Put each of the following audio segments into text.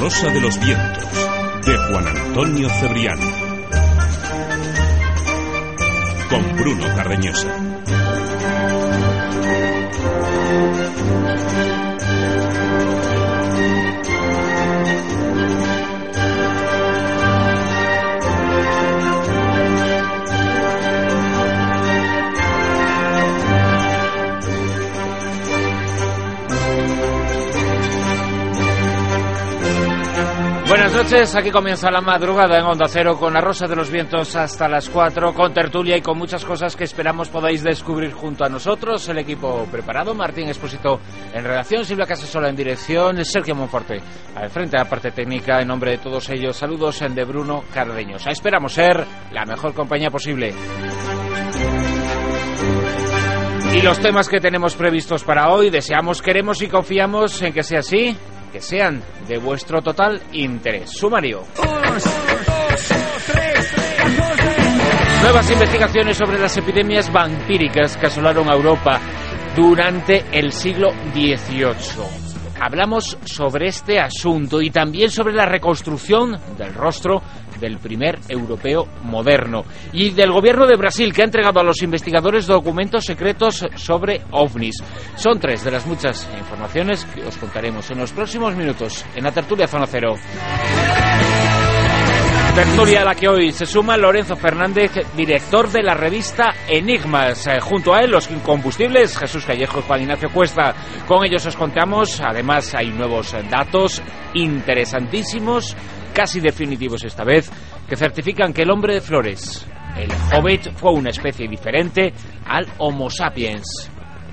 Rosa de los Vientos, de Juan Antonio Cebrián. Con Bruno Cardeñosa. Buenas noches, aquí comienza la madrugada en Onda Cero con la Rosa de los Vientos hasta las 4, con tertulia y con muchas cosas que esperamos podáis descubrir junto a nosotros. El equipo preparado, Martín Expósito en redacción, Silvia Casasola en dirección, Sergio Monforte al frente de la parte técnica. En nombre de todos ellos, saludos en de Bruno Cardeñosa. Esperamos ser la mejor compañía posible. Y los temas que tenemos previstos para hoy, deseamos, queremos y confiamos en que sea así, que sean de vuestro total interés. Sumario. Nuevas investigaciones sobre las epidemias vampíricas que asolaron a Europa durante el siglo XVIII. Hablamos sobre este asunto y también sobre la reconstrucción del rostro del primer europeo moderno y del gobierno de Brasil, que ha entregado a los investigadores documentos secretos sobre ovnis. Son tres de las muchas informaciones que os contaremos en los próximos minutos en la tertulia Zona Cero. Tertulia a la que hoy se suma Lorenzo Fernández, director de la revista Enigmas. Junto a él, los incombustibles, Jesús Callejo y Juan Ignacio Cuesta. Con ellos os contamos, además hay nuevos datos interesantísimos, casi definitivos esta vez, que certifican que el hombre de flores, el Hobbit, fue una especie diferente al Homo sapiens.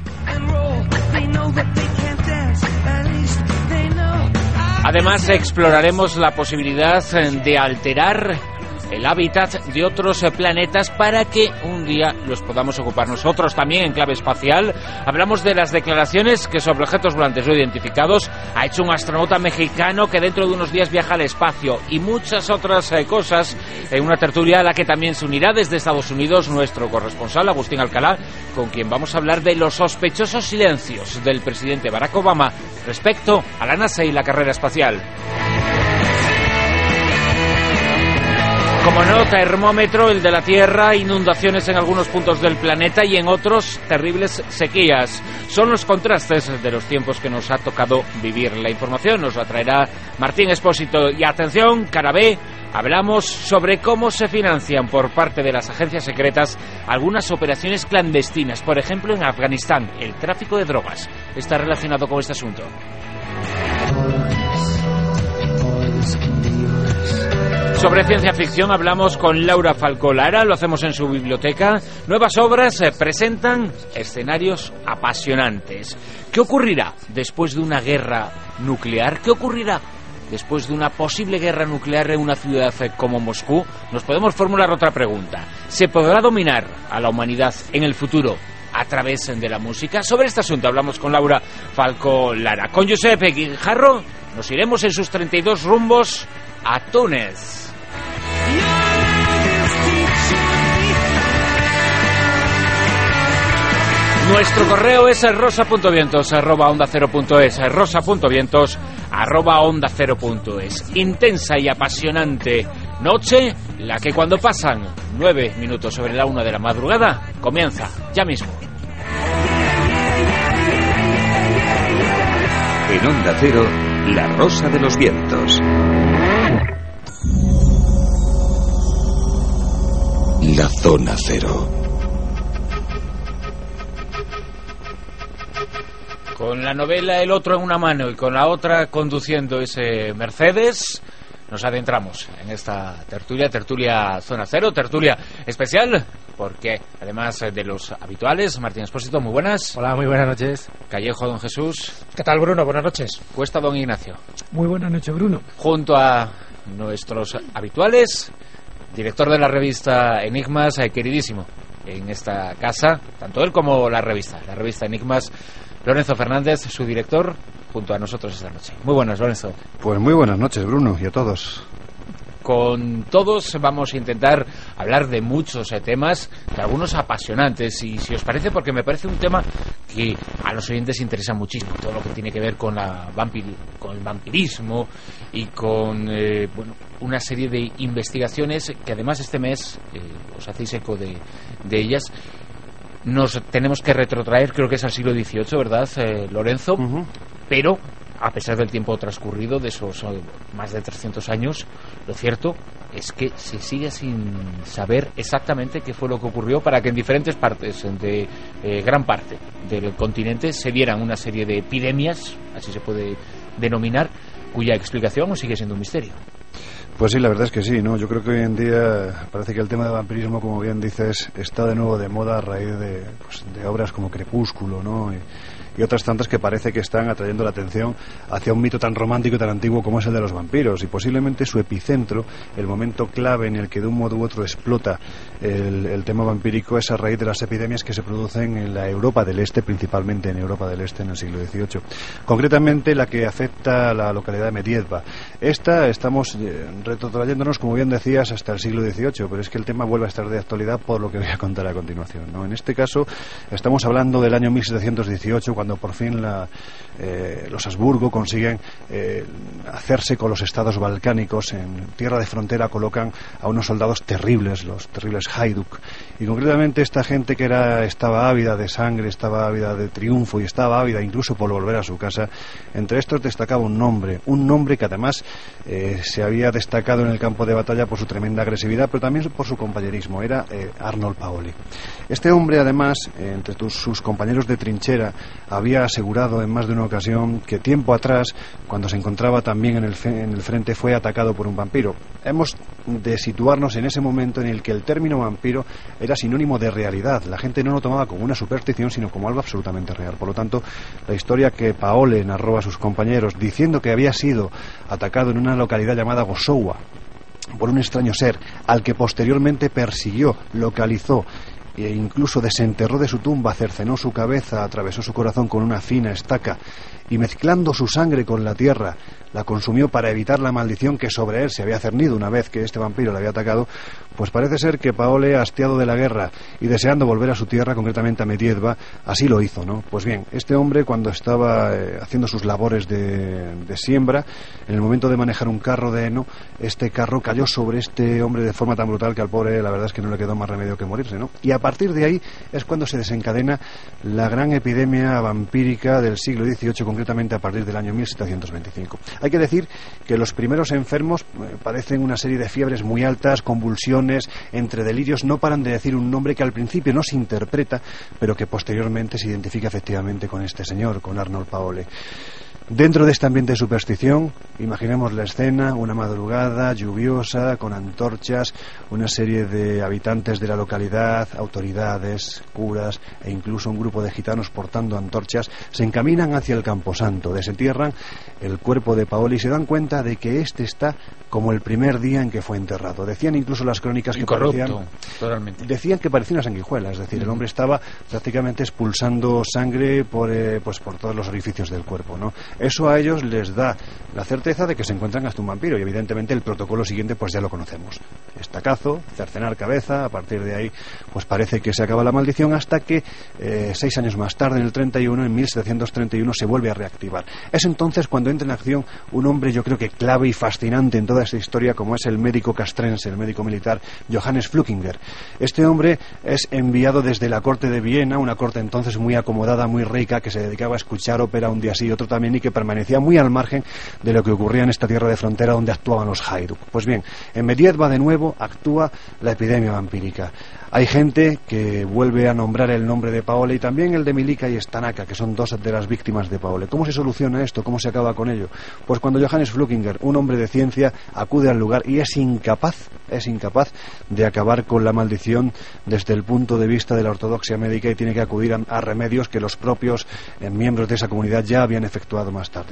Además, exploraremos la posibilidad de alterar el hábitat de otros planetas para que un día los podamos ocupar nosotros. También en clave espacial hablamos de las declaraciones que sobre objetos volantes no identificados ha hecho un astronauta mexicano que dentro de unos días viaja al espacio, y muchas otras cosas en una tertulia a la que también se unirá desde Estados Unidos nuestro corresponsal Agustín Alcalá, con quien vamos a hablar de los sospechosos silencios del presidente Barack Obama respecto a la NASA y la carrera espacial. Como no, termómetro, el de la Tierra, inundaciones en algunos puntos del planeta y en otros terribles sequías. Son los contrastes de los tiempos que nos ha tocado vivir. La información nos la traerá Martín Expósito. Y atención, cara B, hablamos sobre cómo se financian por parte de las agencias secretas algunas operaciones clandestinas. Por ejemplo, en Afganistán, el tráfico de drogas está relacionado con este asunto. Sobre ciencia ficción hablamos con Laura Falcó Lara, lo hacemos en su biblioteca. Nuevas obras presentan escenarios apasionantes. ¿Qué ocurrirá después de una guerra nuclear? ¿Qué ocurrirá después de una posible guerra nuclear en una ciudad como Moscú? Nos podemos formular otra pregunta. ¿Se podrá dominar a la humanidad en el futuro a través de la música? Sobre este asunto hablamos con Laura Falcó Lara. Con Josep Guijarro nos iremos en sus 32 rumbos a Túnez. Nuestro correo es rosa.vientos@ondacero.es, rosa.vientos@ondacero.es. Intensa y apasionante noche, la que cuando pasan 9 minutos sobre la 1 de la madrugada, comienza ya mismo. En Onda Cero, La Rosa de los Vientos. La Zona Cero. Con la novela El otro en una mano y con la otra conduciendo ese Mercedes, nos adentramos en esta tertulia Zona Cero, tertulia especial, porque además de los habituales, Martín Expósito, muy buenas. Hola, muy buenas noches. Callejo, don Jesús. ¿Qué tal, Bruno? Buenas noches. Cuesta, don Ignacio. Muy buenas noches, Bruno. Junto a nuestros habituales, director de la revista Enigmas, queridísimo en esta casa, tanto él como la revista Enigmas, Lorenzo Fernández, su director, junto a nosotros esta noche. Muy buenas, Lorenzo. Pues muy buenas noches, Bruno, y a todos. con todos vamos a intentar hablar de muchos temas, de algunos apasionantes, y si os parece, porque me parece un tema que a los oyentes interesa muchísimo, todo lo que tiene que ver con con el vampirismo y con una serie de investigaciones que además este mes os hacéis eco de ellas. Nos tenemos que retrotraer, creo que es al siglo XVIII, ¿verdad, Lorenzo? Uh-huh. Pero a pesar del tiempo transcurrido, de esos más de 300 años, lo cierto es que se sigue sin saber exactamente qué fue lo que ocurrió para que en diferentes partes de gran parte del continente se dieran una serie de epidemias, así se puede denominar, cuya explicación aún sigue siendo un misterio. Pues sí, la verdad es que sí, ¿no? Yo creo que hoy en día parece que el tema del vampirismo, como bien dices, está de nuevo de moda a raíz de obras como Crepúsculo, ¿no? Y otras tantas que parece que están atrayendo la atención hacia un mito tan romántico y tan antiguo como es el de los vampiros, y posiblemente su epicentro, el momento clave en el que de un modo u otro explota el tema vampírico, es a raíz de las epidemias que se producen en la Europa del Este, principalmente en Europa del Este en el siglo XVIII, concretamente la que afecta a la localidad de Mediedva. Estamos retrotrayéndonos, como bien decías, hasta el siglo XVIII, pero es que el tema vuelve a estar de actualidad por lo que voy a contar a continuación, ¿no? En este caso estamos hablando del año 1718, cuando por fin los Habsburgo consiguen hacerse con los estados balcánicos. En tierra de frontera colocan a unos soldados terribles, los terribles Hajduk, y concretamente esta gente que estaba ávida de sangre, estaba ávida de triunfo y estaba ávida incluso por volver a su casa. Entre estos destacaba un nombre que además se había destacado en el campo de batalla por su tremenda agresividad, pero también por su compañerismo. Era Arnold Paoli. Este hombre, además, entre sus compañeros de trinchera, había asegurado en más de una ocasión que tiempo atrás, cuando se encontraba también en el frente, fue atacado por un vampiro. Hemos de situarnos en ese momento en el que el término vampiro era sinónimo de realidad. La gente no lo tomaba como una superstición, sino como algo absolutamente real. Por lo tanto, la historia que Paoli narró a sus compañeros, diciendo que había sido atacado en una localidad llamada Gosowa por un extraño ser, al que posteriormente persiguió, localizó e incluso desenterró de su tumba, cercenó su cabeza, atravesó su corazón con una fina estaca y, mezclando su sangre con la tierra, la consumió para evitar la maldición que sobre él se había cernido una vez que este vampiro le había atacado. Pues parece ser que Paoli, hastiado de la guerra y deseando volver a su tierra, concretamente a Mediedva, así lo hizo, ¿no? Pues bien, este hombre, cuando estaba haciendo sus labores de siembra, en el momento de manejar un carro de heno, este carro cayó sobre este hombre de forma tan brutal que al pobre, la verdad es que no le quedó más remedio que morirse, ¿no? Y a partir de ahí es cuando se desencadena la gran epidemia vampírica del siglo XVIII, concretamente a partir del año 1725. Hay que decir que los primeros enfermos padecen una serie de fiebres muy altas, convulsiones, entre delirios, no paran de decir un nombre que al principio no se interpreta, pero que posteriormente se identifica efectivamente con este señor, con Arnold Paoli. Dentro de este ambiente de superstición, imaginemos la escena, una madrugada lluviosa, con antorchas, una serie de habitantes de la localidad, autoridades, curas e incluso un grupo de gitanos portando antorchas, se encaminan hacia el camposanto, desentierran el cuerpo de Paoli y se dan cuenta de que este está como el primer día en que fue enterrado. Decían incluso las crónicas que decían que parecía una sanguijuela, es decir, el hombre estaba prácticamente expulsando sangre por todos los orificios del cuerpo, ¿no? Eso a ellos les da la certeza de que se encuentran ante un vampiro, y evidentemente el protocolo siguiente pues ya lo conocemos: estacazo, cercenar cabeza. A partir de ahí pues parece que se acaba la maldición, hasta que 6 años más tarde, en el 31, en 1731, se vuelve a reactivar. Es entonces cuando entra en acción un hombre, yo creo que clave y fascinante en toda esta historia, como es el médico castrense, el médico militar Johannes Flückiger. Este hombre es enviado desde la corte de Viena, una corte entonces muy acomodada, muy rica, que se dedicaba a escuchar ópera un día sí y otro también, y que permanecía muy al margen de lo que ocurría en esta tierra de frontera donde actuaban los Hajduk. Pues bien, en Mediedva de nuevo actúa la epidemia vampírica. Hay gente que vuelve a nombrar el nombre de Paoli y también el de Milica y Stanaka, que son dos de las víctimas de Paoli. ¿Cómo se soluciona esto? ¿Cómo se acaba con ello? Pues cuando Johannes Flückiger, un hombre de ciencia, acude al lugar y es incapaz de acabar con la maldición desde el punto de vista de la ortodoxia médica, y tiene que acudir a remedios que los propios miembros de esa comunidad ya habían efectuado más tarde.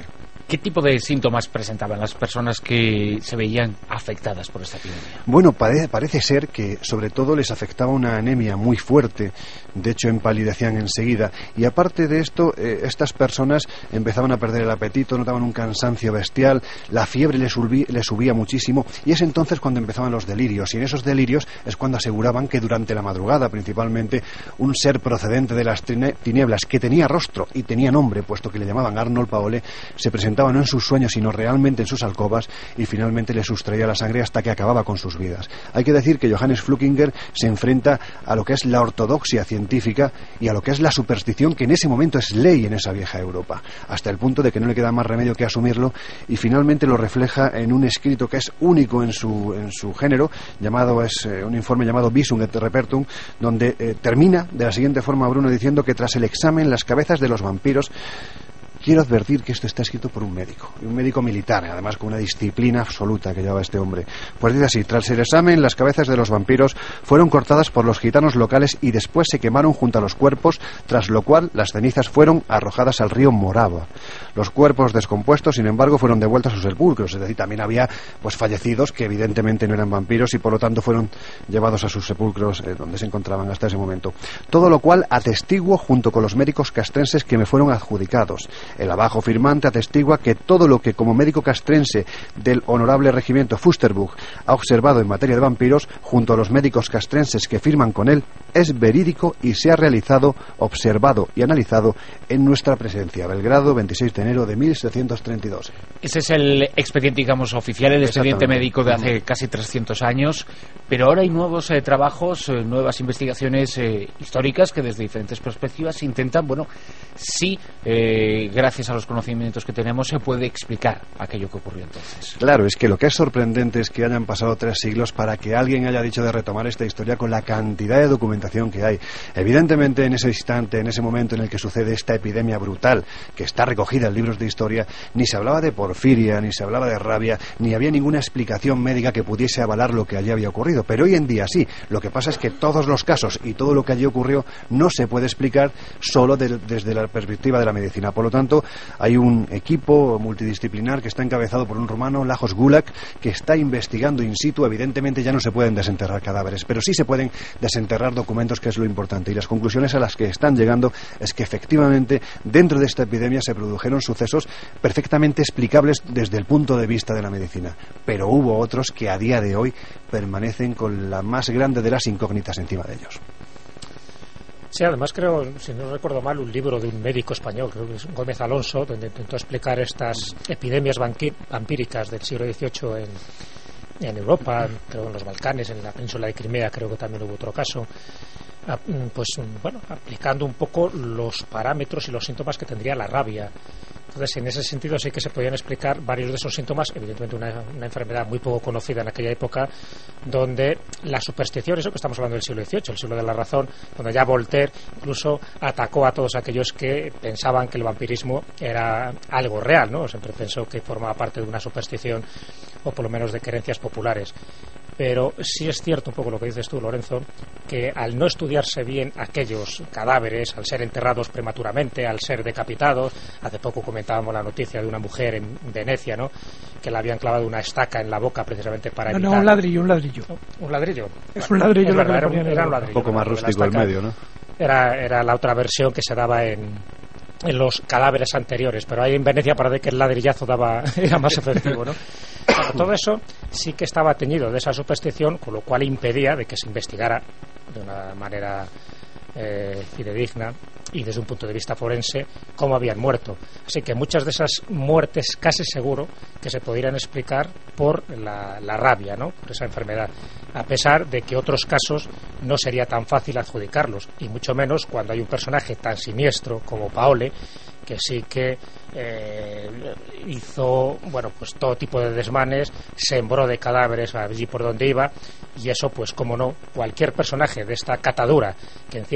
¿Qué tipo de síntomas presentaban las personas que se veían afectadas por esta epidemia? Bueno, parece ser que sobre todo les afectaba una anemia muy fuerte, de hecho empalidecían enseguida, y aparte de esto, estas personas empezaban a perder el apetito, notaban un cansancio bestial, la fiebre les subía muchísimo, y es entonces cuando empezaban los delirios, y en esos delirios es cuando aseguraban que durante la madrugada principalmente un ser procedente de las tinieblas que tenía rostro y tenía nombre, puesto que le llamaban Arnold Paole, se presentaba no en sus sueños sino realmente en sus alcobas y finalmente le sustraía la sangre hasta que acababa con sus vidas. Hay que decir que Johannes Flukinger se enfrenta a lo que es la ortodoxia científica y a lo que es la superstición, que en ese momento es ley en esa vieja Europa, hasta el punto de que no le queda más remedio que asumirlo, y finalmente lo refleja en un escrito que es único en su género, un informe llamado Visum et Repertum, donde termina de la siguiente forma, Bruno, diciendo que tras el examen las cabezas de los vampiros. Quiero advertir que esto está escrito por un médico militar, además con una disciplina absoluta que llevaba este hombre. Pues dice así: tras el examen, las cabezas de los vampiros fueron cortadas por los gitanos locales y después se quemaron junto a los cuerpos, tras lo cual las cenizas fueron arrojadas al río Morava. Los cuerpos descompuestos, sin embargo, fueron devueltos a sus sepulcros, es decir, también había fallecidos que evidentemente no eran vampiros y por lo tanto fueron llevados a sus sepulcros donde se encontraban hasta ese momento. Todo lo cual atestiguo junto con los médicos castrenses que me fueron adjudicados. El abajo firmante atestigua que todo lo que como médico castrense del honorable regimiento Fusterbug ha observado en materia de vampiros, junto a los médicos castrenses que firman con él, es verídico y se ha realizado, observado y analizado en nuestra presencia. Belgrado, 26 de enero de 1732. Ese es el expediente, digamos, oficial, el expediente médico de hace casi 300 años, pero ahora hay nuevos trabajos, nuevas investigaciones históricas que desde diferentes perspectivas intentan, gracias a los conocimientos que tenemos, se puede explicar aquello que ocurrió entonces. Claro, es que lo que es sorprendente es que hayan pasado 3 siglos para que alguien haya dicho de retomar esta historia con la cantidad de documentación que hay. Evidentemente, en ese instante, en ese momento en el que sucede esta epidemia brutal, que está recogida en libros de historia, ni se hablaba de porfiria, ni se hablaba de rabia, ni había ninguna explicación médica que pudiese avalar lo que allí había ocurrido. Pero hoy en día sí. Lo que pasa es que todos los casos y todo lo que allí ocurrió no se puede explicar solo desde la perspectiva de la medicina. Por lo tanto, hay un equipo multidisciplinar que está encabezado por un rumano, Lajos Gulag, que está investigando in situ. Evidentemente ya no se pueden desenterrar cadáveres, pero sí se pueden desenterrar documentos, que es lo importante. Y las conclusiones a las que están llegando es que efectivamente dentro de esta epidemia se produjeron sucesos perfectamente explicables desde el punto de vista de la medicina, pero hubo otros que a día de hoy permanecen con la más grande de las incógnitas encima de ellos. Sí, además creo, si no recuerdo mal, un libro de un médico español, creo que es Gómez Alonso, donde intentó explicar estas epidemias vampíricas del siglo XVIII en Europa, creo en los Balcanes, en la península de Crimea, creo que también hubo otro caso, aplicando un poco los parámetros y los síntomas que tendría la rabia. Entonces, en ese sentido sí que se podían explicar varios de esos síntomas, evidentemente una enfermedad muy poco conocida en aquella época, donde la superstición, eso que estamos hablando del siglo XVIII, el siglo de la razón, donde ya Voltaire incluso atacó a todos aquellos que pensaban que el vampirismo era algo real, ¿no? Siempre pensó que formaba parte de una superstición o por lo menos de creencias populares. Pero sí es cierto un poco lo que dices tú, Lorenzo, que al no estudiarse bien aquellos cadáveres, al ser enterrados prematuramente, al ser decapitados, hace poco comentábamos la noticia de una mujer en Venecia, ¿no?, que le habían clavado una estaca en la boca precisamente para evitar... No, un ladrillo. ¿Un ladrillo? Es un ladrillo. Era un ladrillo. Un poco más rústico al medio, ¿no? Era la otra versión que se daba en los cadáveres anteriores, pero ahí en Venecia parece que el ladrillazo era más efectivo, ¿no? Bueno, todo eso sí que estaba teñido de esa superstición, con lo cual impedía de que se investigara de una manera fidedigna y desde un punto de vista forense cómo habían muerto. Así que muchas de esas muertes casi seguro que se podrían explicar por la rabia, ¿no?, por esa enfermedad, a pesar de que otros casos no sería tan fácil adjudicarlos, y mucho menos cuando hay un personaje tan siniestro como Paole, que sí que hizo todo tipo de desmanes, sembró de cadáveres allí por donde iba, y eso, pues como no, cualquier personaje de esta catadura, que encima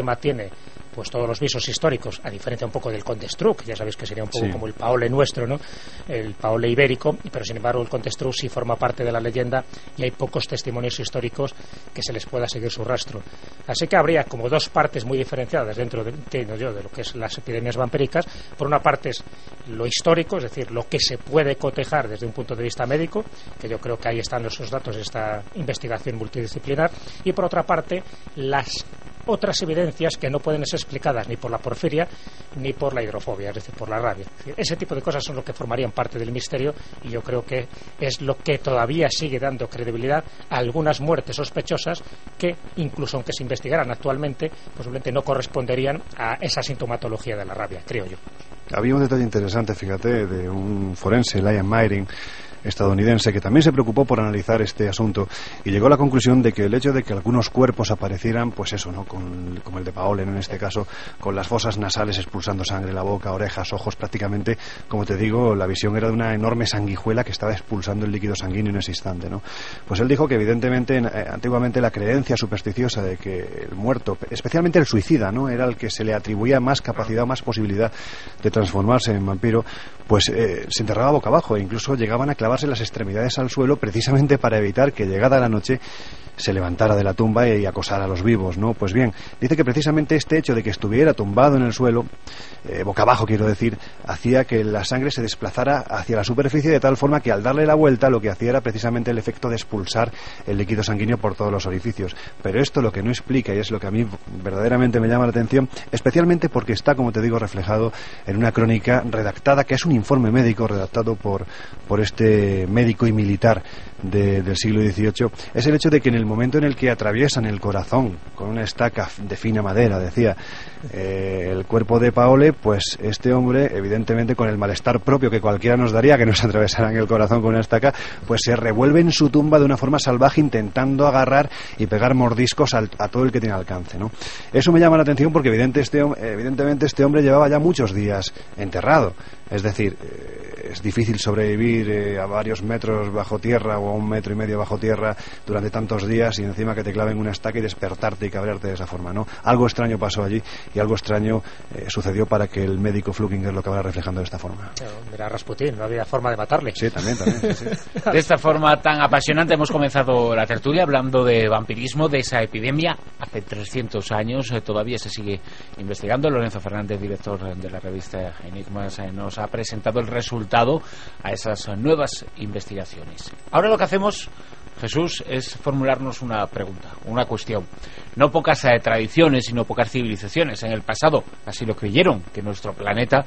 encima tiene pues todos los visos históricos, a diferencia un poco del Contestru, que ya sabéis que sería un poco como el Paole nuestro, ¿no? El Paole ibérico, pero sin embargo el Contestru sí forma parte de la leyenda y hay pocos testimonios históricos que se les pueda seguir su rastro. Así que habría como dos partes muy diferenciadas dentro de lo que es las epidemias vampíricas. Por una parte es lo histórico, es decir, lo que se puede cotejar desde un punto de vista médico, que yo creo que ahí están esos datos de esta investigación multidisciplinar, y por otra parte las otras evidencias que no pueden ser explicadas ni por la porfiria ni por la hidrofobia, es decir, por la rabia. Es decir, ese tipo de cosas son lo que formarían parte del misterio, y yo creo que es lo que todavía sigue dando credibilidad a algunas muertes sospechosas que, incluso aunque se investigaran actualmente, posiblemente no corresponderían a esa sintomatología de la rabia, creo yo. Había un detalle interesante, fíjate, de un forense, Liam Myring, estadounidense, que también se preocupó por analizar este asunto y llegó a la conclusión de que el hecho de que algunos cuerpos aparecieran, pues eso, ¿no?, como el de Paolen en este caso, con las fosas nasales expulsando sangre, la boca, orejas, ojos, prácticamente, como te digo, la visión era de una enorme sanguijuela que estaba expulsando el líquido sanguíneo en ese instante, ¿no? Pues él dijo que evidentemente antiguamente la creencia supersticiosa de que el muerto, especialmente el suicida, ¿no?, era el que se le atribuía más capacidad, más posibilidad de transformarse en vampiro, pues se enterraba boca abajo e incluso llegaban a clavarse las extremidades al suelo precisamente para evitar que llegada la noche se levantara de la tumba y acosara a los vivos, ¿no? Pues bien, dice que precisamente este hecho de que estuviera tumbado en el suelo, boca abajo quiero decir, hacía que la sangre se desplazara hacia la superficie de tal forma que al darle la vuelta lo que hacía era precisamente el efecto de expulsar el líquido sanguíneo por todos los orificios. Pero esto lo que no explica, y es lo que a mí verdaderamente me llama la atención, especialmente porque está, como te digo, reflejado en una crónica redactada, que es un informe médico redactado por este médico y militar del siglo XVIII, es el hecho de que en el momento en el que atraviesan el corazón con una estaca de fina madera, decía, el cuerpo de Paole, pues este hombre, evidentemente con el malestar propio que cualquiera nos daría que nos atravesaran el corazón con una estaca, pues se revuelve en su tumba de una forma salvaje, intentando agarrar y pegar mordiscos a todo el que tiene alcance, ¿no? Eso me llama la atención porque evidentemente este hombre llevaba ya muchos días enterrado, es decir, es difícil sobrevivir a varios metros bajo tierra o a 1,5 metros bajo tierra durante tantos días y encima que te claven una estaca y despertarte y cabrearte de esa forma, ¿no? Algo extraño pasó allí y algo extraño sucedió para que el médico Flukinger lo acabara reflejando de esta forma. Mira, Rasputín, no había forma de matarle. Sí, también. Sí. De esta forma tan apasionante hemos comenzado la tertulia hablando de vampirismo, de esa epidemia hace 300 años. Todavía se sigue investigando. Lorenzo Fernández, director de la revista Enigmas, nos ha presentado el resultado a esas nuevas investigaciones. Ahora lo que hacemos, Jesús, es formularnos una pregunta, una cuestión. No pocas tradiciones y no pocas civilizaciones en el pasado así lo creyeron, que nuestro planeta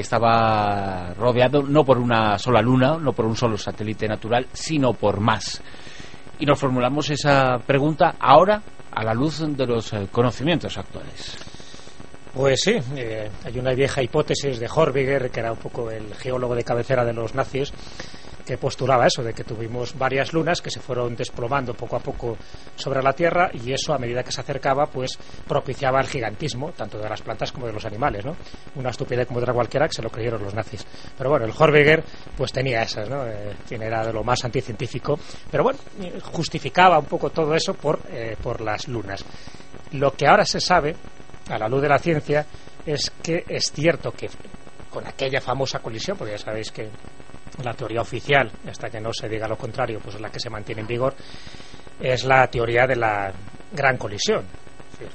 estaba rodeado no por una sola luna, no por un solo satélite natural, sino por más. Y nos formulamos esa pregunta ahora a la luz de los conocimientos actuales. Pues sí, hay una vieja hipótesis de Horbiger, que era un poco el geólogo de cabecera de los nazis, que postulaba eso, de que tuvimos varias lunas que se fueron desplomando poco a poco sobre la Tierra, y eso, a medida que se acercaba, pues propiciaba el gigantismo, tanto de las plantas como de los animales, ¿no? Una estupidez como otra cualquiera, que se lo creyeron los nazis. Pero bueno, el Horbiger pues tenía esas, ¿no? Era de lo más anticientífico, pero bueno, justificaba un poco todo eso por las lunas. Lo que ahora se sabe, a la luz de la ciencia, es que es cierto que con aquella famosa colisión, porque ya sabéis que la teoría oficial, hasta que no se diga lo contrario, pues es la que se mantiene en vigor, es la teoría de la gran colisión, es decir,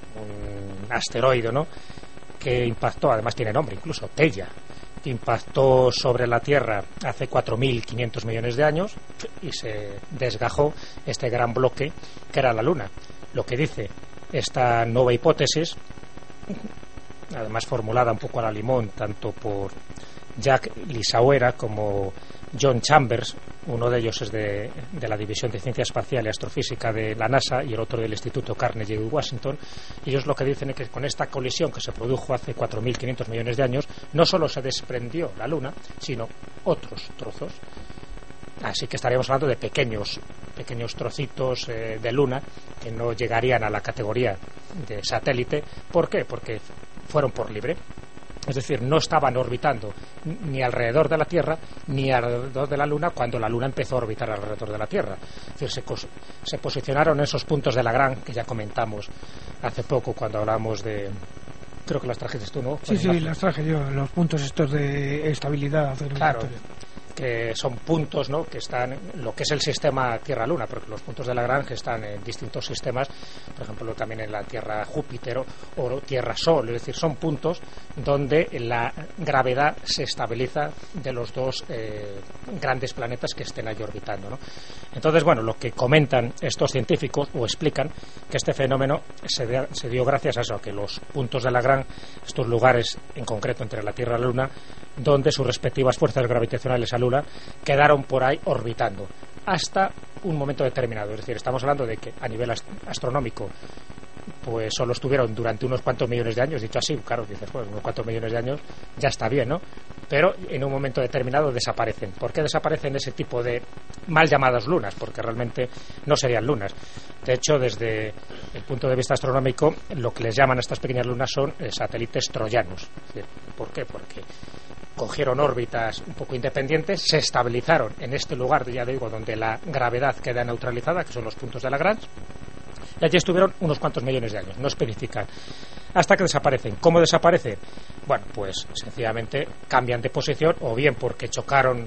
un asteroide, ¿no?, que impactó, además tiene nombre incluso, Teia, que impactó sobre la Tierra hace 4.500 millones de años y se desgajó este gran bloque que era la Luna. Lo que dice esta nueva hipótesis, además formulada un poco a la limón tanto por Jacques Lisauera como John Chambers, uno de ellos es de la División de Ciencia Espacial y Astrofísica de la NASA y el otro del Instituto Carnegie de Washington. Ellos lo que dicen es que con esta colisión que se produjo hace 4.500 millones de años no solo se desprendió la Luna, sino otros trozos. Así que estaríamos hablando de pequeños trocitos de Luna que no llegarían a la categoría de satélite. ¿Por qué? Porque fueron por libre. Es decir, no estaban orbitando ni alrededor de la Tierra ni alrededor de la Luna cuando la Luna empezó a orbitar alrededor de la Tierra. Es decir, se posicionaron en esos puntos de Lagrange que ya comentamos hace poco cuando hablamos de... Creo que las trajiste tú, ¿no? Sí, las traje yo, los puntos estos de estabilidad. Claro, que son puntos, ¿no?, que están en lo que es el sistema Tierra-Luna, porque los puntos de Lagrange están en distintos sistemas, por ejemplo, también en la Tierra-Júpiter o Tierra-Sol, es decir, son puntos donde la gravedad se estabiliza de los dos grandes planetas que estén ahí orbitando, ¿no? Entonces, bueno, lo que comentan estos científicos o explican que este fenómeno se dio gracias a eso, a que los puntos de Lagrange, estos lugares en concreto entre la Tierra y la Luna, donde sus respectivas fuerzas gravitacionales a Luna quedaron por ahí orbitando hasta un momento determinado. Es decir, estamos hablando de que a nivel astronómico pues solo estuvieron durante unos cuantos millones de años, dicho así, claro, dices, bueno, unos cuantos millones de años ya está bien, ¿no? Pero en un momento determinado desaparecen. ¿Por qué desaparecen ese tipo de mal llamadas lunas? Porque realmente no serían lunas. De hecho, desde el punto de vista astronómico, lo que les llaman a estas pequeñas lunas son satélites troyanos. Es decir, ¿por qué? Porque cogieron órbitas un poco independientes, se estabilizaron en este lugar, ya digo, donde la gravedad queda neutralizada, que son los puntos de Lagrange, y allí estuvieron unos cuantos millones de años, no especifican, hasta que desaparecen. ¿Cómo desaparecen? Bueno, pues sencillamente cambian de posición, o bien porque chocaron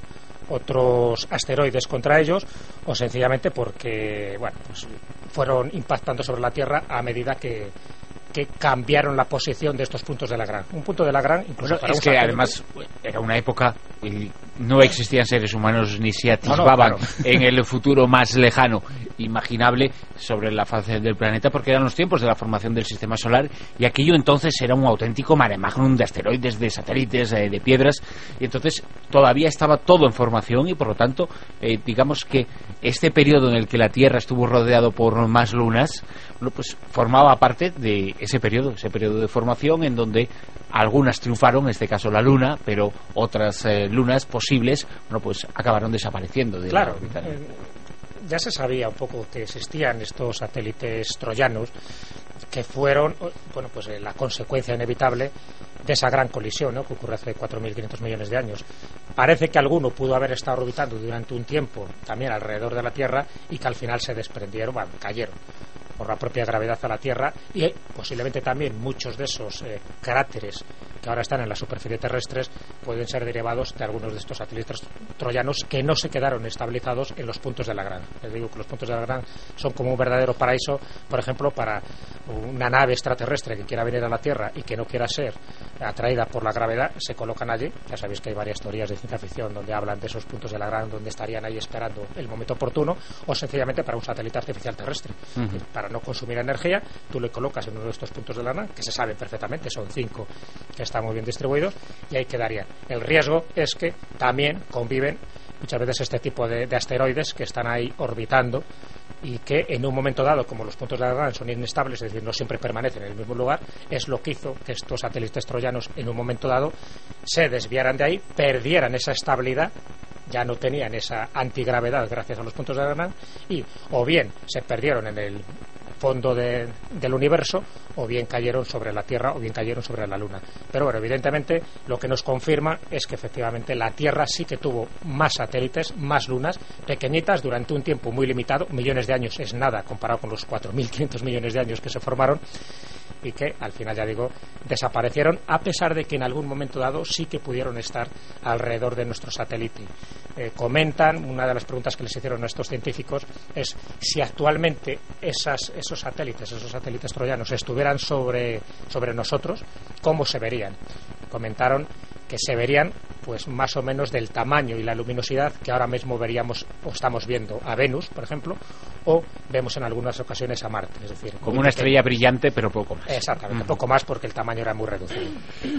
otros asteroides contra ellos, o sencillamente porque, bueno, pues fueron impactando sobre la Tierra a medida que cambiaron la posición de estos puntos de Lagrange. Un punto de Lagrange, incluso para es que además era una época y no existían seres humanos ni se atisbaban en el futuro más lejano imaginable sobre la faz del planeta, porque eran los tiempos de la formación del sistema solar, y aquello entonces era un auténtico mare magnum de asteroides, de satélites, de piedras, y entonces todavía estaba todo en formación, y por lo tanto digamos que este periodo en el que la Tierra estuvo rodeado por más lunas, bueno, pues formaba parte de ese periodo de formación en donde algunas triunfaron, en este caso la Luna, pero otras lunas posibles, bueno, pues acabaron desapareciendo de la órbita. Ya se sabía un poco que existían estos satélites troyanos que fueron, bueno, pues la consecuencia inevitable de esa gran colisión, ¿no?, que ocurre hace 4.500 millones de años. Parece que alguno pudo haber estado orbitando durante un tiempo también alrededor de la Tierra y que al final se desprendieron, bueno, cayeron por la propia gravedad a la Tierra, y posiblemente también muchos de esos cráteres que ahora están en la superficie terrestre pueden ser derivados de algunos de estos satélites troyanos que no se quedaron estabilizados en los puntos de Lagrange. Les digo que los puntos de Lagrange son como un verdadero paraíso, por ejemplo, para una nave extraterrestre que quiera venir a la Tierra y que no quiera ser atraída por la gravedad, se colocan allí. Ya sabéis que hay varias teorías de ciencia ficción donde hablan de esos puntos de Lagrange donde estarían ahí esperando el momento oportuno, o sencillamente para un satélite artificial terrestre. Para no consumir energía, tú le colocas en uno de estos puntos de Lagrange, que se sabe perfectamente, son 5 que están muy bien distribuidos, y ahí quedarían. El riesgo es que también conviven muchas veces este tipo de asteroides que están ahí orbitando y que en un momento dado, como los puntos de Lagrange son inestables, es decir, no siempre permanecen en el mismo lugar, es lo que hizo que estos satélites troyanos en un momento dado se desviaran de ahí, perdieran esa estabilidad, ya no tenían esa antigravedad gracias a los puntos de Lagrange, y o bien se perdieron en el fondo del universo, o bien cayeron sobre la Tierra, o bien cayeron sobre la Luna. Pero bueno, evidentemente lo que nos confirma es que efectivamente la Tierra sí que tuvo más satélites, más lunas, pequeñitas durante un tiempo muy limitado. Millones de años es nada comparado con los 4.500 millones de años que se formaron, y que al final, ya digo, desaparecieron, a pesar de que en algún momento dado sí que pudieron estar alrededor de nuestro satélite. Comentan, una de las preguntas que les hicieron a estos científicos es si actualmente esos satélites troyanos estuvieran sobre nosotros, ¿cómo se verían? Comentaron que se verían pues más o menos del tamaño y la luminosidad que ahora mismo veríamos o estamos viendo a Venus, por ejemplo, o vemos en algunas ocasiones a Marte, es decir, como una estrella brillante, pero poco más. Exactamente, poco más, porque el tamaño era muy reducido.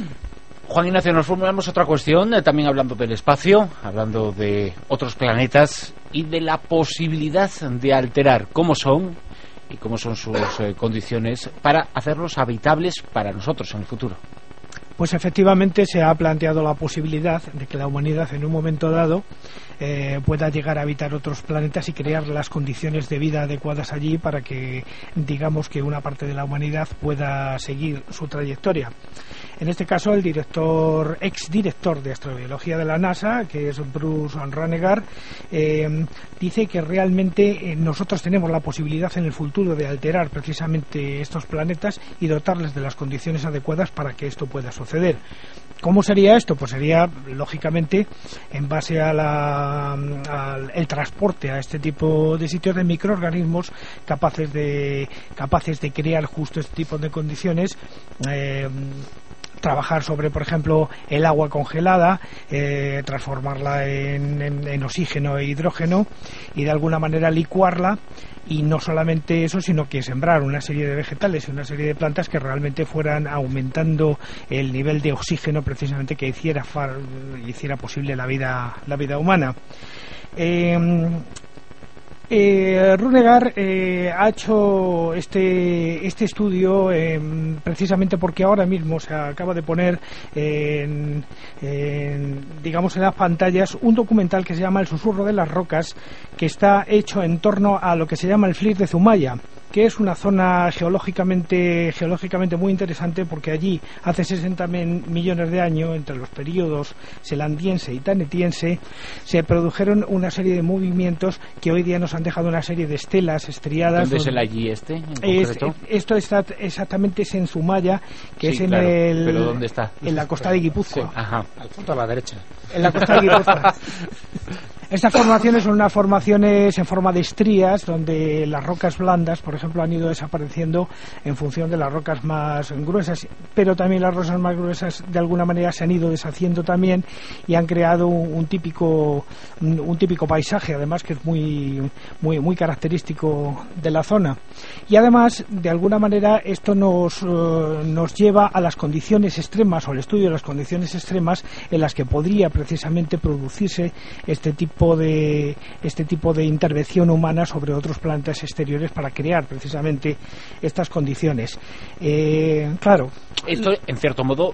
Juan Ignacio, nos formulamos otra cuestión, también hablando del espacio, hablando de otros planetas y de la posibilidad de alterar cómo son y cómo son sus condiciones para hacerlos habitables para nosotros en el futuro. Pues efectivamente se ha planteado la posibilidad de que la humanidad en un momento dado pueda llegar a habitar otros planetas y crear las condiciones de vida adecuadas allí para que, digamos, que una parte de la humanidad pueda seguir su trayectoria. En este caso, el exdirector de astrobiología de la NASA, que es Bruce Runegar, dice que realmente nosotros tenemos la posibilidad en el futuro de alterar precisamente estos planetas y dotarles de las condiciones adecuadas para que esto pueda suceder. ¿Cómo sería esto? Pues sería, lógicamente, en base al transporte a este tipo de sitios de microorganismos capaces de crear justo este tipo de condiciones. Trabajar sobre, por ejemplo, el agua congelada, transformarla en oxígeno e hidrógeno y de alguna manera licuarla, y no solamente eso, sino que sembrar una serie de vegetales y una serie de plantas que realmente fueran aumentando el nivel de oxígeno precisamente que hiciera posible la vida humana. Runegar ha hecho este estudio precisamente porque ahora mismo se acaba de poner en las pantallas un documental que se llama El susurro de las rocas, que está hecho en torno a lo que se llama el Flis de Zumaya, que es una zona geológicamente muy interesante, porque allí hace 60 millones de años, entre los periodos selandiense y tanetiense, se produjeron una serie de movimientos que hoy día nos han dejado una serie de estelas estriadas. ¿Dónde es el allí en concreto? Esto está exactamente en Zumaya, que es ¿Pero dónde está? En la costa de Guipúzcoa. Sí. Ajá. Al fondo a la derecha. En la costa de Guipúzcoa. Estas formaciones son unas formaciones en forma de estrías, donde las rocas blandas, por ejemplo, han ido desapareciendo en función de las rocas más gruesas, pero también las rocas más gruesas de alguna manera se han ido deshaciendo también y han creado un típico paisaje, además, que es muy característico de la zona. Y además, de alguna manera, esto nos lleva a las condiciones extremas, o el estudio de las condiciones extremas en las que podría precisamente producirse este tipo de intervención humana sobre otros planetas exteriores para crear precisamente estas condiciones. Claro. Esto, en cierto modo,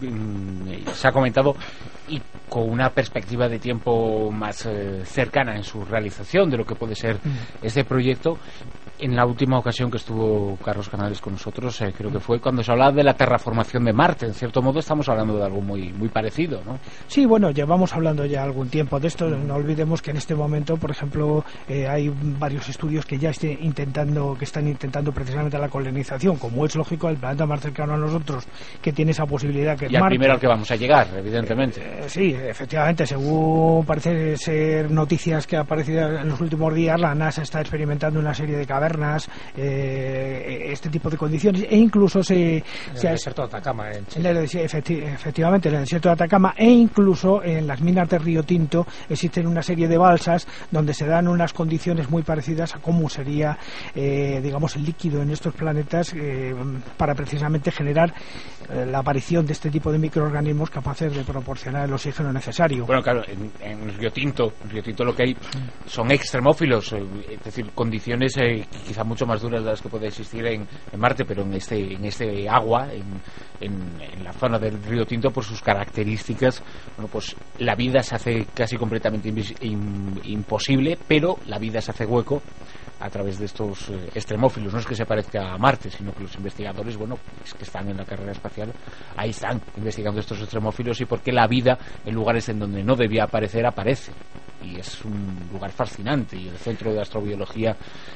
se ha comentado, y con una perspectiva de tiempo más cercana en su realización de lo que puede ser este proyecto. En la última ocasión que estuvo Carlos Canales con nosotros, creo que fue cuando se hablaba de la terraformación de Marte. En cierto modo estamos hablando de algo muy parecido, ¿no? Sí, bueno, llevamos hablando ya algún tiempo de esto. No olvidemos que en este momento, por ejemplo, hay varios estudios que ya están intentando precisamente la colonización, como es lógico, el planeta más cercano a nosotros, que tiene esa posibilidad que y al primero al que vamos a llegar, evidentemente. Sí, efectivamente, según parece ser noticias que han aparecido en los últimos días, la NASA está experimentando una serie de cavernas, este tipo de condiciones, e incluso en el desierto de Atacama, efectivamente, en el desierto de Atacama, e incluso en las minas de Río Tinto existen una serie de balsas donde se dan unas condiciones muy parecidas a cómo sería, el líquido en estos planetas, para precisamente generar la aparición de este tipo de microorganismos capaces de proporcionar el oxígeno necesario. Bueno, claro, en Río Tinto lo que hay son extremófilos, es decir, condiciones quizá mucho más duras de las que puede existir en Marte, pero en este agua, en la zona del Río Tinto, por sus características, bueno, pues la vida se hace casi completamente imposible, pero la vida se hace hueco a través de estos extremófilos. No es que se parezca a Marte, sino que los investigadores, es que están en la carrera espacial, ahí están investigando estos extremófilos y por qué la vida en lugares en donde no debía aparecer, aparece. Y es un lugar fascinante, y el Centro de Astrobiología,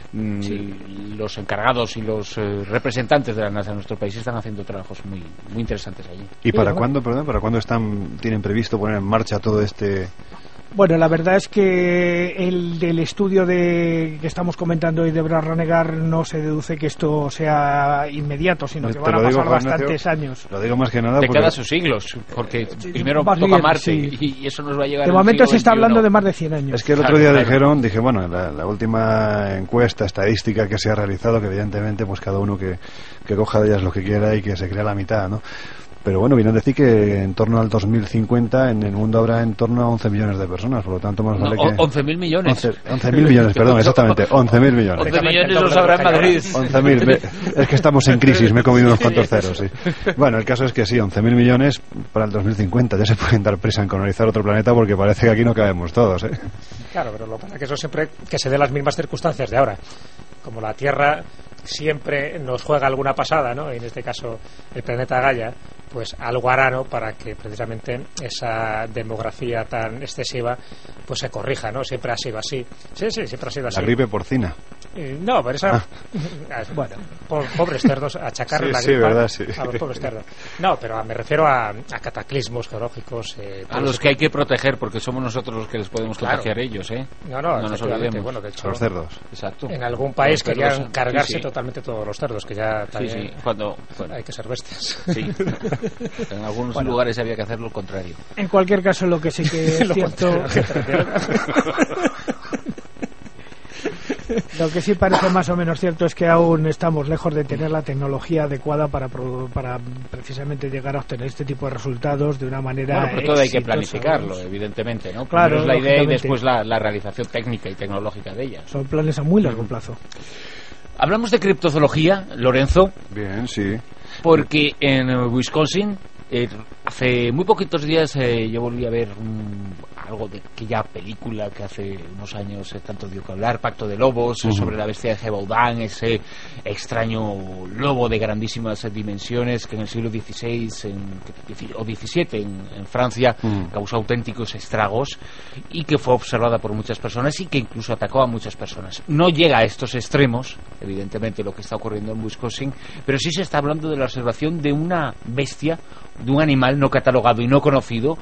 los encargados y los representantes de la NASA en nuestro país están haciendo trabajos muy interesantes allí. ¿Y para cuándo tienen previsto poner en marcha todo este...? Bueno, la verdad es que el del estudio que estamos comentando hoy de Bruce Runegar no se deduce que esto sea inmediato, sino que van a pasar bastantes años. Lo digo más que nada de cada sus siglos, porque primero toca Marte, y eso nos va a llegar. De momento se está hablando de más de 100 años. Es que el otro día dije, la última encuesta estadística que se ha realizado, que evidentemente pues cada uno que coja de ellas lo que quiera y que se crea la mitad, ¿no? Pero bueno, viene a decir que en torno al 2050 en el mundo habrá en torno a 11 millones de personas, por lo tanto más vale que... 11.000 millones. 11.000 millones, perdón, exactamente, 11.000 millones. 11 millones los habrá en Madrid. 11.000, es que estamos en crisis, me he comido unos cuantos ceros, sí. Bueno, el caso es que sí, 11.000 millones para el 2050, ya se pueden dar prisa en colonizar otro planeta porque parece que aquí no cabemos todos, ¿eh? Claro, pero lo que pasa es que eso siempre que se dé las mismas circunstancias de ahora. Como la Tierra siempre nos juega alguna pasada, ¿no? En este caso el planeta Gaia, pues algo hará, ¿no?, para que precisamente esa demografía tan excesiva pues se corrija, ¿no? Siempre ha sido así. Sí, siempre ha sido así. La gripe porcina. No, pero esa... Bueno, pobres cerdos, achacarle la gripe verdad, sí. a los pobres cerdos. No, pero me refiero a cataclismos geológicos. A los que hay que proteger, porque somos nosotros los que les podemos contagiar ellos, ¿eh? No nos olvidemos. Bueno, de hecho, los cerdos. Exacto. En algún país querían cargarse totalmente todos los cerdos, que ya también cuando hay que ser bestias. Sí. En algunos lugares había que hacer lo contrario. En cualquier caso, lo que sí que es cierto... Lo que sí parece más o menos cierto es que aún estamos lejos de tener la tecnología adecuada para precisamente llegar a obtener este tipo de resultados de una manera Bueno, pero todo hay que planificarlo, evidentemente, ¿no? Claro, primero es la idea y después la realización técnica y tecnológica de ella. Son planes a muy largo plazo. Hablamos de criptozoología, Lorenzo. Bien, sí. Porque en Wisconsin, hace muy poquitos días yo volví a ver algo de aquella película que hace unos años tanto dio que hablar, Pacto de Lobos, sobre la bestia de Gévaudan, ese extraño lobo de grandísimas dimensiones que en el siglo XVI o XVII en Francia causó auténticos estragos y que fue observada por muchas personas y que incluso atacó a muchas personas. No llega a estos extremos, evidentemente, lo que está ocurriendo en Wisconsin, pero sí se está hablando de la observación de una bestia, de un animal no catalogado y no conocido,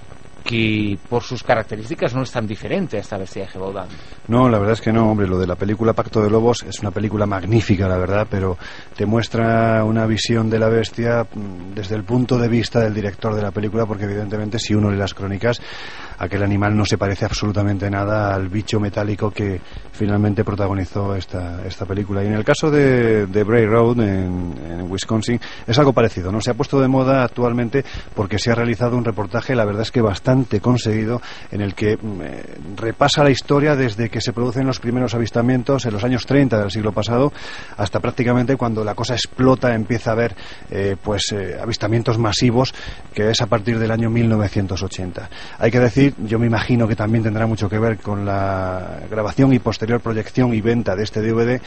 que por sus características no es tan diferente a esta bestia de Gévaudan. No, la verdad es que no, hombre. Lo de la película Pacto de Lobos es una película magnífica, la verdad, pero te muestra una visión de la bestia desde el punto de vista del director de la película, porque evidentemente si uno lee las crónicas, aquel animal no se parece absolutamente nada al bicho metálico que finalmente protagonizó esta película. Y en el caso de Bray Road en Wisconsin es algo parecido, ¿no? Se ha puesto de moda actualmente porque se ha realizado un reportaje, la verdad es que bastante conseguido, en el que repasa la historia desde que se producen los primeros avistamientos en los años 30 del siglo pasado hasta prácticamente cuando la cosa explota, empieza a haber avistamientos masivos, que es a partir del año 1980. Hay que decir, yo me imagino que también tendrá mucho que ver con la grabación y posterior proyección y venta de este DVD,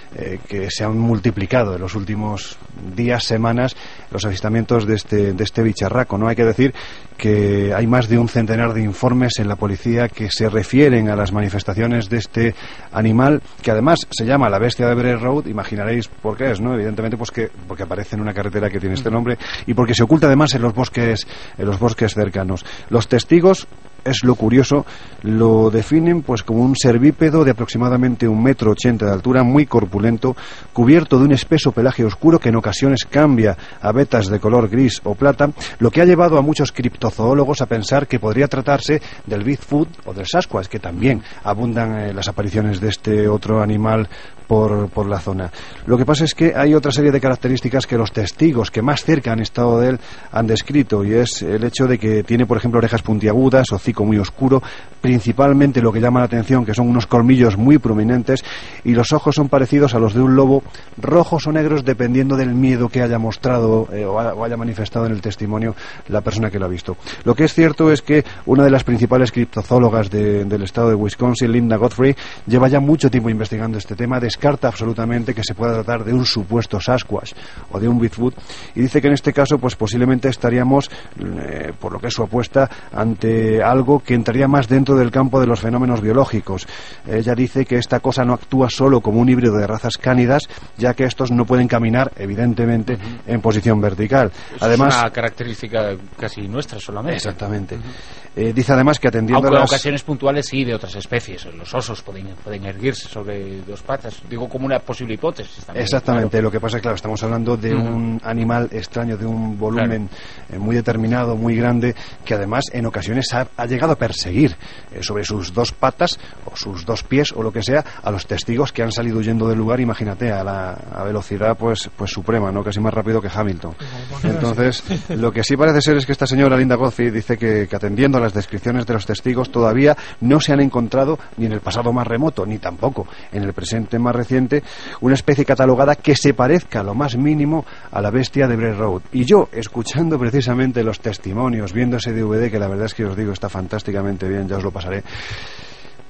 que se han multiplicado en los últimos días, semanas, los avistamientos de este bicharraco, ¿no? Hay que decir que hay más de un centenar de informes en la policía que se refieren a las manifestaciones de este animal, que además se llama la bestia de Bray Road. Imaginaréis por qué es, ¿no? Evidentemente porque aparece en una carretera que tiene este nombre y porque se oculta además en los bosques cercanos. Los testigos, es lo curioso, lo definen pues como un cervípedo de aproximadamente 1,80 m de altura, muy corpulento, cubierto de un espeso pelaje oscuro que en ocasiones cambia a vetas de color gris o plata, lo que ha llevado a muchos criptozoólogos a pensar que podría tratarse del Bigfoot o del Sasquatch, que también abundan las apariciones de este otro animal por la zona. Lo que pasa es que hay otra serie de características que los testigos que más cerca han estado de él han descrito, y es el hecho de que tiene, por ejemplo, orejas puntiagudas, hocico muy oscuro, principalmente lo que llama la atención, que son unos colmillos muy prominentes, y los ojos son parecidos a los de un lobo, rojos o negros dependiendo del miedo que haya mostrado o haya manifestado en el testimonio la persona que lo ha visto. Lo que es cierto es que una de las principales criptozoólogas del estado de Wisconsin, Linda Godfrey, lleva ya mucho tiempo investigando este tema, descarta absolutamente que se pueda tratar de un supuesto Sasquatch o de un Bigfoot, y dice que en este caso pues posiblemente estaríamos, por lo que es su apuesta, ante algo que entraría más dentro del campo de los fenómenos biológicos. Ella dice que esta cosa no actúa solo como un híbrido de razas cánidas, ya que estos no pueden caminar, evidentemente, en posición vertical. Además, es una característica casi nuestra solamente. Exactamente. Dice además que atendiendo aunque a en ocasiones puntuales sí de otras especies. Los osos pueden erguirse sobre dos patas. Digo, como una posible hipótesis también. Exactamente. Claro. Lo que pasa es que, claro, estamos hablando de un animal extraño, de un volumen muy determinado, muy grande, que además en ocasiones ha llegado a perseguir sobre sus dos patas o sus dos pies o lo que sea a los testigos que han salido huyendo del lugar. Imagínate, a velocidad pues suprema, ¿no? Casi más rápido que Hamilton. Entonces, lo que sí parece ser es que esta señora Linda Godfrey dice que atendiendo a las descripciones de los testigos todavía no se han encontrado ni en el pasado más remoto ni tampoco en el presente más reciente una especie catalogada que se parezca lo más mínimo a la bestia de Bray Road. Y yo, escuchando precisamente los testimonios, viendo ese DVD, que la verdad es que os digo está fantásticamente bien, ya os lo pasaré,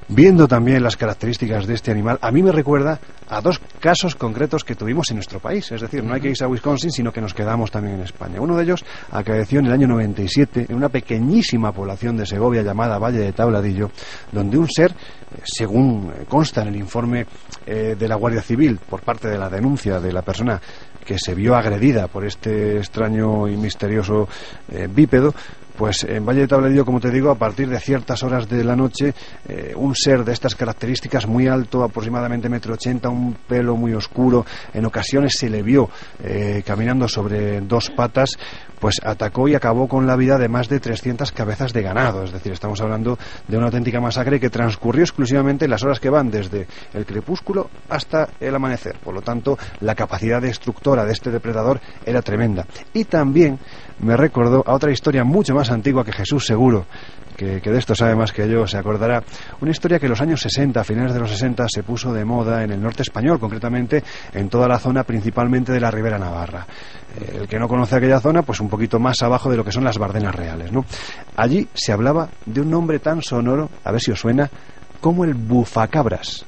viendo también las características de este animal, a mí me recuerda a dos casos concretos que tuvimos en nuestro país. Es decir, no hay que irse a Wisconsin, sino que nos quedamos también en España. Uno de ellos acaeció en el año 97 en una pequeñísima población de Segovia llamada Valle de Tabladillo, donde un ser, según consta en el informe de la Guardia Civil por parte de la denuncia de la persona que se vio agredida por este extraño y misterioso bípedo, pues en Valle de Tabladillo, como te digo, a partir de ciertas horas de la noche, un ser de estas características, muy alto, aproximadamente 1,80 m, un pelo muy oscuro, en ocasiones se le vio caminando sobre dos patas, pues atacó y acabó con la vida de más de 300 cabezas de ganado. Es decir, estamos hablando de una auténtica masacre que transcurrió exclusivamente en las horas que van desde el crepúsculo hasta el amanecer. Por lo tanto, la capacidad destructora de este depredador era tremenda. Y también me recordó a otra historia mucho más antigua que Jesús seguro, que de esto sabe más que yo, se acordará. Una historia que en los años 60, a finales de los 60, se puso de moda en el norte español, concretamente en toda la zona principalmente de la Ribera Navarra. El que no conoce aquella zona, pues un poquito más abajo de lo que son las Bardenas Reales, ¿no? Allí se hablaba de un nombre tan sonoro, a ver si os suena, como el bufacabras.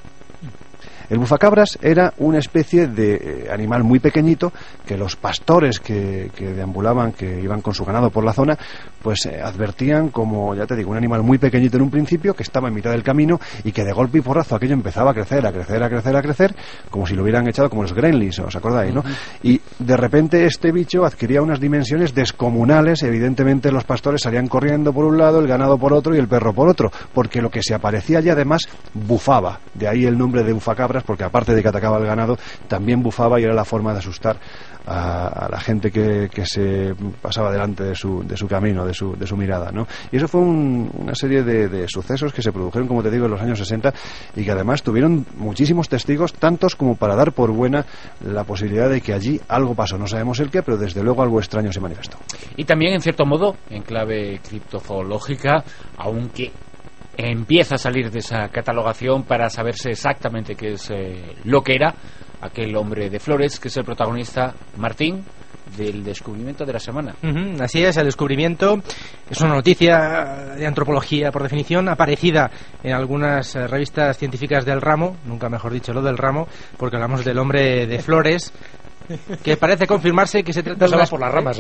El bufacabras era una especie de animal muy pequeñito que los pastores que deambulaban, que iban con su ganado por la zona, pues advertían como, ya te digo, un animal muy pequeñito en un principio, que estaba en mitad del camino y que de golpe y porrazo aquello empezaba a crecer, como si lo hubieran echado como los gremlins, ¿os acordáis, no? Y de repente este bicho adquiría unas dimensiones descomunales. Evidentemente los pastores salían corriendo por un lado, el ganado por otro y el perro por otro, porque lo que se aparecía allí además bufaba. De ahí el nombre de bufacabras, porque aparte de que atacaba al ganado, también bufaba y era la forma de asustar a la gente que se pasaba delante de su camino, de su mirada, ¿no? Y eso fue una serie de sucesos que se produjeron, como te digo, en los años 60 y que además tuvieron muchísimos testigos, tantos como para dar por buena la posibilidad de que allí algo pasó. No sabemos el qué, pero desde luego algo extraño se manifestó. Y también, en cierto modo, en clave criptozoológica, aunque empieza a salir de esa catalogación para saberse exactamente qué es lo que era aquel hombre de Flores, que es el protagonista, Martín, del descubrimiento de la semana. Así es, el descubrimiento es una noticia de antropología, por definición, aparecida en algunas revistas científicas del ramo, nunca mejor dicho lo del ramo, porque hablamos del hombre de Flores, que parece confirmarse que se trata de una... por las ramas,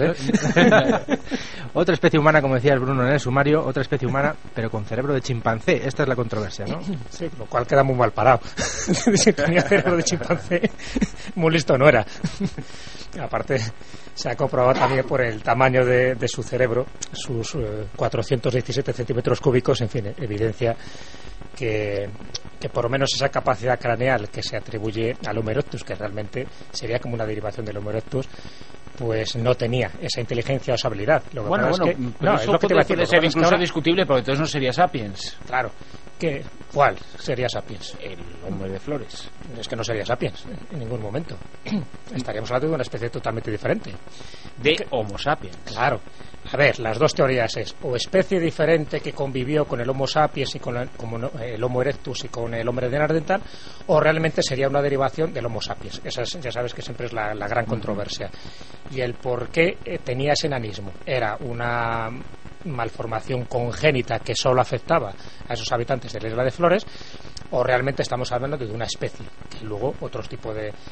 otra especie humana, como decía Bruno en el sumario, otra especie humana, pero con cerebro de chimpancé. Esta es la controversia, ¿no? Sí, lo cual queda muy mal parado. Si tenía cerebro de chimpancé, muy listo no era. Aparte, se ha comprobado también por el tamaño de su cerebro, sus 417 centímetros cúbicos, en fin, evidencia que por lo menos esa capacidad craneal que se atribuye al Homo erectus, que realmente sería como una derivación del Homo erectus, pues no tenía esa inteligencia o esa habilidad. Lo que bueno, es que, pero no, eso es lo que te iba a decir, puede ser incluso ahora... discutible, porque entonces no sería Sapiens. Claro. ¿Cuál sería Sapiens? El hombre de Flores. Es que no sería Sapiens en ningún momento. Estaríamos hablando de una especie totalmente diferente. De Homo sapiens. Claro. A ver, las dos teorías es o especie diferente que convivió con el Homo sapiens y con el Homo erectus y con el hombre de Neandertal, o realmente sería una derivación del Homo sapiens. Esa es, ya sabes que siempre es la gran controversia. Y el por qué tenía ese enanismo. Era una malformación congénita que solo afectaba a esos habitantes de la isla de Flores, o realmente estamos hablando de una especie que luego otros tipos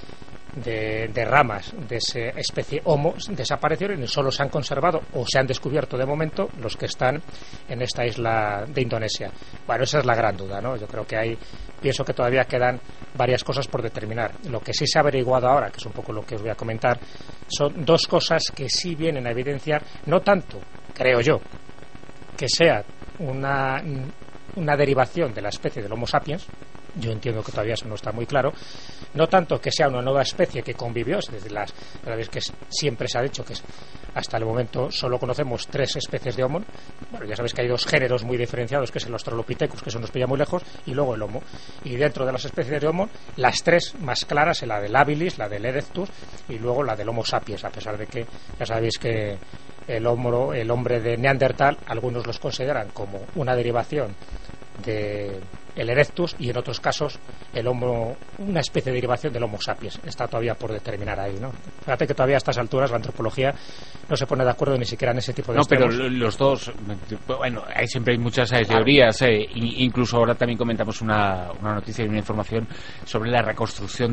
de ramas de esa especie Homo desaparecieron y solo se han conservado o se han descubierto de momento los que están en esta isla de Indonesia. Bueno, esa es la gran duda, ¿no? Yo creo que pienso que todavía quedan varias cosas por determinar. Lo que sí se ha averiguado ahora, que es un poco lo que os voy a comentar, son dos cosas que sí vienen a evidenciar, no tanto, creo yo, que sea una derivación de la especie del Homo sapiens. Yo entiendo que todavía eso no está muy claro. No tanto que sea una nueva especie que convivió, es decir, la vez que siempre se ha dicho que hasta el momento solo conocemos 3 especies de Homo. Bueno, ya sabéis que hay 2 géneros muy diferenciados, que es el Australopithecus, que eso nos pilla muy lejos, y luego el Homo. Y dentro de las especies de Homo, las 3 más claras es la del Habilis, la del Erectus y luego la del Homo sapiens, a pesar de que ya sabéis que el hombre de Neandertal, algunos los consideran como una derivación el Erectus, y en otros casos el Homo, una especie de derivación del Homo sapiens. Está todavía por determinar ahí, ¿no? Fíjate que todavía a estas alturas la antropología no se pone de acuerdo ni siquiera en ese tipo de pero extremos. los dos, bueno, siempre hay muchas teorías, incluso ahora también comentamos una noticia y una información sobre la reconstrucción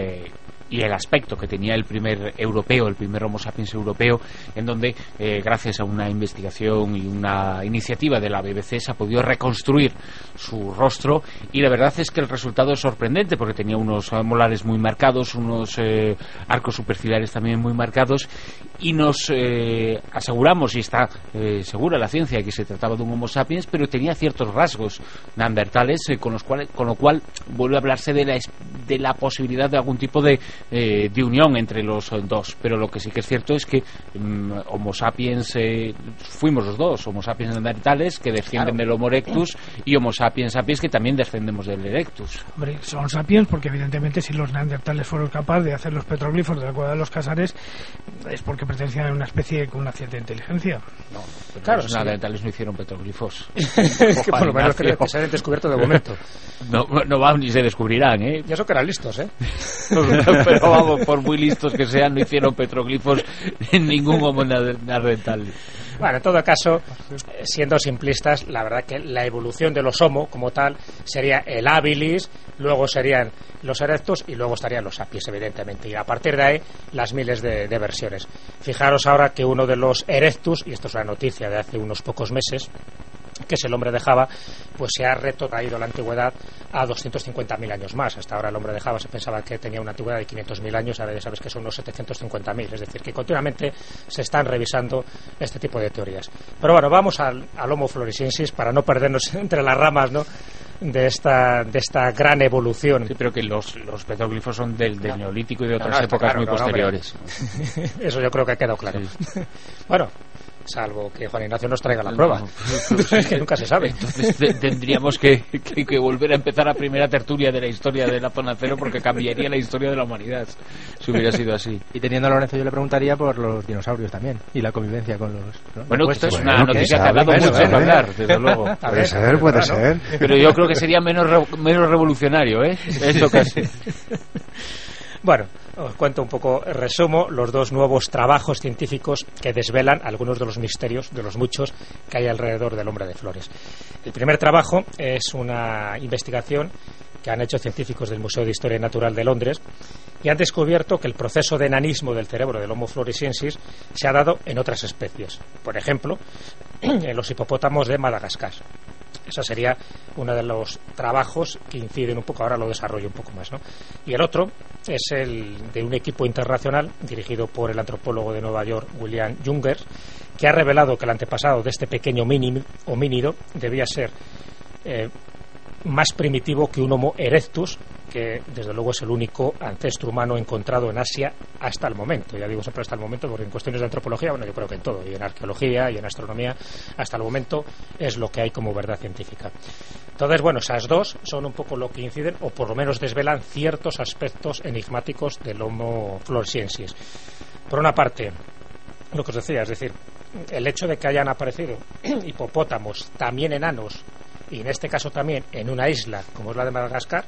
y el aspecto que tenía el primer europeo, el primer Homo sapiens europeo, en donde gracias a una investigación y una iniciativa de la BBC se ha podido reconstruir su rostro, y la verdad es que el resultado es sorprendente porque tenía unos molares muy marcados, unos arcos superciliares también muy marcados, y nos aseguramos, y está segura la ciencia, que se trataba de un Homo sapiens, pero tenía ciertos rasgos neandertales, con lo cual vuelve a hablarse de la posibilidad de algún tipo de unión entre los dos. Pero lo que sí que es cierto es que Homo sapiens fuimos los dos, Homo sapiens neandertales, que descienden del Homo erectus, y Homo sapiens sapiens, que también descendemos del erectus. Hombre, son sapiens porque evidentemente si los neandertales fueron capaces de hacer los petroglifos de la cueva de los Casares, es porque pertenecían a una especie con una cierta inteligencia. No, claro, los neandertales no hicieron petroglifos. Es que por lo menos creo que se han descubierto de momento. No van ni se descubrirán, ¿eh? Y eso que eran listos, ¿eh? Pero vamos, por muy listos que sean, no hicieron petroglifos en ningún Homo neandertal. Bueno, en todo caso, siendo simplistas, la verdad que la evolución de los Homo como tal sería el habilis, luego serían los erectus y luego estarían los sapiens, evidentemente, y a partir de ahí las miles de versiones. Fijaros ahora que uno de los erectus, y esto es una noticia de hace unos pocos meses, que es el hombre de Java, pues se ha retrotraído la antigüedad a 250.000 años más. Hasta ahora el hombre de Java se pensaba que tenía una antigüedad de 500.000 años, ahora ya sabes que son unos 750.000, es decir, que continuamente se están revisando este tipo de teorías. Pero bueno, vamos al Homo floresiensis para no perdernos entre las ramas, ¿no?, de esta gran evolución. Sí, pero que los petroglifos son del Neolítico y de otras épocas muy posteriores. Eso yo creo que ha quedado claro. Sí. Bueno, salvo que Juan Ignacio nos traiga la prueba. Es que nunca se sabe. Entonces tendríamos que volver a empezar a primera tertulia de la historia de la zona cero, porque cambiaría la historia de la humanidad si hubiera sido así. Y teniendo a Lorenzo, yo le preguntaría por los dinosaurios también y la convivencia con los, ¿no? Bueno, esto es una noticia que ha dado mucho que hablar, desde luego. Puede ser. Pero yo creo que sería menos revolucionario, ¿eh? Esto casi. Bueno, os cuento un poco, resumo los dos nuevos trabajos científicos que desvelan algunos de los misterios, de los muchos que hay alrededor del hombre de Flores. El primer trabajo es una investigación que han hecho científicos del Museo de Historia Natural de Londres y han descubierto que el proceso de enanismo del cerebro del Homo floresiensis se ha dado en otras especies. Por ejemplo, en los hipopótamos de Madagascar. Ese sería uno de los trabajos que inciden un poco, ahora lo desarrollo un poco más, ¿no? Y el otro es el de un equipo internacional dirigido por el antropólogo de Nueva York, William Jungers, que ha revelado que el antepasado de este pequeño homínido debía ser más primitivo que un Homo erectus, que desde luego es el único ancestro humano encontrado en Asia hasta el momento. Ya digo siempre hasta el momento, porque en cuestiones de antropología, bueno, yo creo que en todo, y en arqueología y en astronomía, hasta el momento es lo que hay como verdad científica. Entonces, bueno, esas dos son un poco lo que inciden, o por lo menos desvelan ciertos aspectos enigmáticos del Homo floresiensis. Por una parte, lo que os decía, es decir, el hecho de que hayan aparecido hipopótamos también enanos, y en este caso también en una isla como es la de Madagascar,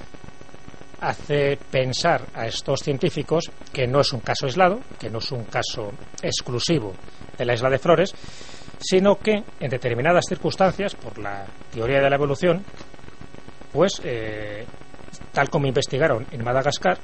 hace pensar a estos científicos que no es un caso aislado, que no es un caso exclusivo de la isla de Flores, sino que en determinadas circunstancias, por la teoría de la evolución, pues tal como investigaron en Madagascar,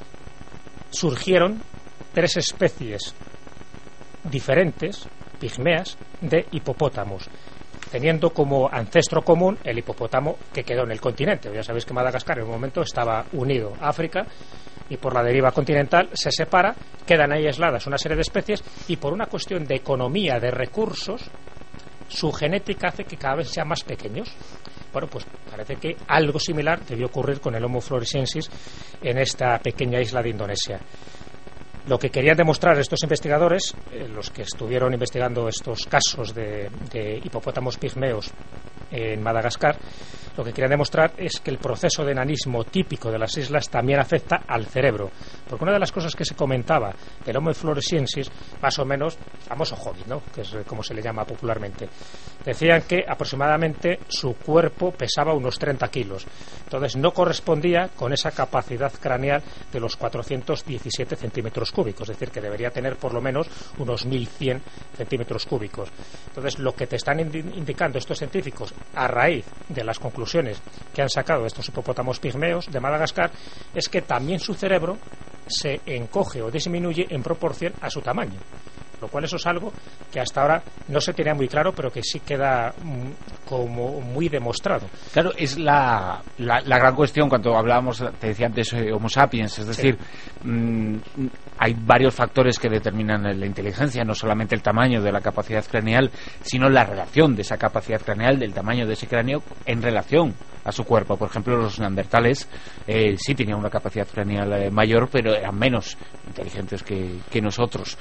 surgieron 3 especies diferentes, pigmeas, de hipopótamos, teniendo como ancestro común el hipopótamo que quedó en el continente. Ya sabéis que Madagascar en un momento estaba unido a África y por la deriva continental se separa, quedan ahí aisladas una serie de especies y por una cuestión de economía de recursos su genética hace que cada vez sean más pequeños. Bueno, pues parece que algo similar debió ocurrir con el Homo floresiensis en esta pequeña isla de Indonesia. Lo que querían demostrar estos investigadores, los que estuvieron investigando estos casos de hipopótamos pigmeos en Madagascar, lo que querían demostrar es que el proceso de enanismo típico de las islas también afecta al cerebro. Porque una de las cosas que se comentaba del Homo floresiensis, más o menos, famoso hobbit, ¿no?, que es como se le llama popularmente, decían que aproximadamente su cuerpo pesaba unos 30 kilos. Entonces no correspondía con esa capacidad craneal de los 417 centímetros cúbicos, es decir, que debería tener por lo menos unos 1100 centímetros cúbicos. Entonces lo que te están indicando estos científicos a raíz de las conclusiones que han sacado estos hipopótamos pigmeos de Madagascar es que también su cerebro se encoge o disminuye en proporción a su tamaño, lo cual eso es algo que hasta ahora no se tenía muy claro, pero que sí queda como muy demostrado. Claro, es la gran cuestión cuando hablábamos, te decía antes, Homo sapiens, es decir, hay varios factores que determinan la inteligencia, no solamente el tamaño de la capacidad craneal, sino la relación de esa capacidad craneal, del tamaño de ese cráneo en relación a su cuerpo. Por ejemplo, los neandertales sí tenían una capacidad craneal mayor, pero eran menos inteligentes que nosotros.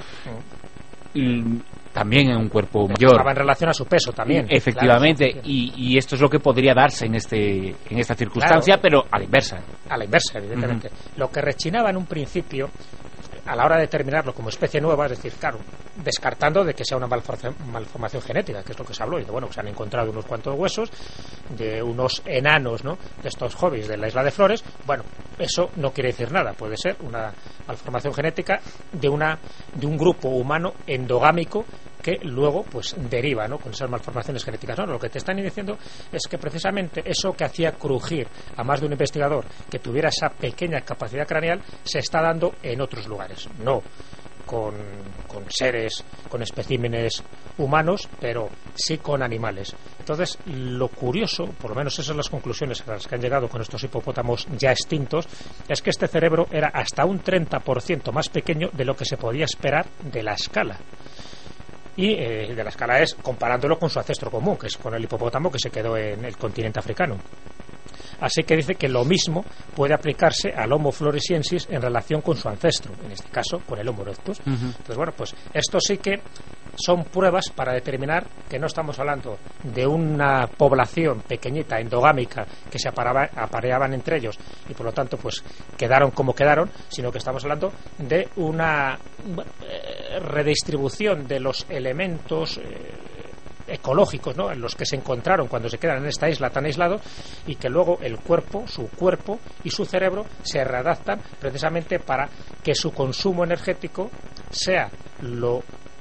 También en un cuerpo mayor. Estaba en relación a su peso también. Efectivamente, claro. y esto es lo que podría darse en esta circunstancia, claro, pero a la inversa. A la inversa, evidentemente. Lo que rechinaba en un principio, a la hora de determinarlo como especie nueva, es decir, claro, descartando de que sea una malformación genética, que es lo que se habló, y de, bueno, se han encontrado unos cuantos huesos de unos enanos, ¿no?, de estos hobbits de la isla de Flores. Bueno, eso no quiere decir nada, puede ser una malformación genética de un grupo humano endogámico que luego pues deriva, ¿no?, con esas malformaciones genéticas. No, lo que te están diciendo es que precisamente eso que hacía crujir a más de un investigador que tuviera esa pequeña capacidad craneal se está dando en otros lugares, no con seres, con especímenes humanos, pero sí con animales. Entonces, lo curioso, por lo menos esas son las conclusiones a las que han llegado con estos hipopótamos ya extintos, es que este cerebro era hasta un 30% más pequeño de lo que se podía esperar de la escala. Y de la escala es comparándolo con su ancestro común, que es con el hipopótamo que se quedó en el continente africano. Así que dice que lo mismo puede aplicarse al Homo floresiensis en relación con su ancestro, en este caso con el Homo erectus. Entonces, bueno, pues esto sí que son pruebas para determinar que no estamos hablando de una población pequeñita, endogámica, que se apareaban entre ellos y por lo tanto pues quedaron como quedaron, sino que estamos hablando de una redistribución de los elementos ecológicos, ¿no?, en los que se encontraron cuando se quedan en esta isla tan aislados, y que luego su cuerpo y su cerebro se readaptan precisamente para que su consumo energético sea lo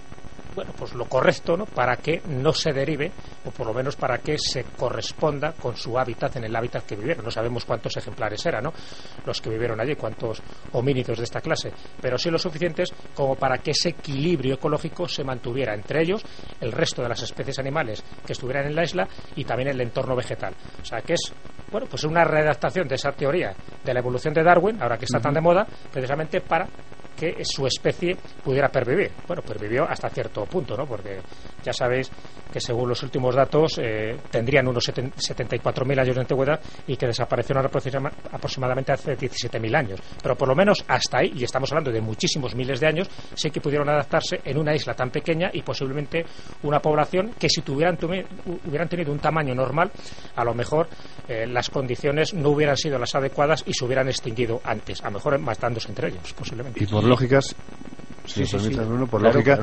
correcto, ¿no?, para que no se derive, o por lo menos para que se corresponda con su hábitat, en el hábitat que vivieron. No sabemos cuántos ejemplares eran, ¿no?, los que vivieron allí, cuántos homínidos de esta clase, pero sí lo suficientes como para que ese equilibrio ecológico se mantuviera entre ellos, el resto de las especies animales que estuvieran en la isla y también el entorno vegetal. O sea, que es, bueno, pues una readaptación de esa teoría de la evolución de Darwin, ahora que está tan de moda, precisamente para que su especie pudiera pervivir. Bueno, pervivió hasta cierto punto, ¿no?, porque ya sabéis que según los últimos datos tendrían unos 74.000 años de antigüedad y que desaparecieron aproximadamente hace 17.000 años. Pero por lo menos hasta ahí, y estamos hablando de muchísimos miles de años, sí que pudieron adaptarse en una isla tan pequeña y posiblemente una población que si hubieran tenido un tamaño normal, a lo mejor las condiciones no hubieran sido las adecuadas y se hubieran extinguido antes, a lo mejor matándose entre ellos, posiblemente. Y por lógicas, si me permites, Bruno, por lógica,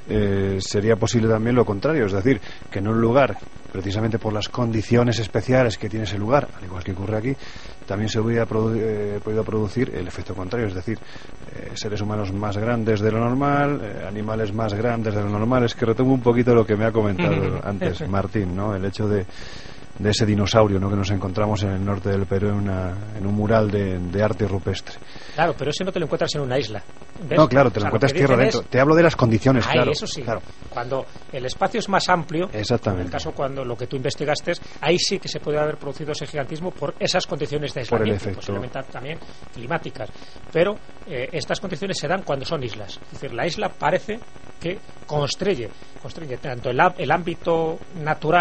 sería posible también lo contrario, es decir, que en un lugar, precisamente por las condiciones especiales que tiene ese lugar, al igual que ocurre aquí, también se hubiera podido producir el efecto contrario, es decir, seres humanos más grandes de lo normal, animales más grandes de lo normal. Es que retomo un poquito lo que me ha comentado antes Martín, ¿no?, el hecho de ese dinosaurio, ¿no?, que nos encontramos en el norte del Perú en un mural de arte rupestre. Claro, pero ese no te lo encuentras en una isla, ¿ves? No, claro, te lo encuentras tierra adentro. Te hablo de las condiciones, claro. Eso sí, claro. Cuando el espacio es más amplio, exactamente, en el caso cuando lo que tú investigaste, ahí sí que se puede haber producido ese gigantismo por esas condiciones de aislamiento, posiblemente también climáticas. Pero estas condiciones se dan cuando son islas. Es decir, la isla parece que constriñe tanto el ámbito natural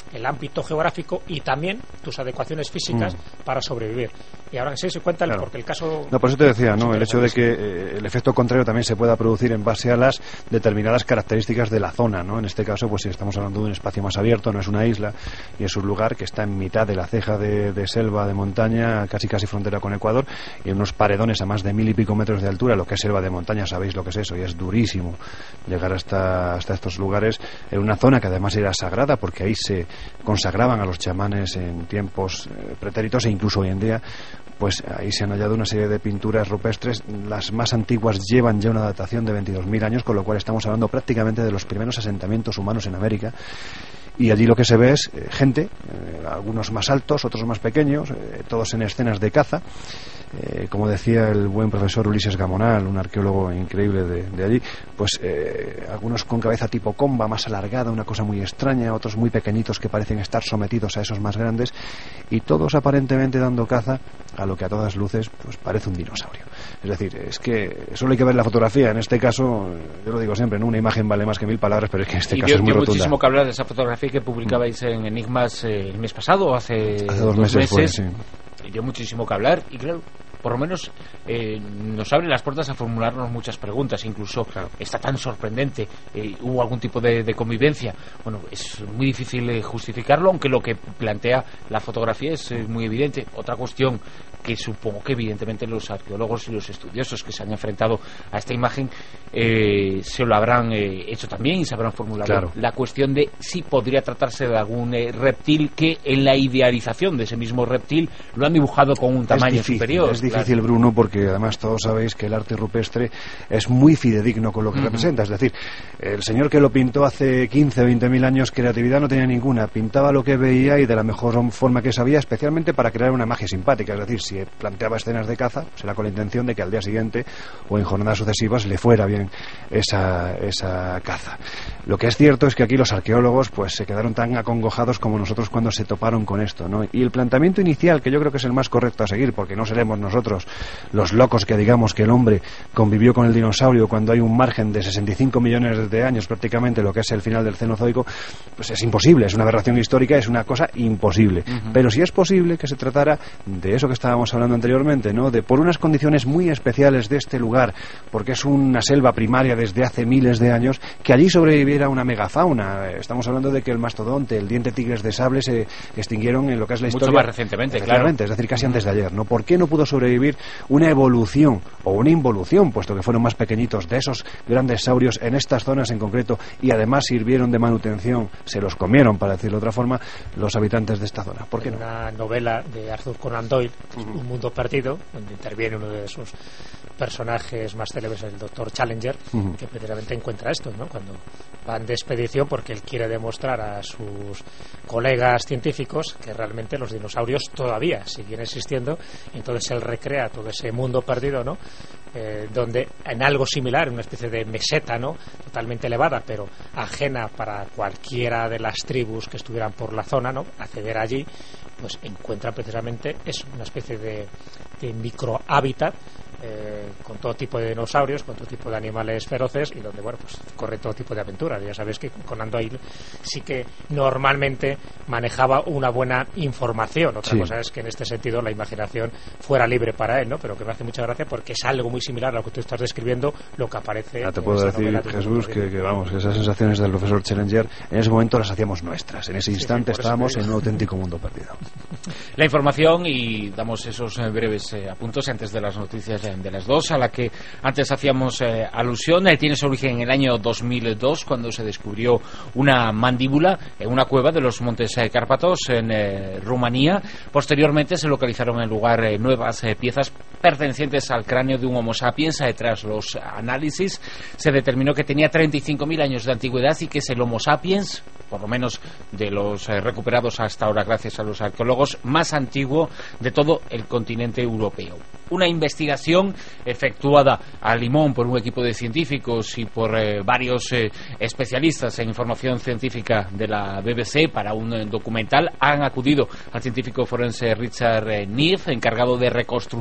el ámbito geográfico y también tus adecuaciones físicas para sobrevivir. Y ahora sí se cuenta porque el caso... No, por eso te decía, ¿no? El hecho de que el efecto contrario también se pueda producir en base a las determinadas características de la zona, ¿no? En este caso, pues si estamos hablando de un espacio más abierto, no es una isla, y es un lugar que está en mitad de la ceja de selva, de montaña, casi frontera con Ecuador, y unos paredones a más de 1000 y pico metros de altura, lo que es selva de montaña, sabéis lo que es eso, y es durísimo llegar hasta estos lugares, en una zona que además era sagrada, porque ahí se consagraban a los chamanes en tiempos pretéritos, e incluso hoy en día pues ahí se han hallado una serie de pinturas rupestres. Las más antiguas llevan ya una datación de 22.000 años, con lo cual estamos hablando prácticamente de los primeros asentamientos humanos en América. Y allí lo que se ve es gente, algunos más altos, otros más pequeños, todos en escenas de caza. Como decía el buen profesor Ulises Gamonal, un arqueólogo increíble de allí, pues algunos con cabeza tipo comba, más alargada, una cosa muy extraña, otros muy pequeñitos que parecen estar sometidos a esos más grandes, y todos aparentemente dando caza a lo que a todas luces pues parece un dinosaurio. Es decir, es que solo hay que ver la fotografía. En este caso, yo lo digo siempre, ¿no? Una imagen vale más que 1000 palabras, pero es que en este caso es muy rotunda. Muchísimo que hablar de esa fotografía que publicabais en Enigmas el mes pasado, hace 2 meses. Fue, sí. Y dio muchísimo que hablar, y claro, por lo menos nos abre las puertas a formularnos muchas preguntas. Incluso está tan sorprendente, hubo algún tipo de convivencia. Bueno, es muy difícil justificarlo, aunque lo que plantea la fotografía es muy evidente. Otra cuestión que supongo que evidentemente los arqueólogos y los estudiosos que se han enfrentado a esta imagen se lo habrán hecho también y se habrán formulado la cuestión de si podría tratarse de algún reptil, que en la idealización de ese mismo reptil lo han dibujado con un tamaño superior. Es difícil, Bruno, porque además todos sabéis que el arte rupestre es muy fidedigno con lo que representa. Es decir, el señor que lo pintó hace 15 o 20.000 años, creatividad no tenía ninguna, pintaba lo que veía y de la mejor forma que sabía, especialmente para crear una magia simpática. Es decir, si planteaba escenas de caza, será con la intención de que al día siguiente o en jornadas sucesivas le fuera bien esa caza. Lo que es cierto es que aquí los arqueólogos pues se quedaron tan acongojados como nosotros cuando se toparon con esto, ¿no? Y el planteamiento inicial, que yo creo que es el más correcto a seguir, porque no seremos nosotros los locos que digamos que el hombre convivió con el dinosaurio cuando hay un margen de 65 millones de años, prácticamente lo que es el final del Cenozoico, pues es imposible, es una aberración histórica, es una cosa imposible. Pero sí es posible que se tratara de eso que estábamos hablando anteriormente, ¿no? De por unas condiciones muy especiales de este lugar, porque es una selva primaria desde hace miles de años, que allí sobreviviera una megafauna. Estamos hablando de que el mastodonte, el diente tigres de sable se extinguieron en lo que es la historia. Mucho más recientemente, claro. Es decir, casi antes de ayer, ¿no? ¿Por qué no pudo sobrevivir una evolución o una involución, puesto que fueron más pequeñitos, de esos grandes saurios en estas zonas en concreto, y además sirvieron de manutención, se los comieron, para decirlo de otra forma, los habitantes de esta zona? ¿Por qué no? Una novela de Arthur Conan Doyle, Un mundo perdido, donde interviene uno de sus personajes más célebres, el Dr. Challenger, que precisamente encuentra esto, ¿no? Cuando van de expedición, porque él quiere demostrar a sus colegas científicos que realmente los dinosaurios todavía siguen existiendo, y entonces él recrea todo ese mundo perdido, ¿no? Donde en algo similar, una especie de meseta, ¿no? Totalmente elevada, pero ajena para cualquiera de las tribus que estuvieran por la zona, ¿no? Acceder allí, pues encuentran precisamente eso, una especie de microhábitat con todo tipo de dinosaurios, con todo tipo de animales feroces, y donde, bueno, pues corre todo tipo de aventuras. Ya sabéis que Conan Doyle sí que normalmente manejaba una buena información. Otra cosa es que en este sentido la imaginación fuera libre para él, ¿no? Pero que me hace mucha gracia porque es algo muy similar a lo que tú estás describiendo, lo que aparece. Te puedo decir, Jesús, que vamos, esas sensaciones del profesor Challenger en ese momento las hacíamos nuestras. En ese instante estábamos en un auténtico mundo perdido. La información, y damos esos breves apuntes antes de las noticias de las 2, a la que antes hacíamos alusión, tiene su origen en el año 2002, cuando se descubrió una mandíbula en una cueva de los Montes Cárpatos en Rumanía. Posteriormente se localizaron en el lugar nuevas piezas pertenecientes al cráneo de un Homo sapiens. Tras los análisis se determinó que tenía 35.000 años de antigüedad y que es el Homo sapiens, por lo menos de los recuperados hasta ahora gracias a los arqueólogos, más antiguo de todo el continente europeo. Una investigación efectuada a limón por un equipo de científicos y por varios especialistas en información científica de la BBC para un documental. Han acudido al científico forense Richard Neave, encargado de reconstrucciones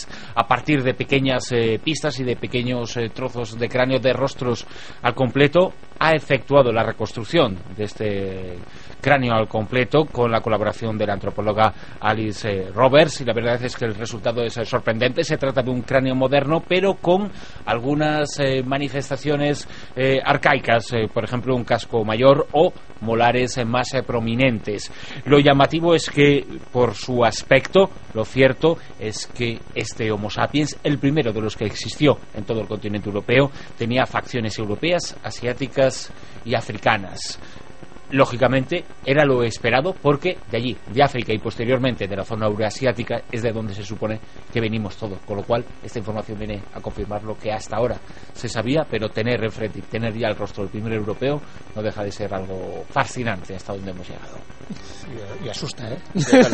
forenses a partir de pequeñas pistas y de pequeños trozos de cráneo de rostros al completo, ha efectuado la reconstrucción de este cráneo al completo con la colaboración de la antropóloga Alice Roberts, y la verdad es que el resultado es sorprendente. Se trata de un cráneo moderno pero con algunas manifestaciones arcaicas, por ejemplo un casco mayor o molares más prominentes. Lo llamativo es que por su aspecto, lo cierto es que este Homo sapiens, el primero de los que existió en todo el continente europeo, tenía facciones europeas, asiáticas y africanas. Lógicamente era lo esperado, porque de allí, de África y posteriormente de la zona euroasiática, es de donde se supone que venimos todos, con lo cual esta información viene a confirmar lo que hasta ahora se sabía, pero tener enfrente, tener ya el rostro del primer europeo no deja de ser algo fascinante hasta donde hemos llegado. Y asusta, ¿eh?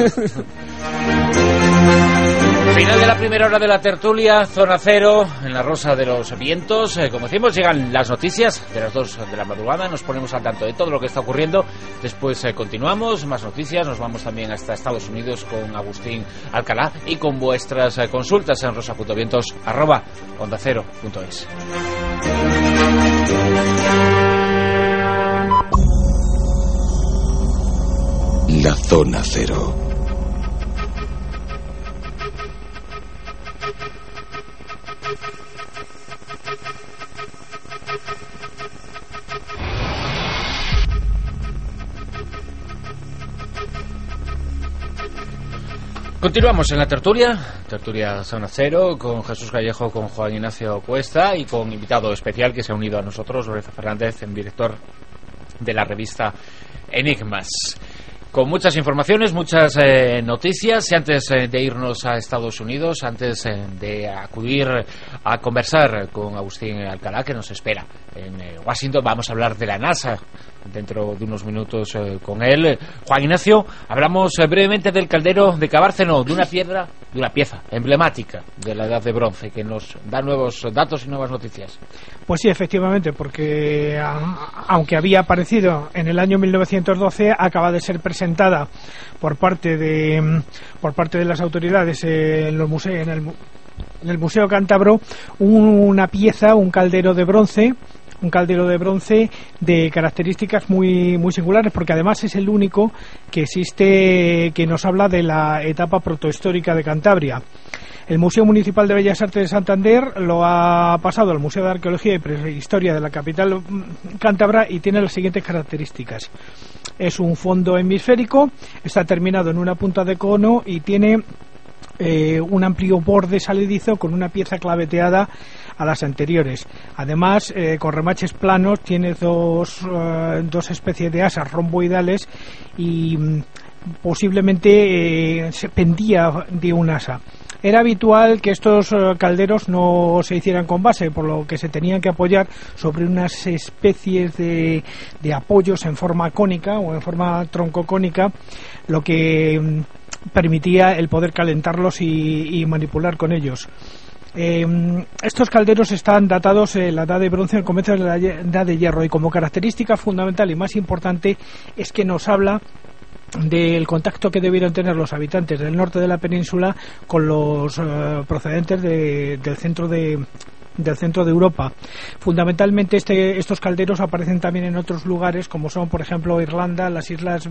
Final de la primera hora de la tertulia, Zona Cero, en la Rosa de los Vientos. Como decimos, llegan las noticias de las 2 de la madrugada, nos ponemos al tanto de todo lo que está ocurriendo. Después continuamos, más noticias, nos vamos también hasta Estados Unidos con Agustín Alcalá y con vuestras consultas en rosa.vientos@ondacero.es. La Zona Cero. Continuamos en la tertulia Zona Cero, con Jesús Callejo, con Juan Ignacio Cuesta y con invitado especial que se ha unido a nosotros, Lorenzo Fernández, director de la revista Enigmas. Con muchas informaciones, muchas noticias, y antes de irnos a Estados Unidos, antes de acudir a conversar con Agustín Alcalá, que nos espera en Washington, vamos a hablar de la NASA dentro de unos minutos con él. Juan Ignacio, hablamos brevemente del caldero de Cabárceno, de una pieza emblemática de la Edad de Bronce, que nos da nuevos datos y nuevas noticias. Pues sí, efectivamente, porque aunque había aparecido en el año 1912, acaba de ser presentada por parte de las autoridades en los museos, en el Museo Cántabro, una pieza, un caldero de bronce de características muy singulares, porque además es el único que existe que nos habla de la etapa protohistórica de Cantabria. El Museo Municipal de Bellas Artes de Santander lo ha pasado al Museo de Arqueología y Prehistoria de la capital cántabra y tiene las siguientes características. Es un fondo hemisférico, está terminado en una punta de cono y tiene un amplio borde saledizo con una pieza claveteada a las anteriores. Además, con remaches planos, tiene dos especies de asas romboidales y posiblemente se pendía de un asa. Era habitual que estos calderos no se hicieran con base, por lo que se tenían que apoyar sobre unas especies de apoyos en forma cónica o en forma troncocónica, lo que permitía el poder calentarlos y manipular con ellos. Estos calderos están datados en la Edad de Bronce, al comienzo de la Edad de Hierro, y como característica fundamental y más importante es que nos habla del contacto que debieron tener los habitantes del norte de la península con los procedentes del centro de Europa. Fundamentalmente estos calderos aparecen también en otros lugares, como son por ejemplo Irlanda, las islas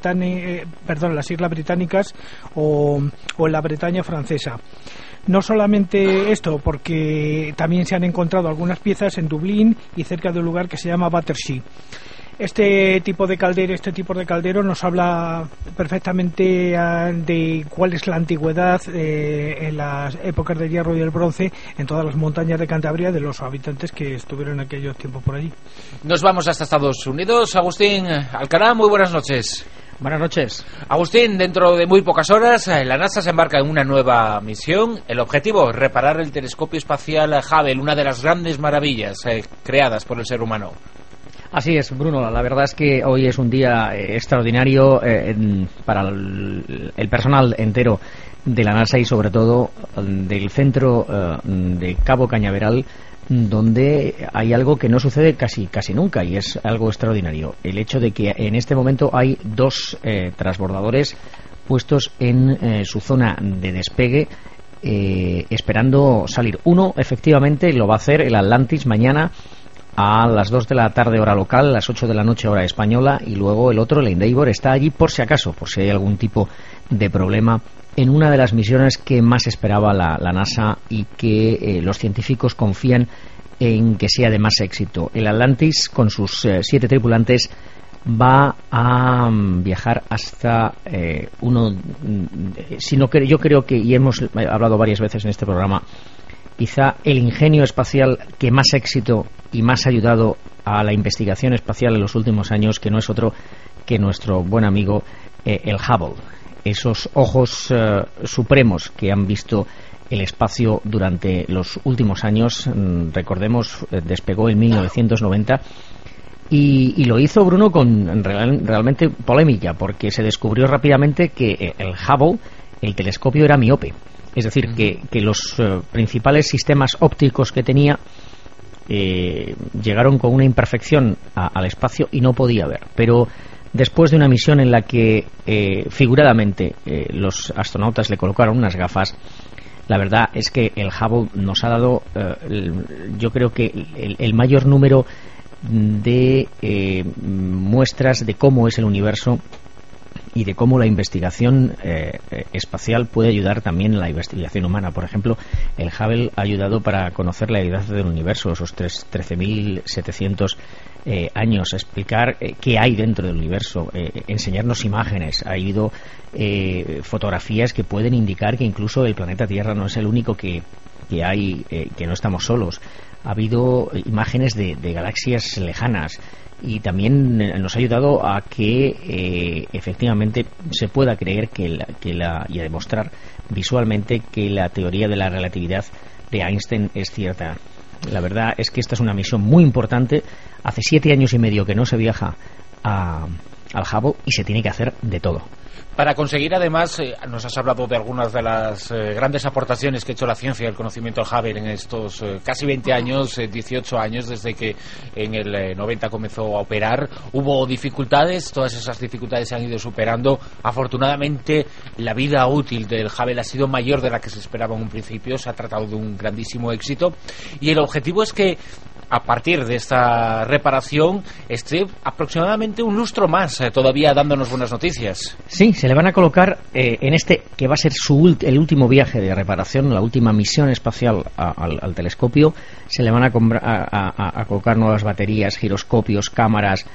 británicas o en la Bretaña francesa. No solamente esto, porque también se han encontrado algunas piezas en Dublín y cerca de un lugar que se llama Battersea. Este tipo de caldero nos habla perfectamente de cuál es la antigüedad en las épocas del Hierro y el Bronce en todas las montañas de Cantabria, de los habitantes que estuvieron en aquellos tiempos por allí. Nos vamos hasta Estados Unidos. Agustín Alcalá, muy buenas noches. Buenas noches. Agustín, dentro de muy pocas horas la NASA se embarca en una nueva misión. El objetivo, reparar el telescopio espacial Hubble, una de las grandes maravillas creadas por el ser humano. Así es, Bruno. La verdad es que hoy es un día extraordinario para el personal entero de la NASA y sobre todo del centro de Cabo Cañaveral, donde hay algo que no sucede casi nunca y es algo extraordinario. El hecho de que en este momento hay 2 transbordadores puestos en su zona de despegue esperando salir. Uno, efectivamente, lo va a hacer el Atlantis mañana a las 2 de la tarde hora local, a las 8 de la noche hora española, y luego el otro, el Endeavour, está allí por si acaso, por si hay algún tipo de problema en una de las misiones que más esperaba la NASA y que los científicos confían en que sea de más éxito. El Atlantis, con sus 7 tripulantes, va a viajar hasta yo creo que, y hemos hablado varias veces en este programa, quizá el ingenio espacial que más éxito y más ha ayudado a la investigación espacial en los últimos años, que no es otro que nuestro buen amigo el Hubble. Esos ojos supremos que han visto el espacio durante los últimos años, recordemos, despegó en 1990 y lo hizo, Bruno, con realmente polémica, porque se descubrió rápidamente que el Hubble, el telescopio, era miope. Es decir, que los principales sistemas ópticos que tenía llegaron con una imperfección al espacio y no podía ver. Pero después de una misión en la que figuradamente los astronautas le colocaron unas gafas, la verdad es que el Hubble nos ha dado, yo creo que el mayor número de muestras de cómo es el universo y de cómo la investigación espacial puede ayudar también en la investigación humana. Por ejemplo, el Hubble ha ayudado para conocer la edad del universo, esos 13.700 años, explicar qué hay dentro del universo, enseñarnos imágenes. Ha habido fotografías que pueden indicar que incluso el planeta Tierra no es el único que hay, que no estamos solos. Ha habido imágenes de galaxias lejanas, y también nos ha ayudado a que efectivamente se pueda creer y a demostrar visualmente que la teoría de la relatividad de Einstein es cierta. La verdad es que esta es una misión muy importante. Hace 7 años y medio que no se viaja al Hubble y se tiene que hacer de todo. Para conseguir, además, nos has hablado de algunas de las grandes aportaciones que ha hecho la ciencia y el conocimiento al Hubble en estos casi 20 años, 18 años, desde que en el 90 comenzó a operar. Hubo dificultades, todas esas dificultades se han ido superando. Afortunadamente, la vida útil del Hubble ha sido mayor de la que se esperaba en un principio. Se ha tratado de un grandísimo éxito. Y el objetivo es que, a partir de esta reparación, esté aproximadamente un lustro más todavía dándonos buenas noticias. Sí, se le van a colocar en este que va a ser el último viaje de reparación, la última misión espacial al telescopio. Se le van a colocar nuevas baterías, giroscopios, cámaras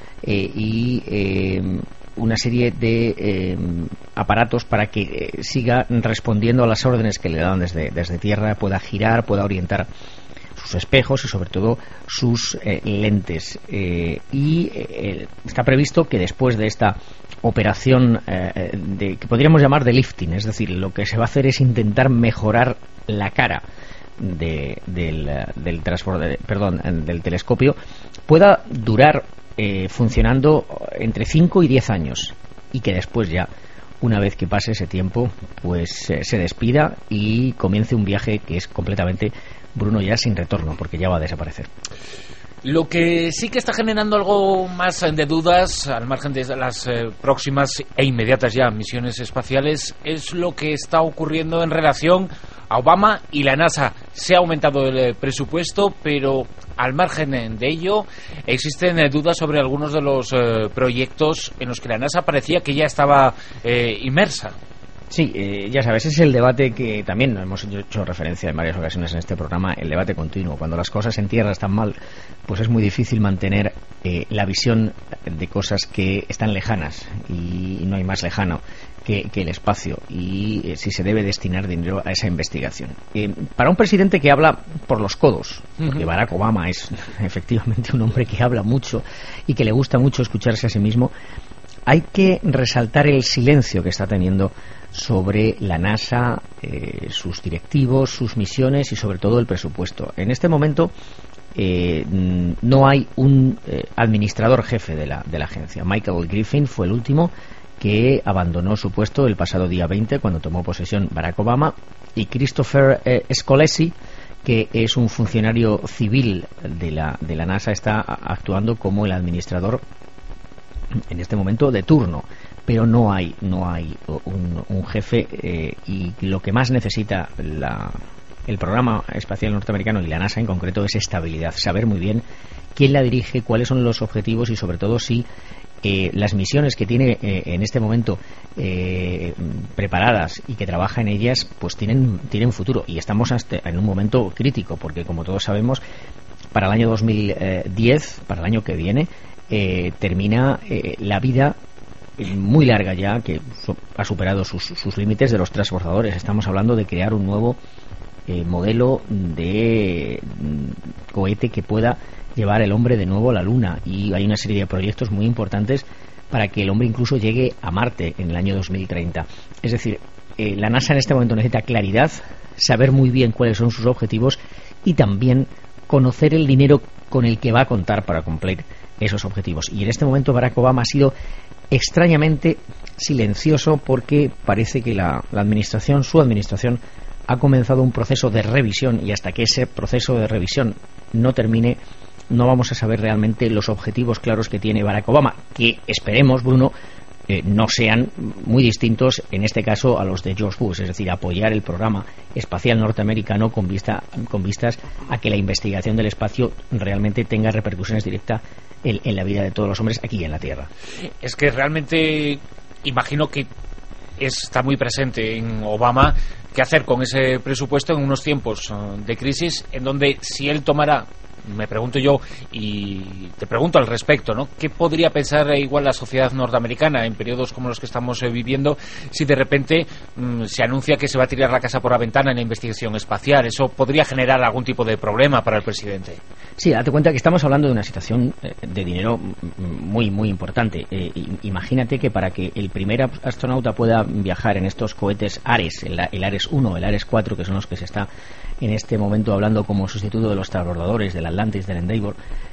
y una serie de aparatos para que siga respondiendo a las órdenes que le dan desde tierra, pueda girar, pueda orientar sus espejos y sobre todo sus lentes, y está previsto que después de esta operación que podríamos llamar de lifting, es decir, lo que se va a hacer es intentar mejorar la cara del telescopio, pueda durar funcionando entre 5 y 10 años, y que después ya, una vez que pase ese tiempo, pues se despida y comience un viaje que es completamente, Bruno, ya sin retorno, porque ya va a desaparecer. Lo que sí que está generando algo más de dudas, al margen de las próximas e inmediatas ya misiones espaciales, es lo que está ocurriendo en relación a Obama y la NASA. Se ha aumentado el presupuesto, pero al margen de ello existen dudas sobre algunos de los proyectos en los que la NASA parecía que ya estaba inmersa. Sí, ya sabes, es el debate que también hemos hecho referencia en varias ocasiones en este programa, el debate continuo. Cuando las cosas en tierra están mal, pues es muy difícil mantener la visión de cosas que están lejanas, y no hay más lejano que el espacio, y si se debe destinar dinero a esa investigación. Para un presidente que habla por los codos, porque Barack Obama es efectivamente un hombre que habla mucho y que le gusta mucho escucharse a sí mismo, hay que resaltar el silencio que está teniendo sobre la NASA, sus directivos, sus misiones y sobre todo el presupuesto. En este momento no hay un administrador jefe de la agencia. Michael Griffin fue el último que abandonó su puesto el pasado día 20 cuando tomó posesión Barack Obama, y Christopher Scolesi, que es un funcionario civil de la NASA, está actuando como el administrador en este momento de turno. pero no hay un jefe, y lo que más necesita el programa espacial norteamericano y la NASA en concreto es estabilidad, saber muy bien quién la dirige, cuáles son los objetivos y sobre todo si las misiones que tiene en este momento preparadas y que trabaja en ellas pues tienen futuro. Y estamos en un momento crítico porque, como todos sabemos, para el año 2010, para el año que viene, termina la vida muy larga ya, que ha superado sus límites, de los transbordadores. Estamos hablando de crear un nuevo modelo de cohete que pueda llevar el hombre de nuevo a la Luna, y hay una serie de proyectos muy importantes para que el hombre incluso llegue a Marte en el año 2030. Es decir, la NASA en este momento necesita claridad, saber muy bien cuáles son sus objetivos y también conocer el dinero con el que va a contar para cumplir esos objetivos. Y en este momento Barack Obama ha sido extrañamente silencioso porque parece que su administración ha comenzado un proceso de revisión, y hasta que ese proceso de revisión no termine no vamos a saber realmente los objetivos claros que tiene Barack Obama, que esperemos, Bruno, no sean muy distintos en este caso a los de George Bush, es decir, apoyar el programa espacial norteamericano con vistas a que la investigación del espacio realmente tenga repercusiones directas en la vida de todos los hombres aquí en la Tierra. Es que realmente imagino que está muy presente en Obama qué hacer con ese presupuesto en unos tiempos de crisis, en donde si él tomara, me pregunto yo y te pregunto al respecto, ¿no? ¿Qué podría pensar igual la sociedad norteamericana en periodos como los que estamos viviendo si de repente se anuncia que se va a tirar la casa por la ventana en la investigación espacial? ¿Eso podría generar algún tipo de problema para el presidente? Sí, date cuenta que estamos hablando de una situación de dinero muy, muy importante. Imagínate que para que el primer astronauta pueda viajar en estos cohetes Ares, el Ares 1, el Ares 4, que son los que se está en este momento hablando como sustituto de los transbordadores del Atlantis, del Endeavour,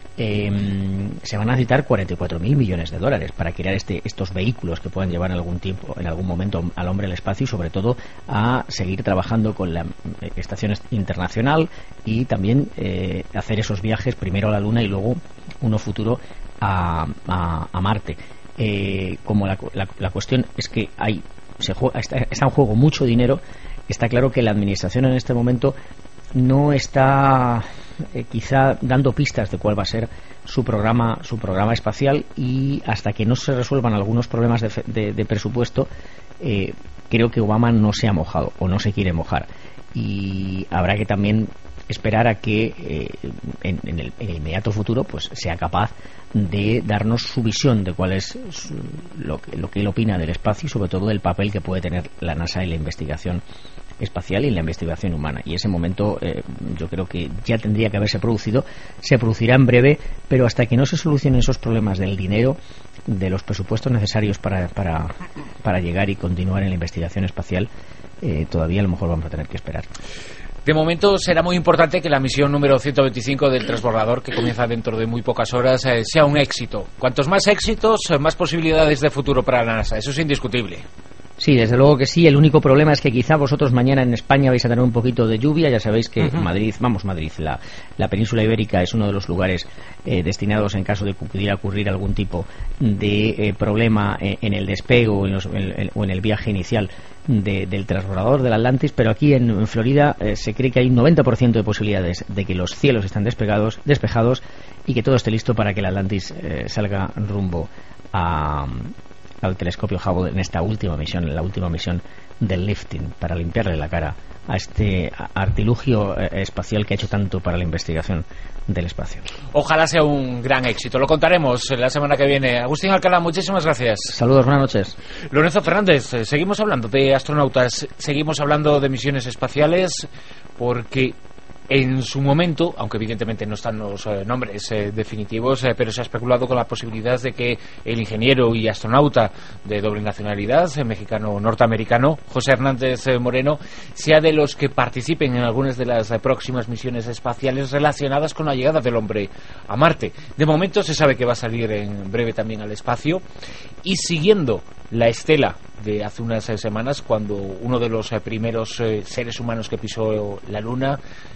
se van a necesitar 44.000 millones de dólares para crear estos vehículos que puedan llevar en algún momento al hombre al espacio, y sobre todo a seguir trabajando con la estación internacional y también hacer esos viajes primero a la Luna y luego uno futuro a Marte. Como la cuestión es que está en juego mucho dinero, está claro que la administración en este momento no está quizá dando pistas de cuál va a ser su programa espacial, y hasta que no se resuelvan algunos problemas de presupuesto, creo que Obama no se ha mojado o no se quiere mojar, y habrá que también esperar a que en el inmediato futuro pues sea capaz de darnos su visión de cuál es lo que él opina del espacio y sobre todo del papel que puede tener la NASA en la investigación espacial y en la investigación humana. Y ese momento yo creo que ya tendría que haberse producido, se producirá en breve, pero hasta que no se solucionen esos problemas del dinero, de los presupuestos necesarios para llegar y continuar en la investigación espacial, todavía a lo mejor vamos a tener que esperar. De momento será muy importante que la misión número 125 del transbordador, que comienza dentro de muy pocas horas, sea un éxito. Cuantos más éxitos, más posibilidades de futuro para la NASA. Eso es indiscutible. Sí, desde luego que sí. El único problema es que quizá vosotros mañana en España vais a tener un poquito de lluvia. Ya sabéis que Madrid, la península ibérica es uno de los lugares destinados en caso de que pudiera ocurrir algún tipo de problema en el despegue o en el viaje inicial del transbordador del Atlantis, pero aquí en Florida se cree que hay un 90% de posibilidades de que los cielos están despejados y que todo esté listo para que el Atlantis salga rumbo al telescopio Hubble en esta última misión, la última misión del lifting, para limpiarle la cara a este artilugio espacial que ha hecho tanto para la investigación del espacio. Ojalá sea un gran éxito. Lo contaremos la semana que viene. Agustín Alcalá, muchísimas gracias. Saludos, buenas noches. Lorenzo Fernández, seguimos hablando de astronautas, seguimos hablando de misiones espaciales, porque en su momento, aunque evidentemente no están los nombres definitivos, pero se ha especulado con la posibilidad de que el ingeniero y astronauta de doble nacionalidad, mexicano-norteamericano, José Hernández Moreno, sea de los que participen en algunas de las próximas misiones espaciales relacionadas con la llegada del hombre a Marte. De momento se sabe que va a salir en breve también al espacio, y siguiendo la estela de hace unas semanas, cuando uno de los primeros seres humanos que pisó la Luna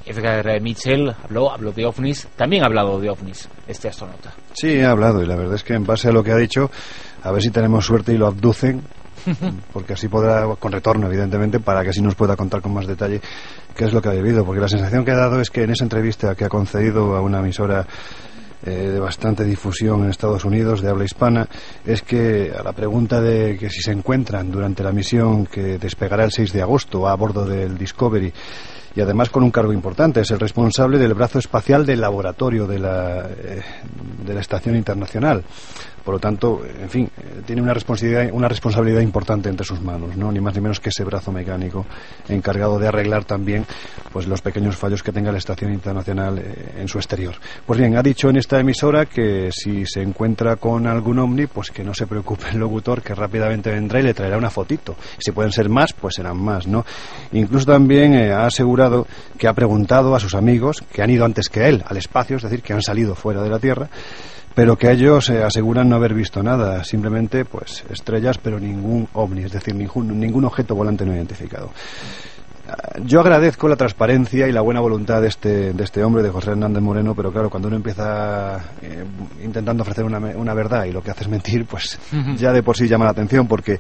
Edgar Mitchell habló de ovnis, también ha hablado de ovnis este astronauta. Sí, ha hablado, y la verdad es que en base a lo que ha dicho, a ver si tenemos suerte y lo abducen, porque así podrá, con retorno evidentemente, para que así nos pueda contar con más detalle qué es lo que ha vivido, porque la sensación que ha dado es que en esa entrevista que ha concedido a una emisora de bastante difusión en Estados Unidos, de habla hispana, es que a la pregunta de que si se encuentran durante la misión que despegará el 6 de agosto a bordo del Discovery, y además con un cargo importante, es el responsable del brazo espacial del laboratorio de la Estación Internacional. Por lo tanto, en fin, tiene una responsabilidad importante entre sus manos, ¿no? Ni más ni menos que ese brazo mecánico encargado de arreglar también pues los pequeños fallos que tenga la Estación Internacional en su exterior. Pues bien, ha dicho en esta emisora que si se encuentra con algún ovni, pues que no se preocupe el locutor, que rápidamente vendrá y le traerá una fotito. Si pueden ser más, pues serán más, ¿no? Incluso también ha asegurado que ha preguntado a sus amigos que han ido antes que él al espacio, es decir, que han salido fuera de la Tierra, pero que ellos aseguran no haber visto nada, simplemente pues estrellas, pero ningún ovni, es decir, ningún objeto volante no identificado. Yo agradezco la transparencia y la buena voluntad de este hombre, de José Hernández Moreno, pero claro, cuando uno empieza intentando ofrecer una verdad y lo que hace es mentir, pues ya de por sí llama la atención, porque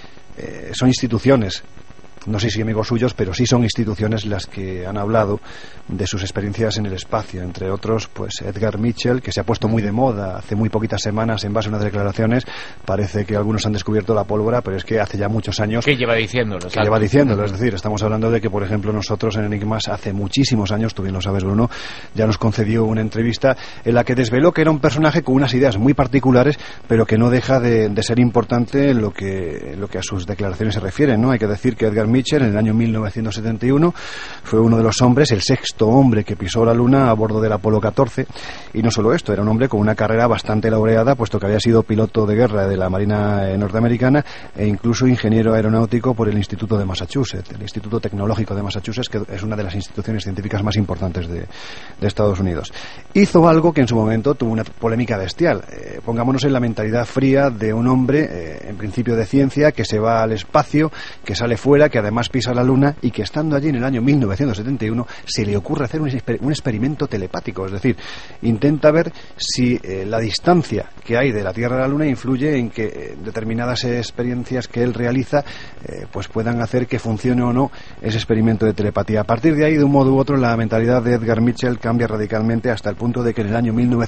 son instituciones, no sé si amigos suyos, pero sí son instituciones las que han hablado de sus experiencias en el espacio, entre otros pues Edgar Mitchell, que se ha puesto muy de moda hace muy poquitas semanas en base a unas declaraciones. Parece que algunos han descubierto la pólvora, pero es que hace ya muchos años que lleva diciéndolo, es decir, estamos hablando de que, por ejemplo, nosotros en Enigmas hace muchísimos años, tú bien lo sabes, Bruno, ya nos concedió una entrevista en la que desveló que era un personaje con unas ideas muy particulares, pero que no deja de ser importante en lo que a sus declaraciones se refiere, ¿no? Hay que decir que Edgar Mitchell en el año 1971 fue uno de los hombres, el sexto hombre que pisó la Luna a bordo del Apolo 14, y no solo esto, era un hombre con una carrera bastante laureada, puesto que había sido piloto de guerra de la Marina norteamericana e incluso ingeniero aeronáutico por el Instituto de Massachusetts, el Instituto Tecnológico de Massachusetts, que es una de las instituciones científicas más importantes de Estados Unidos. Hizo algo que en su momento tuvo una polémica bestial. Pongámonos en la mentalidad fría de un hombre, en principio de ciencia, que se va al espacio, que sale fuera, que además pisa la Luna, y que estando allí en el año 1971 se le ocurre hacer un experimento telepático, es decir, intenta ver si la distancia que hay de la Tierra a la Luna influye en que determinadas experiencias que él realiza pues puedan hacer que funcione o no ese experimento de telepatía. A partir de ahí, de un modo u otro, la mentalidad de Edgar Mitchell cambia radicalmente, hasta el punto de que en el año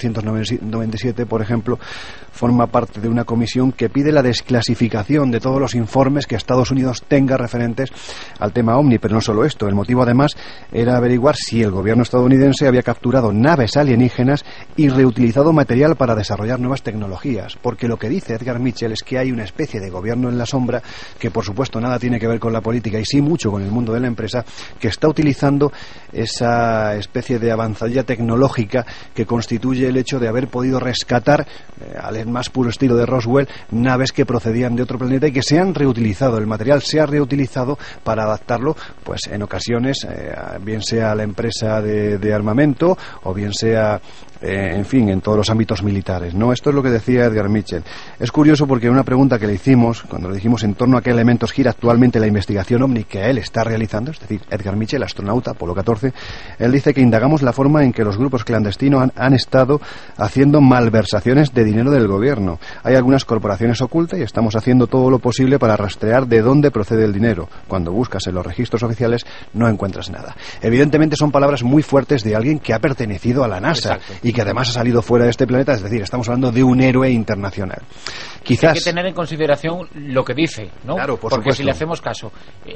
1997, por ejemplo, forma parte de una comisión que pide la desclasificación de todos los informes que Estados Unidos tenga referentes al tema OVNI. Pero no solo esto, el motivo además era averiguar si el gobierno estadounidense había capturado naves alienígenas y reutilizado material para desarrollar nuevas tecnologías, porque lo que dice Edgar Mitchell es que hay una especie de gobierno en la sombra, que por supuesto nada tiene que ver con la política y sí mucho con el mundo de la empresa, que está utilizando esa especie de avanzadilla tecnológica que constituye el hecho de haber podido rescatar, al más puro estilo de Roswell, naves que procedían de otro planeta y que se han reutilizado, el material se ha reutilizado para adaptarlo, pues en ocasiones, bien sea la empresa de armamento o bien sea, en fin, en todos los ámbitos militares, ¿no? Esto es lo que decía Edgar Mitchell. Es curioso porque una pregunta que le hicimos, cuando le dijimos en torno a qué elementos gira actualmente la investigación OVNI que él está realizando, es decir, Edgar Mitchell, astronauta, Apolo 14, él dice que indagamos la forma en que los grupos clandestinos han estado haciendo malversaciones de dinero del gobierno. Hay algunas corporaciones ocultas y estamos haciendo todo lo posible para rastrear de dónde procede el dinero. Cuando buscas en los registros oficiales no encuentras nada. Evidentemente son palabras muy fuertes de alguien que ha pertenecido a la NASA. Exacto. Y que además ha salido fuera de este planeta, es decir, estamos hablando de un héroe internacional. Quizás hay que tener en consideración lo que dice, ¿no? Claro, porque supuesto. Si le hacemos caso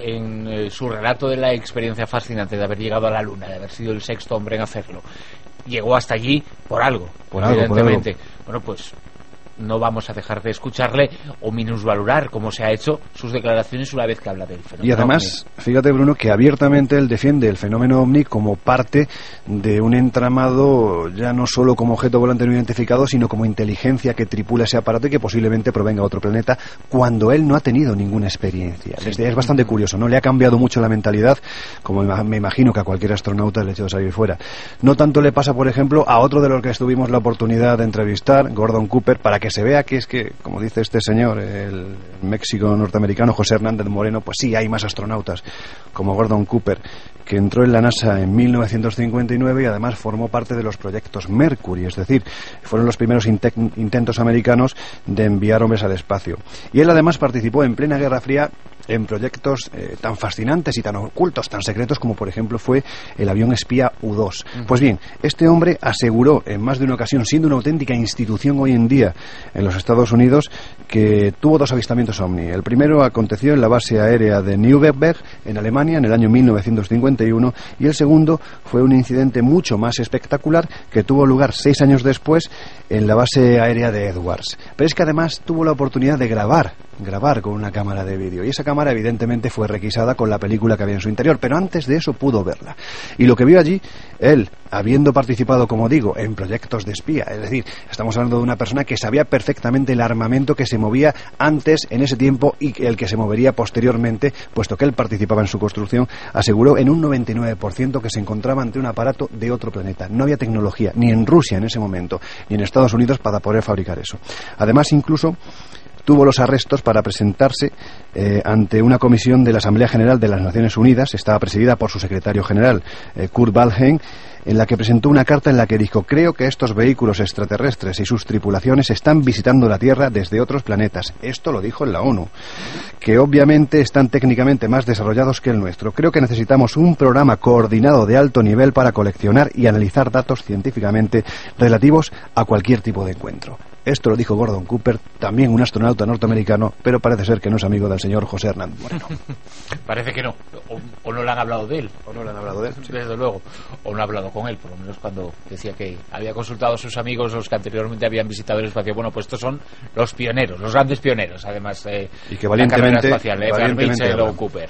en su relato de la experiencia fascinante de haber llegado a la Luna, de haber sido el sexto hombre en hacerlo, llegó hasta allí por algo, evidentemente. Bueno, pues no vamos a dejar de escucharle o minusvalorar, como se ha hecho, sus declaraciones una vez que habla del fenómeno. Y además, fíjate, Bruno, que abiertamente él defiende el fenómeno OVNI como parte de un entramado, ya no solo como objeto volante no identificado, sino como inteligencia que tripula ese aparato y que posiblemente provenga de otro planeta, cuando él no ha tenido ninguna experiencia. Sí. Es bastante curioso, ¿no? Le ha cambiado mucho la mentalidad, como me imagino que a cualquier astronauta el hecho de salir fuera. No tanto le pasa, por ejemplo, a otro de los que tuvimos la oportunidad de entrevistar, Gordon Cooper, para que que se vea que es que, como dice este señor, el México norteamericano José Hernández Moreno, pues sí, hay más astronautas, como Gordon Cooper, que entró en la NASA en 1959 y además formó parte de los proyectos Mercury, es decir, fueron los primeros intentos americanos de enviar hombres al espacio. Y él además participó en plena Guerra Fría en proyectos tan fascinantes y tan ocultos, tan secretos como por ejemplo fue el avión espía U-2. Pues bien, este hombre aseguró en más de una ocasión, siendo una auténtica institución hoy en día en los Estados Unidos, que tuvo 2 avistamientos ovni. El primero aconteció en la base aérea de Neuberg, en Alemania, en el año 1951, y el segundo fue un incidente mucho más espectacular que tuvo lugar 6 años después en la base aérea de Edwards. Pero es que además tuvo la oportunidad de grabar con una cámara de vídeo, y esa cámara evidentemente fue requisada con la película que había en su interior, pero antes de eso pudo verla. Y lo que vio allí, él, habiendo participado, como digo, en proyectos de espía, es decir, estamos hablando de una persona que sabía perfectamente el armamento que se movía antes, en ese tiempo, y el que se movería posteriormente, puesto que él participaba en su construcción, aseguró en un 99% que se encontraba ante un aparato de otro planeta. No había tecnología, ni en Rusia en ese momento, ni en Estados Unidos, para poder fabricar eso. Además, incluso tuvo los arrestos para presentarse ante una comisión de la Asamblea General de las Naciones Unidas. Estaba presidida por su secretario general, Kurt Waldheim, en la que presentó una carta en la que dijo: creo que estos vehículos extraterrestres y sus tripulaciones están visitando la Tierra desde otros planetas. Esto lo dijo en la ONU, que obviamente están técnicamente más desarrollados que el nuestro. Creo que necesitamos un programa coordinado de alto nivel para coleccionar y analizar datos científicamente relativos a cualquier tipo de encuentro. Esto lo dijo Gordon Cooper, también un astronauta norteamericano, pero parece ser que no es amigo del señor José Hernández Moreno. Parece que no, o no le han hablado de él. O no le han hablado de él, sí. Desde luego, o no ha hablado con él, por lo menos cuando decía que había consultado a sus amigos, los que anteriormente habían visitado el espacio. Bueno, pues estos son los pioneros, los grandes pioneros, además, y que valientemente, la carrera espacial, Mitchell o Cooper.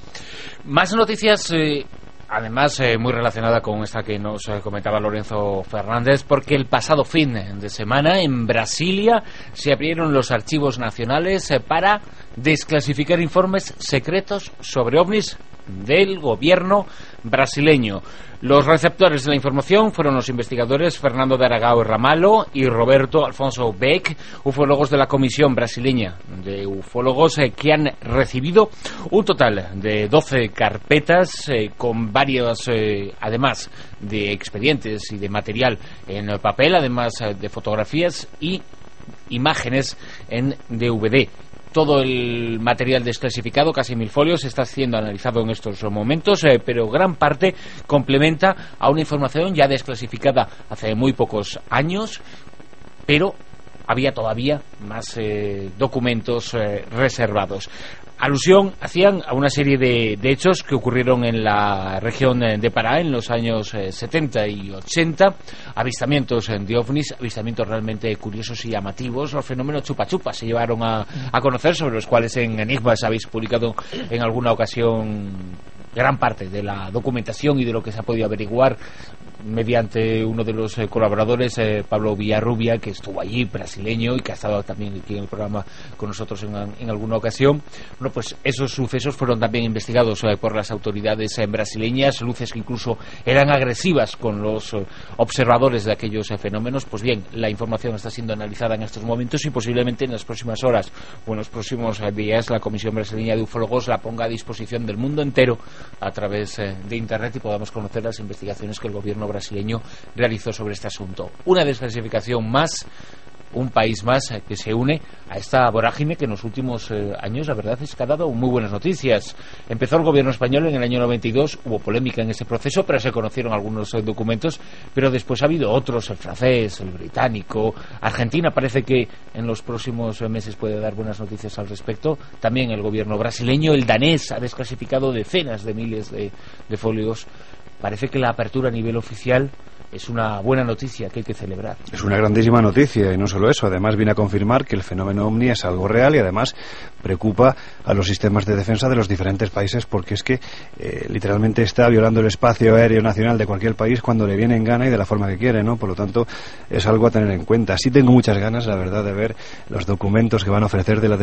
Más noticias... Además, muy relacionada con esta que nos comentaba Lorenzo Fernández, porque el pasado fin de semana en Brasilia se abrieron los archivos nacionales para desclasificar informes secretos sobre ovnis del gobierno brasileño. Los receptores de la información fueron los investigadores Fernando de Aragao Ramalho y Roberto Alfonso Beck, ufólogos de la Comisión Brasileña de Ufólogos, que han recibido un total de 12 carpetas con varios, además de expedientes y de material en papel, además de fotografías y imágenes en DVD. Todo el material desclasificado, casi 1000 folios, está siendo analizado en estos momentos, pero gran parte complementa a una información ya desclasificada hace muy pocos años, pero había todavía más documentos reservados. Alusión hacían a una serie de hechos que ocurrieron en la región de Pará en los años 70 y 80, avistamientos de ovnis, avistamientos realmente curiosos y llamativos. Los fenómenos chupa-chupa se llevaron a conocer, sobre los cuales en Enigmas habéis publicado en alguna ocasión gran parte de la documentación y de lo que se ha podido averiguar mediante uno de los colaboradores, Pablo Villarrubia, que estuvo allí, brasileño, y que ha estado también aquí en el programa con nosotros en alguna ocasión. Bueno, pues esos sucesos fueron también investigados por las autoridades brasileñas, luces que incluso eran agresivas con los observadores de aquellos fenómenos. Pues bien, la información está siendo analizada en estos momentos y posiblemente en las próximas horas o en los próximos días la Comisión Brasileña de Ufólogos la ponga a disposición del mundo entero a través de Internet y podamos conocer las investigaciones que el gobierno brasileño realizó sobre este asunto. Una desclasificación más, un país más que se une a esta vorágine que en los últimos años la verdad es que ha dado muy buenas noticias. Empezó el gobierno español en el año 92, hubo polémica en ese proceso, pero se conocieron algunos documentos, pero después ha habido otros, el francés, el británico, Argentina parece que en los próximos meses puede dar buenas noticias al respecto, también el gobierno brasileño, el danés ha desclasificado decenas de miles de folios. Parece que la apertura a nivel oficial es una buena noticia que hay que celebrar. Es una grandísima noticia, y no solo eso, además viene a confirmar que el fenómeno ovni es algo real y además preocupa a los sistemas de defensa de los diferentes países, porque es que literalmente está violando el espacio aéreo nacional de cualquier país cuando le viene en gana y de la forma que quiere, ¿no? Por lo tanto, es algo a tener en cuenta. Sí tengo muchas ganas, la verdad, de ver los documentos que van a ofrecer de la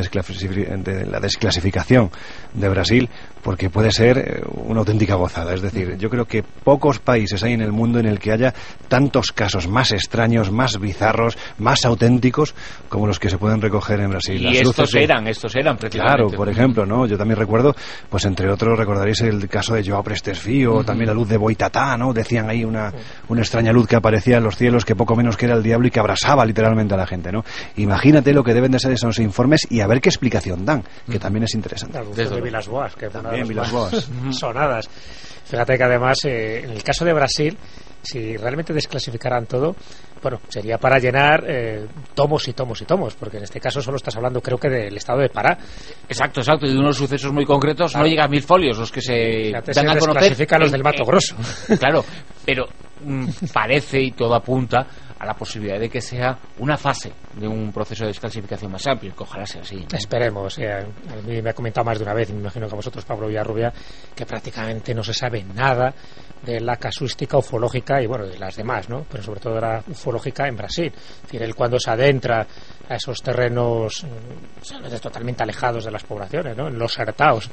desclasificación de Brasil, porque puede ser una auténtica gozada. Es decir, yo creo que pocos países hay en el mundo en el que haya tantos casos más extraños, más bizarros, más auténticos como los que se pueden recoger en Brasil. Y estos eran precisamente. Claro, por ejemplo, ¿no? Yo también recuerdo, pues entre otros recordaréis el caso de Joao Prestes Fío, también la luz de Boitatá, ¿no? Decían ahí una extraña luz que aparecía en los cielos, que poco menos que era el diablo y que abrasaba literalmente a la gente, ¿no? Imagínate lo que deben de ser esos informes y a ver qué explicación dan, que también es interesante. La luz de Vilas-Boas, que también Vilas-Boas sonadas. Fíjate que además, en el caso de Brasil, si realmente desclasificaran todo, bueno, sería para llenar tomos y tomos y tomos, porque en este caso solo estás hablando, creo que del estado de Pará. Exacto, y de unos sucesos muy concretos. Claro. No llegan 1000 folios los que se dan a conocer. Desclasifican los del Mato Grosso. Claro, pero parece y todo apunta a la posibilidad de que sea una fase de un proceso de desclasificación más amplio, que ojalá sea así, ¿no? Esperemos. A mí me ha comentado más de una vez, y me imagino que a vosotros, Pablo Villarrubia, que prácticamente no se sabe nada de la casuística ufológica y bueno, de las demás, ¿no? Pero sobre todo de la ufológica en Brasil. Es decir, él cuando se adentra a esos terrenos totalmente alejados de las poblaciones, ¿no? En los sertaos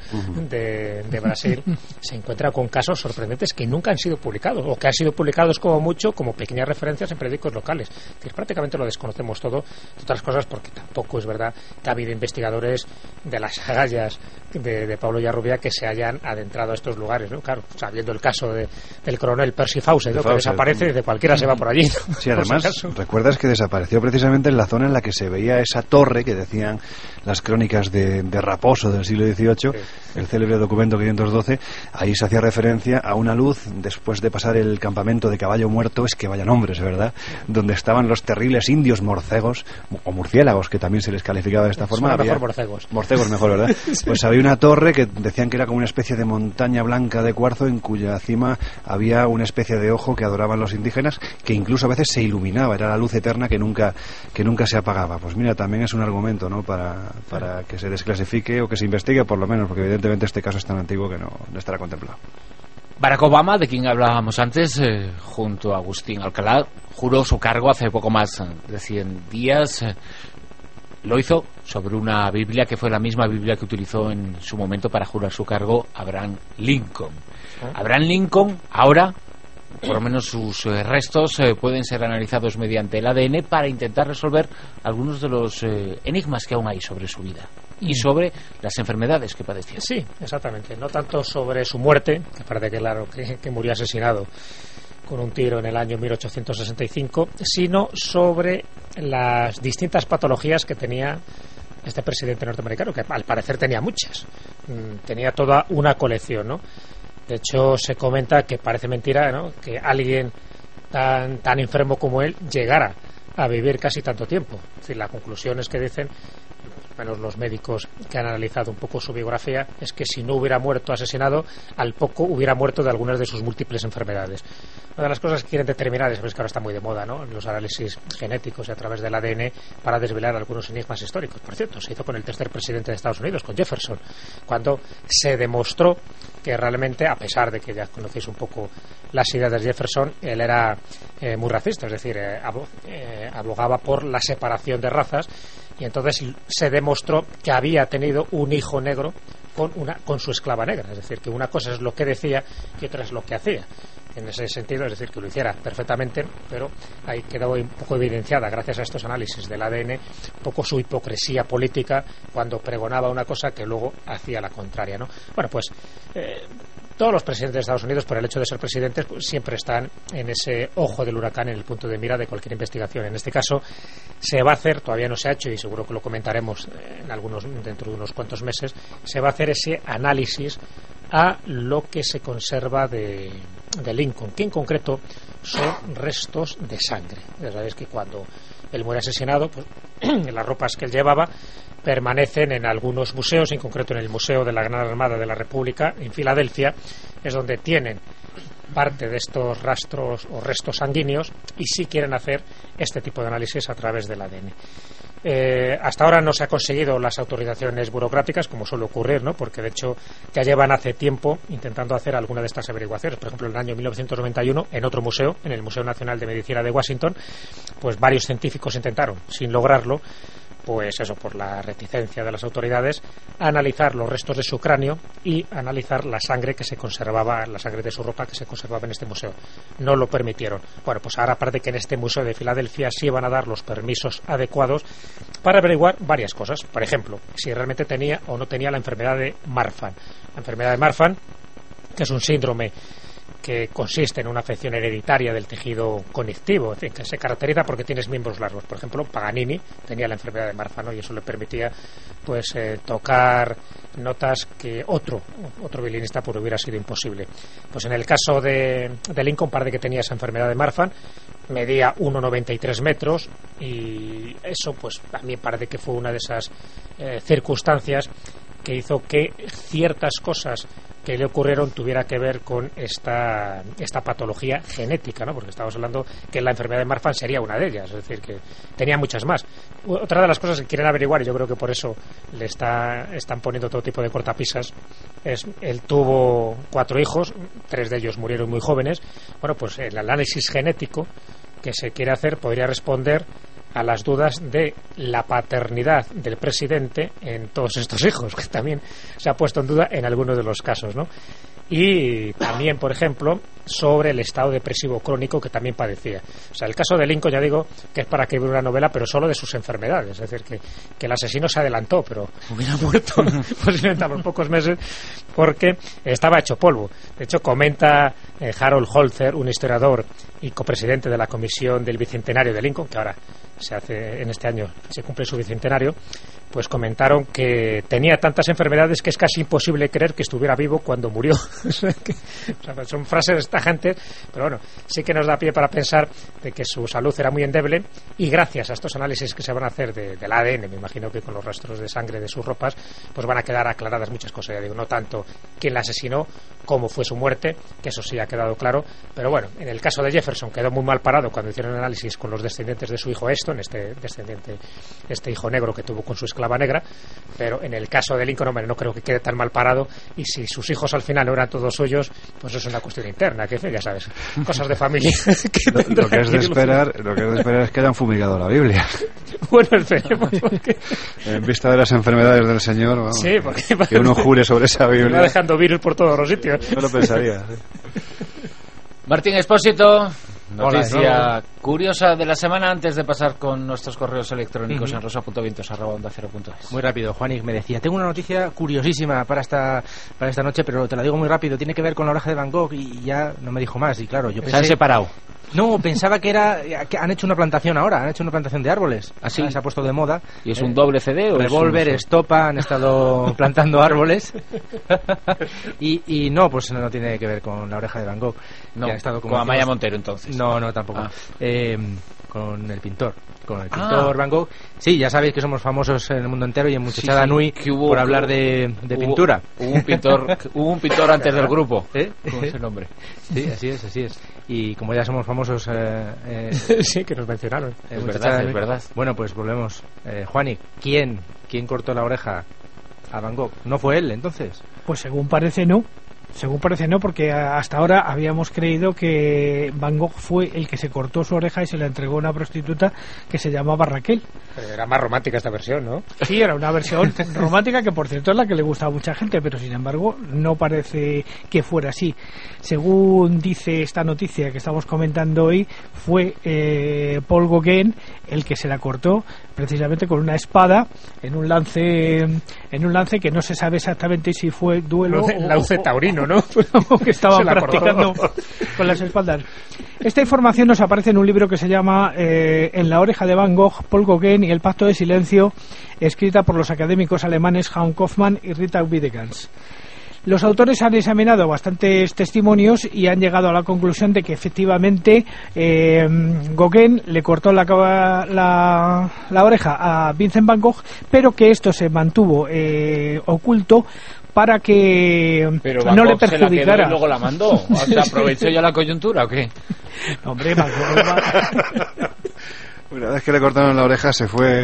de Brasil, se encuentra con casos sorprendentes que nunca han sido publicados, o que han sido publicados como mucho, como pequeñas referencias en periódicos locales. Es decir, prácticamente lo desconocemos todo, entre otras cosas porque tampoco es verdad que ha habido investigadores de las agallas de Pablo Villarrubia que se hayan adentrado a estos lugares, ¿no? Claro, sabiendo el caso del coronel Percy Fawcett, ¿no? Que desaparece y de cualquiera se va por allí, ¿no? Sí, además, recuerdas que desapareció precisamente en la zona en la que se veía esa torre que decían las crónicas de Raposo del siglo XVIII, el célebre documento 512. Ahí se hacía referencia a una luz después de pasar el campamento de Caballo Muerto, es que vaya nombres, ¿verdad?, donde estaban los terribles indios morcegos o murciélagos, que también se les calificaba de esta forma. Mejor morcegos mejor, ¿verdad? Pues había una torre que decían que era como una especie de montaña blanca de cuarzo en cuya cima había una especie de ojo que adoraban los indígenas, que incluso a veces se iluminaba, era la luz eterna que nunca se apagaba. Pues mira, también es un argumento, ¿no?, para que se desclasifique o que se investigue, por lo menos, porque evidentemente este caso es tan antiguo que no estará contemplado. Barack Obama, de quien hablábamos antes, junto a Agustín Alcalá, juró su cargo hace poco más de 100 días. Lo hizo sobre una Biblia que fue la misma Biblia que utilizó en su momento para jurar su cargo Abraham Lincoln. Abraham Lincoln, ahora, por lo menos sus restos pueden ser analizados mediante el ADN para intentar resolver algunos de los enigmas que aún hay sobre su vida y sobre las enfermedades que padecía. Sí, exactamente. No tanto sobre su muerte, que parece claro que murió asesinado con un tiro en el año 1865, sino sobre las distintas patologías que tenía este presidente norteamericano, que al parecer tenía muchas. Tenía toda una colección, ¿no? De hecho, se comenta que parece mentira, ¿no?, que alguien tan enfermo como él llegara a vivir casi tanto tiempo. Es decir, la conclusión es que dicen, al menos los médicos que han analizado un poco su biografía, es que si no hubiera muerto asesinado, al poco hubiera muerto de algunas de sus múltiples enfermedades. Una de las cosas que quieren determinar, es que ahora está muy de moda, ¿no?, los análisis genéticos y a través del ADN para desvelar algunos enigmas históricos. Por cierto, se hizo con el tercer presidente de Estados Unidos, con Jefferson, cuando se demostró que realmente, a pesar de que ya conocéis un poco las ideas de Jefferson, él era muy racista, es decir, abogaba por la separación de razas, y entonces se demostró que había tenido un hijo negro con su esclava negra, es decir, que una cosa es lo que decía y otra es lo que hacía. En ese sentido, es decir, que lo hiciera perfectamente, pero ahí quedó un poco evidenciada, gracias a estos análisis del ADN, un poco su hipocresía política cuando pregonaba una cosa que luego hacía la contraria, ¿no? Bueno, pues todos los presidentes de Estados Unidos, por el hecho de ser presidentes, pues siempre están en ese ojo del huracán, en el punto de mira de cualquier investigación. En este caso se va a hacer, todavía no se ha hecho y seguro que lo comentaremos dentro de unos cuantos meses, se va a hacer ese análisis a lo que se conserva de Lincoln, que en concreto son restos de sangre. Ya sabéis que cuando él muere asesinado, pues las ropas que él llevaba permanecen en algunos museos, en concreto en el Museo de la Gran Armada de la República en Filadelfia, es donde tienen parte de estos rastros o restos sanguíneos y sí quieren hacer este tipo de análisis a través del ADN. Hasta ahora no se ha conseguido las autorizaciones burocráticas, como suele ocurrir, ¿no?, porque de hecho ya llevan hace tiempo intentando hacer alguna de estas averiguaciones. Por ejemplo, en el año 1991, en otro museo, en el Museo Nacional de Medicina de Washington, pues varios científicos intentaron, sin lograrlo, pues eso, por la reticencia de las autoridades, a analizar los restos de su cráneo y analizar la sangre que se conservaba, la sangre de su ropa que se conservaba en este museo. No lo permitieron. Bueno, pues ahora parece que en este museo de Filadelfia sí van a dar los permisos adecuados para averiguar varias cosas. Por ejemplo, si realmente tenía o no tenía la enfermedad de Marfan. La enfermedad de Marfan, que es un síndrome que consiste en una afección hereditaria del tejido conectivo, en fin, que se caracteriza porque tienes miembros largos. Por ejemplo, Paganini tenía la enfermedad de Marfan, ¿no? Y eso le permitía pues tocar notas que otro violinista pues hubiera sido imposible. Pues en el caso de Lincoln parece que tenía esa enfermedad de Marfan, medía 1,93 metros y eso pues a mí parece que fue una de esas circunstancias que hizo que ciertas cosas que le ocurrieron tuviera que ver con esta patología genética, ¿no? Porque estamos hablando que la enfermedad de Marfan sería una de ellas, es decir, que tenía muchas más. Otra de las cosas que quieren averiguar, y yo creo que por eso le están poniendo todo tipo de cortapisas, es él tuvo 4 hijos, 3 de ellos murieron muy jóvenes. Bueno, pues el análisis genético que se quiere hacer podría responder a las dudas de la paternidad del presidente en todos estos hijos, que también se ha puesto en duda en algunos de los casos, ¿no? Y también, por ejemplo, sobre el estado depresivo crónico que también padecía. O sea, el caso de Lincoln, ya digo, que es para escribir una novela, pero solo de sus enfermedades. Es decir, que el asesino se adelantó, pero hubiera muerto posiblemente a los pocos meses, porque estaba hecho polvo. De hecho, comenta Harold Holzer, un historiador y copresidente de la Comisión del Bicentenario de Lincoln, que ahora se hace en este año, se cumple su bicentenario, pues comentaron que tenía tantas enfermedades que es casi imposible creer que estuviera vivo cuando murió. O sea, son frases tajantes, pero bueno, sí que nos da pie para pensar de que su salud era muy endeble, y gracias a estos análisis que se van a hacer del ADN, me imagino que con los rastros de sangre de sus ropas, pues van a quedar aclaradas muchas cosas. Ya digo, no tanto quién la asesinó, cómo fue su muerte, que eso sí ha quedado claro, pero bueno, en el caso de Jefferson quedó muy mal parado cuando hicieron el análisis con los descendientes de su hijo Eston, este hijo negro que tuvo con su esclava negra, pero en el caso de Lincoln, hombre, no creo que quede tan mal parado, y si sus hijos al final no eran todos suyos, pues es una cuestión interna, que ya sabes, cosas de familia. Lo que es de esperar es que hayan fumigado la Biblia. Bueno, esperemos, porque en vista de las enfermedades del Señor, vamos, sí, porque que uno jure sobre esa Biblia. Va dejando virus por todos los sitios. No lo pensaría. ¿Sí? Martín Expósito, noticia Hola, curiosa de la semana antes de pasar con nuestros correos electrónicos en rosa.vientos@onda0.es. Muy rápido, Juanik me decía, tengo una noticia curiosísima para esta noche, pero te la digo muy rápido, tiene que ver con la oreja de Van Gogh, y ya no me dijo más, y claro, yo pensé... Se han separado. No, pensaba que han hecho una plantación ahora, han hecho una plantación de árboles. ¿Ah, sí? Se ha puesto de moda. ¿Y es un doble CD o Revólver, es un... Estopa, han estado plantando árboles. y no, pues no tiene que ver con la oreja de Van Gogh. No, que han estado, como con Amaya decimos, Montero, entonces. No, tampoco. Con el pintor. Con el pintor Van Gogh. Sí, ya sabéis que somos famosos en el mundo entero y en Muchachada Nui por hablar de pintura. Hubo un pintor antes del grupo. ¿Cómo es el nombre? Sí, así es. Y como ya somos famosos... sí, que nos mencionaron. Es verdad. Bueno, pues volvemos. Juanik, ¿quién cortó la oreja a Van Gogh? ¿No fue él, entonces? Pues según parece no, porque hasta ahora habíamos creído que Van Gogh fue el que se cortó su oreja y se la entregó a una prostituta que se llamaba Raquel. Era más romántica esta versión, ¿no? Sí, era una versión romántica que, por cierto, es la que le gusta a mucha gente, pero sin embargo no parece que fuera así. Según dice esta noticia que estamos comentando hoy, fue Paul Gauguin el que se la cortó precisamente con una espada en un lance que no se sabe exactamente si fue duelo o lance taurino, ¿no? O que estaban practicando con las espaldas. Esta información nos aparece en un libro que se llama En la oreja de Van Gogh, Paul Gauguin y el pacto de silencio, escrita por los académicos alemanes Hans Kaufmann y Rita Widegans. Los autores han examinado bastantes testimonios y han llegado a la conclusión de que efectivamente Gauguin le cortó la oreja a Vincent Van Gogh, pero que esto se mantuvo oculto para que no le perjudicara. Se la quedó y luego la mandó. ¿Se aprovechó ya la coyuntura o qué? Hombre, Van Gogh... Una vez que le cortaron la oreja se fue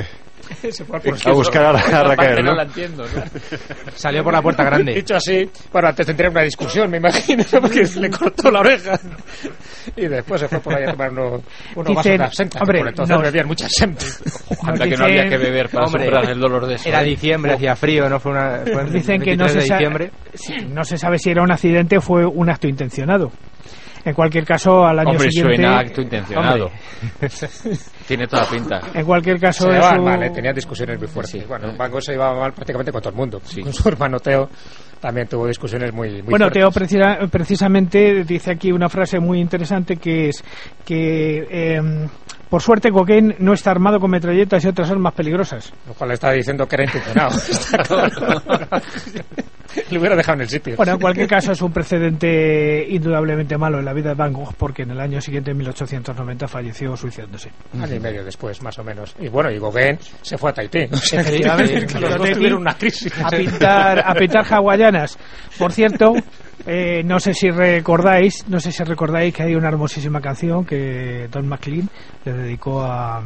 Se fue a buscar a Raquel, ¿no? No la entiendo, ¿no? Salió por la puerta grande. Dicho así, bueno, antes tendría una discusión, me imagino, porque le cortó la oreja. Y después se fue por ahí a tomar unos vasos de absenta. Hombre, por entonces bebían mucha absenta. Anda que no había que beber para superar el dolor de eso. Era diciembre, hacía frío, no fue una... Fue el dicen que 23 de diciembre. no se sabe si era un accidente o fue un acto intencionado. En cualquier caso, al año siguiente... Suena acto intencionado. Tiene toda pinta. En cualquier caso... Se llevaban mal, tenía discusiones muy fuertes. Sí. Bueno, Van Gogh se llevaba mal prácticamente con todo el mundo. Sí. Con su hermano Theo también tuvo discusiones muy bueno, fuertes. Theo precisamente dice aquí una frase muy interesante que es que... por suerte, Gauguin no está armado con metralletas y otras armas peligrosas. Lo cual le estaba diciendo que era intencionado. Está claro. Le hubiera dejado en el sitio. Bueno, en cualquier caso es un precedente indudablemente malo en la vida de Van Gogh, porque en el año siguiente, en 1890, falleció suicidándose. Año y medio después, más o menos. Y bueno, y Gauguin se fue a Tahití. Efectivamente, que los dos tuvieron una crisis. A pintar hawaianas. Por cierto, no sé si recordáis que hay una hermosísima canción que Don McLean le dedicó a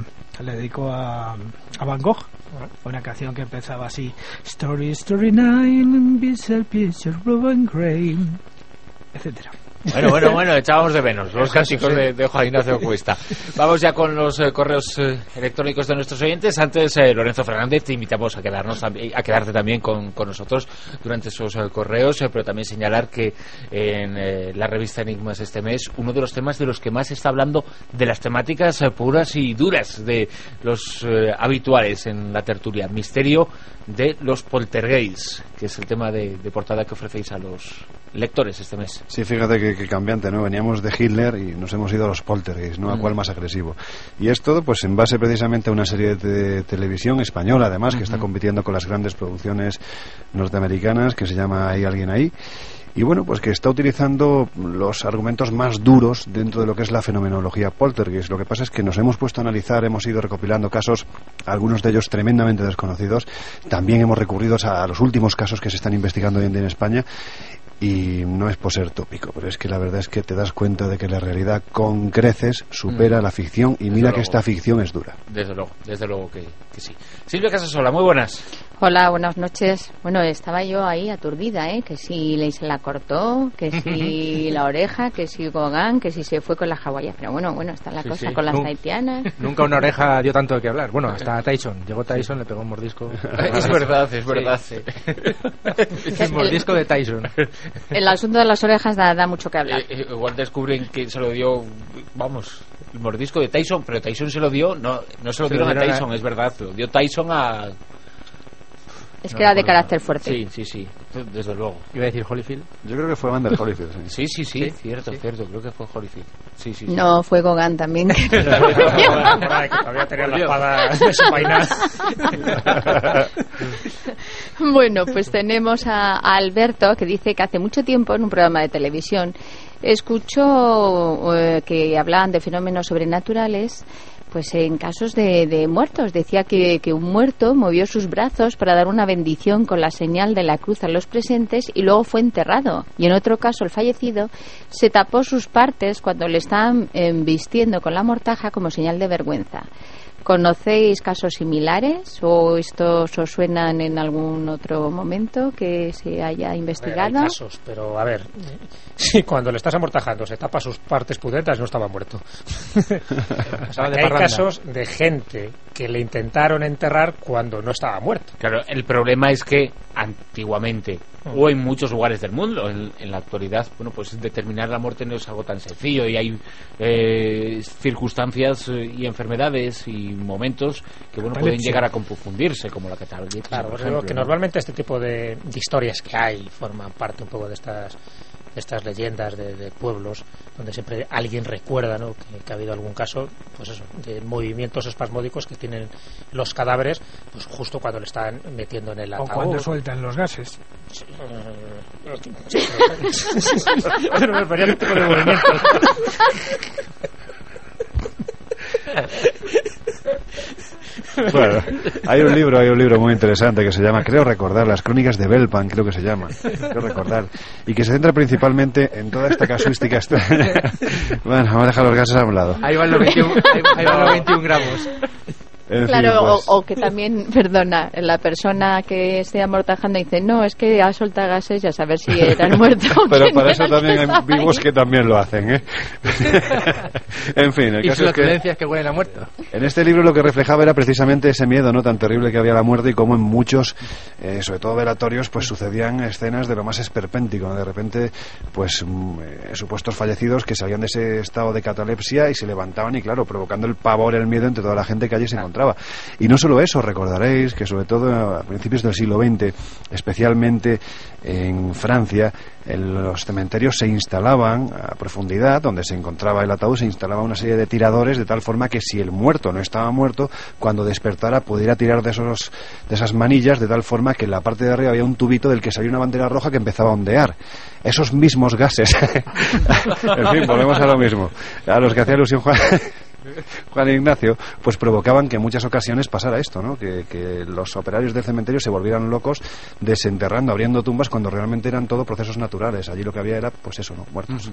Van Gogh. Una canción que empezaba así: Story 9, Bissell Picture, Ruben Gray, etcétera. Bueno, echábamos de menos los clásicos de Juan Ignacio Cuesta. Vamos ya con los correos electrónicos de nuestros oyentes. Antes, Lorenzo Fernández, te invitamos a quedarte también con nosotros durante esos correos, pero también señalar que en la revista Enigmas este mes, uno de los temas de los que más se está hablando, de las temáticas puras y duras de los habituales en la tertulia, misterio de los poltergeists, que es el tema de portada que ofrecéis a los lectores este mes. Sí, fíjate que cambiante, ¿no? Veníamos de Hitler y nos hemos ido a los poltergeists, ¿no? ¿A cuál más agresivo? Y es todo, pues, en base precisamente a una serie de televisión española, además, que está compitiendo con las grandes producciones norteamericanas, que se llama Hay alguien ahí. Y bueno, pues que está utilizando los argumentos más duros dentro de lo que es la fenomenología poltergeist. Lo que pasa es que nos hemos puesto a analizar, hemos ido recopilando casos, algunos de ellos tremendamente desconocidos. También hemos recurrido a los últimos casos que se están investigando hoy en día en España. Y no es por ser tópico, pero es que la verdad es que te das cuenta de que la realidad con creces supera la ficción, y mira que esta ficción es dura. Desde luego que sí. Silvia Casasola, muy buenas. Hola, buenas noches. Bueno, estaba yo ahí aturdida, que si se la cortó, que si la oreja, que si Gauguin, que si se fue con la hawaiana. Pero bueno, está la cosa con las tahitianas. Nunca una oreja dio tanto de qué hablar. Bueno, hasta Tyson. Llegó Tyson, le pegó un mordisco. Es verdad. Sí. El mordisco de Tyson. El asunto de las orejas da mucho que hablar. Igual descubren que se lo dio, el mordisco de Tyson, pero Tyson se lo dio, no se lo dieron a Tyson, es verdad, lo dio Tyson a... Es que era de carácter fuerte. Sí, desde luego. Iba a decir Holyfield. Yo creo que fue Vander Holyfield. Sí, cierto, creo que fue Holyfield. Sí. No, fue Gauguin también. Que todavía tenía la espada desenvainada. Bueno, pues tenemos a Alberto, que dice que hace mucho tiempo en un programa de televisión escuchó que hablaban de fenómenos sobrenaturales. Pues en casos de muertos, decía que un muerto movió sus brazos para dar una bendición con la señal de la cruz a los presentes y luego fue enterrado. Y en otro caso, el fallecido se tapó sus partes cuando le estaban vistiendo con la mortaja como señal de vergüenza. ¿Conocéis casos similares o estos os suenan en algún otro momento que se haya investigado? Hay casos, pero a ver, sí, cuando le estás amortajando se tapa sus partes pudentas, no estaba muerto. Hay casos de gente que le intentaron enterrar cuando no estaba muerto. Claro, el problema es que antiguamente o en muchos lugares del mundo, en la actualidad, pues determinar la muerte no es algo tan sencillo y hay circunstancias y enfermedades y momentos que pueden llegar a confundirse, como la catalepsia. Claro, por ejemplo, que normalmente este tipo de historias que hay forman parte un poco de estas leyendas de pueblos donde siempre alguien recuerda, ¿no?, que ha habido algún caso, pues eso, de movimientos espasmódicos que tienen los cadáveres, pues justo cuando le están metiendo en el ataúd. O cuando sueltan los gases. Pero me refería a tipo de movimientos. Bueno, hay un libro muy interesante que se llama, creo recordar, Las Crónicas de Belpan, creo que se llama, creo recordar, y que se centra principalmente en toda esta casuística extraña. Bueno, vamos a dejar los gases a un lado. Ahí van los 21 gramos. Claro, pues... o que también, perdona, la persona que esté amortajando dice, no, es que ha soltado gases, ya saber si eran muertos. Pero para eso también hay vivos que también lo hacen, ¿eh? En fin, el caso es que huelen a muerto. En este libro lo que reflejaba era precisamente ese miedo, ¿no?, tan terrible que había a la muerte, y cómo en muchos, sobre todo velatorios, pues sucedían escenas de lo más esperpéntico, ¿no? De repente, pues supuestos fallecidos que salían de ese estado de catalepsia y se levantaban, y claro, provocando el pavor, el miedo entre toda la gente que allí se encontraba. Y no solo eso, recordaréis que sobre todo a principios del siglo XX, especialmente en Francia, en los cementerios se instalaban a profundidad, donde se encontraba el ataúd, se instalaba una serie de tiradores, de tal forma que si el muerto no estaba muerto, cuando despertara pudiera tirar de esas manillas, de tal forma que en la parte de arriba había un tubito del que salía una bandera roja que empezaba a ondear. Esos mismos gases, en fin, volvemos a lo mismo, a los que hacía alusión Juan Ignacio, pues provocaban que en muchas ocasiones pasara esto, ¿no? Que los operarios del cementerio se volvieran locos desenterrando, abriendo tumbas, cuando realmente eran todo procesos naturales. Allí lo que había era, pues eso, ¿no?, muertos.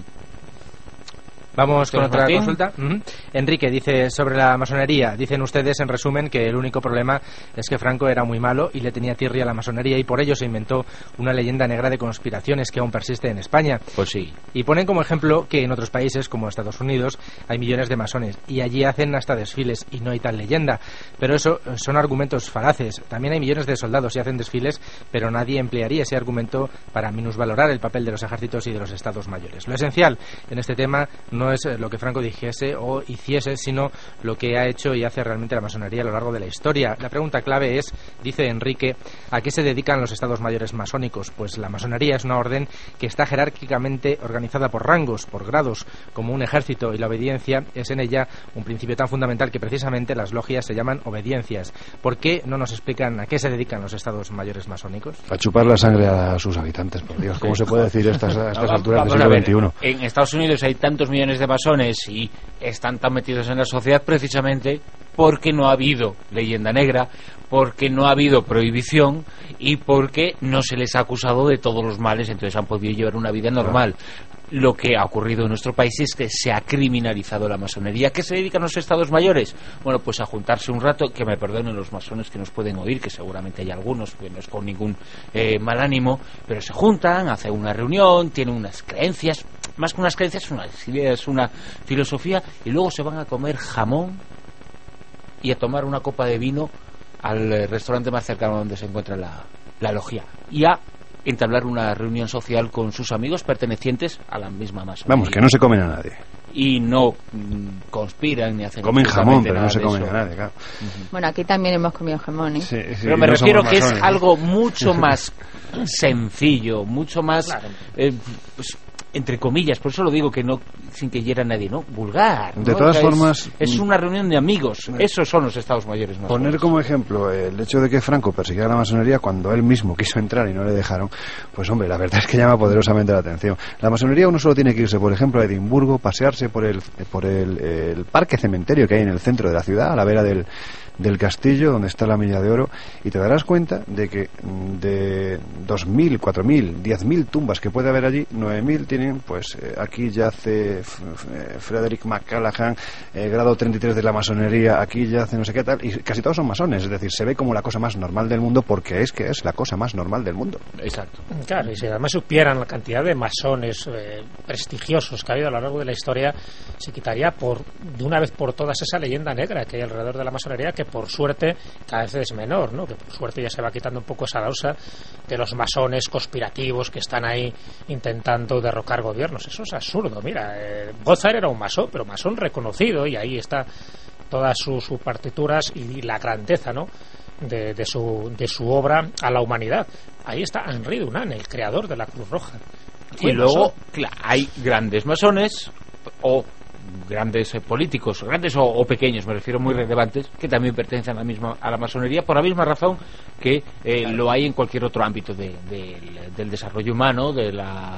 Vamos con otra consulta. Enrique dice sobre la masonería. Dicen ustedes, en resumen, que el único problema es que Franco era muy malo y le tenía tirria a la masonería, y por ello se inventó una leyenda negra de conspiraciones que aún persiste en España. Pues sí. Y ponen como ejemplo que en otros países, como Estados Unidos, hay millones de masones y allí hacen hasta desfiles y no hay tal leyenda. Pero eso son argumentos falaces. También hay millones de soldados y hacen desfiles, pero nadie emplearía ese argumento para minusvalorar el papel de los ejércitos y de los estados mayores. Lo esencial en este tema no es lo que Franco dijese o hiciese, sino lo que ha hecho y hace realmente la masonería a lo largo de la historia. La pregunta clave es, dice Enrique, ¿a qué se dedican los estados mayores masónicos? Pues la masonería es una orden que está jerárquicamente organizada por rangos, por grados, como un ejército, y la obediencia es en ella un principio tan fundamental que precisamente las logias se llaman obediencias. ¿Por qué no nos explican a qué se dedican los estados mayores masónicos? A chupar la sangre a sus habitantes, por Dios. ¿Cómo se puede decir a estas alturas del siglo XXI? En Estados Unidos hay tantos millones de masones y están tan metidos en la sociedad precisamente porque no ha habido leyenda negra, porque no ha habido prohibición y porque no se les ha acusado de todos los males, entonces han podido llevar una vida normal. Lo que ha ocurrido en nuestro país es que se ha criminalizado la masonería. ¿A qué se dedican los estados mayores? Bueno, pues a juntarse un rato, que me perdonen los masones que nos pueden oír, que seguramente hay algunos, que no es con ningún mal ánimo, pero se juntan, hacen una reunión, tienen unas creencias, más que unas creencias, unas ideas, una filosofía, y luego se van a comer jamón y a tomar una copa de vino al restaurante más cercano donde se encuentra la logia, y a entablar una reunión social con sus amigos pertenecientes a la misma masonería. Vamos, que no se comen a nadie. Y no conspiran ni hacen... Comen jamón, pero no se comen a nadie, claro. Bueno, aquí también hemos comido jamón, ¿eh? Sí, pero me refiero que es algo mucho más sencillo, mucho más... pues, entre comillas, por eso lo digo, que no sin que hiera nadie, ¿no? Vulgar, ¿no? De todas formas... Es una reunión de amigos. Esos son los estados mayores. Poner como ejemplo el hecho de que Franco persiguiera a la masonería cuando él mismo quiso entrar y no le dejaron, pues hombre, la verdad es que llama poderosamente la atención. La masonería, uno solo tiene que irse, por ejemplo, a Edimburgo, pasearse por el parque cementerio que hay en el centro de la ciudad, a la vera del castillo donde está la Milla de Oro, y te darás cuenta de que de 2.000, 4.000, 10.000 tumbas que puede haber allí, 9.000 tienen, pues aquí yace Frederick McCallaghan, grado 33 de la masonería, aquí yace no sé qué tal, y casi todos son masones, es decir, se ve como la cosa más normal del mundo porque es que es la cosa más normal del mundo. Exacto. Claro, y si además supieran la cantidad de masones prestigiosos que ha habido a lo largo de la historia, se quitaría de una vez por todas esa leyenda negra que hay alrededor de la masonería, que por suerte cada vez es menor, ¿no? Que por suerte ya se va quitando un poco esa causa de los masones conspirativos que están ahí intentando derrocar gobiernos. Eso es absurdo. Mira, Mozart era un masón, pero masón reconocido, y ahí está todas sus partituras y la grandeza, ¿no?, de su obra a la humanidad. Ahí está Henri Dunant, el creador de la Cruz Roja. Y luego hay grandes masones o grandes políticos, grandes o pequeños, me refiero, muy relevantes, que también pertenecen a la masonería, por la misma razón que lo hay en cualquier otro ámbito del desarrollo humano, de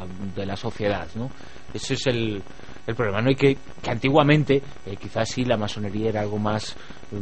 la sociedad, ¿no? Ese es el problema, ¿no? Y que antiguamente quizás sí la masonería era algo más,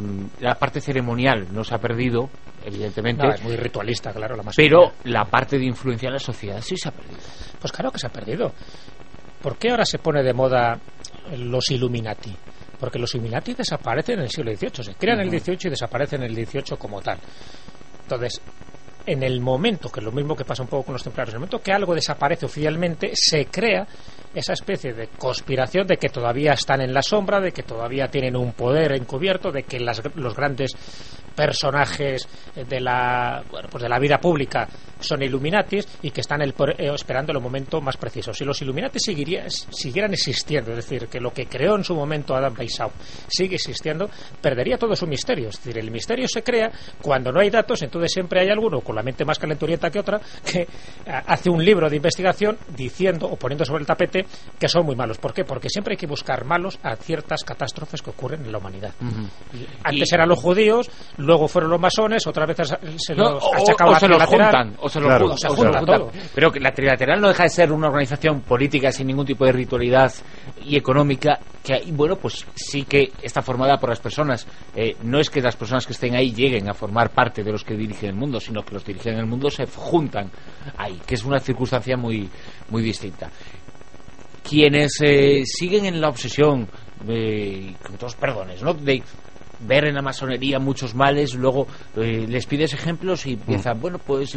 la parte ceremonial no se ha perdido, evidentemente. No, es muy ritualista, claro, la masonería. Pero la parte de influencia en la sociedad sí se ha perdido. Pues claro que se ha perdido. ¿Por qué ahora se pone de moda los Illuminati? porque los Illuminati desaparecen en el siglo XVIII, se crean en el XVIII y desaparecen en el XVIII como tal. Entonces, en el momento, que es lo mismo que pasa un poco con los templarios, en el momento que algo desaparece oficialmente, se crea esa especie de conspiración de que todavía están en la sombra, de que todavía tienen un poder encubierto, de que los grandes personajes de la vida pública son Illuminatis y que están esperando el momento más preciso. Si los Illuminatis siguieran existiendo, es decir, que lo que creó en su momento Adam Weishaupt sigue existiendo, perdería todo su misterio. Es decir, el misterio se crea cuando no hay datos, entonces siempre hay alguno con la mente más calenturienta que otra que hace un libro de investigación diciendo o poniendo sobre el tapete que son muy malos. ¿Por qué? Porque siempre hay que buscar malos a ciertas catástrofes que ocurren en la humanidad. Antes eran los judíos, luego fueron los masones, otras veces se los achacaba la trilateral. Se juntan todo. Pero que la trilateral no deja de ser una organización política sin ningún tipo de ritualidad y económica que, bueno, pues sí que está formada por las personas. No es que las personas que estén ahí lleguen a formar parte de los que dirigen el mundo, sino que los que dirigen el mundo se juntan ahí, que es una circunstancia muy, muy distinta. Quienes siguen en la obsesión, con todos perdones, ¿no?, de ver en la masonería muchos males, luego les pides ejemplos y empiezan, bueno, pues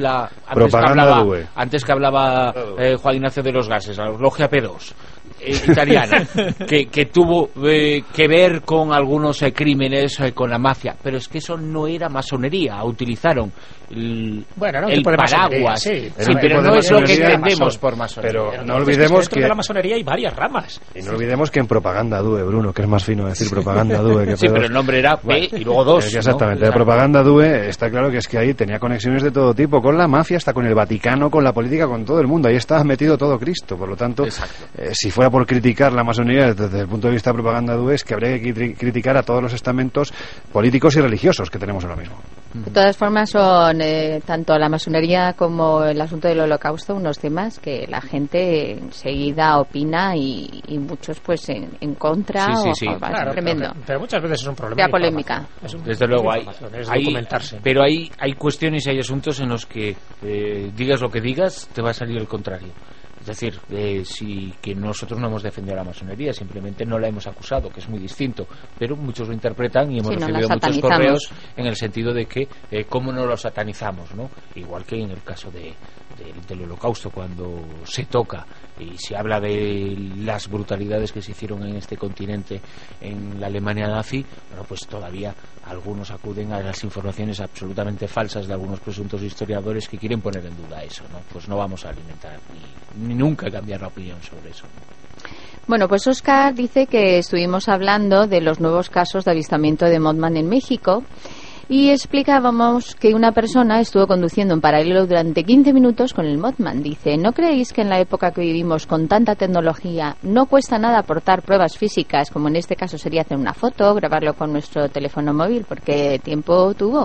antes que hablaba Juan Ignacio de los Gases, la logia P2 italiana, que tuvo que ver con algunos crímenes con la mafia, pero es que eso no era masonería, utilizaron el paraguas, pero no es lo que entendemos por masonería. Pero no olvidemos que de la masonería hay varias ramas. Y no olvidemos que en propaganda due, Bruno, que es más fino decir propaganda due que sí, pero el nombre era P y luego 2. Exactamente, ¿no? De propaganda due está claro que es que ahí tenía conexiones de todo tipo, con la mafia, hasta con el Vaticano, con la política, con todo el mundo. Ahí estaba metido todo Cristo. Por lo tanto, si fuera por criticar la masonería desde el punto de vista de propaganda due, es que habría que criticar a todos los estamentos políticos y religiosos que tenemos ahora mismo. De todas formas, son tanto la masonería como el asunto del holocausto unos temas que la gente enseguida opina y muchos pues en contra. Sí. Claro, tremendo. Pero muchas veces es un problema. Polémica. Desde luego hay documentarse. Pero hay cuestiones y hay asuntos en los que digas lo que digas, te va a salir el contrario. Es decir, que nosotros no hemos defendido a la masonería, simplemente no la hemos acusado, que es muy distinto, pero muchos lo interpretan y hemos recibido muchos correos en el sentido de que cómo no lo satanizamos, ¿no? Igual que en el caso del holocausto, cuando se toca y se habla de las brutalidades que se hicieron en este continente en la Alemania nazi, bueno, pues todavía algunos acuden a las informaciones absolutamente falsas de algunos presuntos historiadores que quieren poner en duda eso, ¿no? Pues no vamos a alimentar ni nunca cambiar la opinión sobre eso, ¿no? Bueno, pues Oscar dice que estuvimos hablando de los nuevos casos de avistamiento de Mothman en México y explicábamos que una persona estuvo conduciendo en paralelo durante 15 minutos con el Mothman. Dice, ¿no creéis que en la época que vivimos con tanta tecnología no cuesta nada aportar pruebas físicas, como en este caso sería hacer una foto, grabarlo con nuestro teléfono móvil? Porque tiempo tuvo.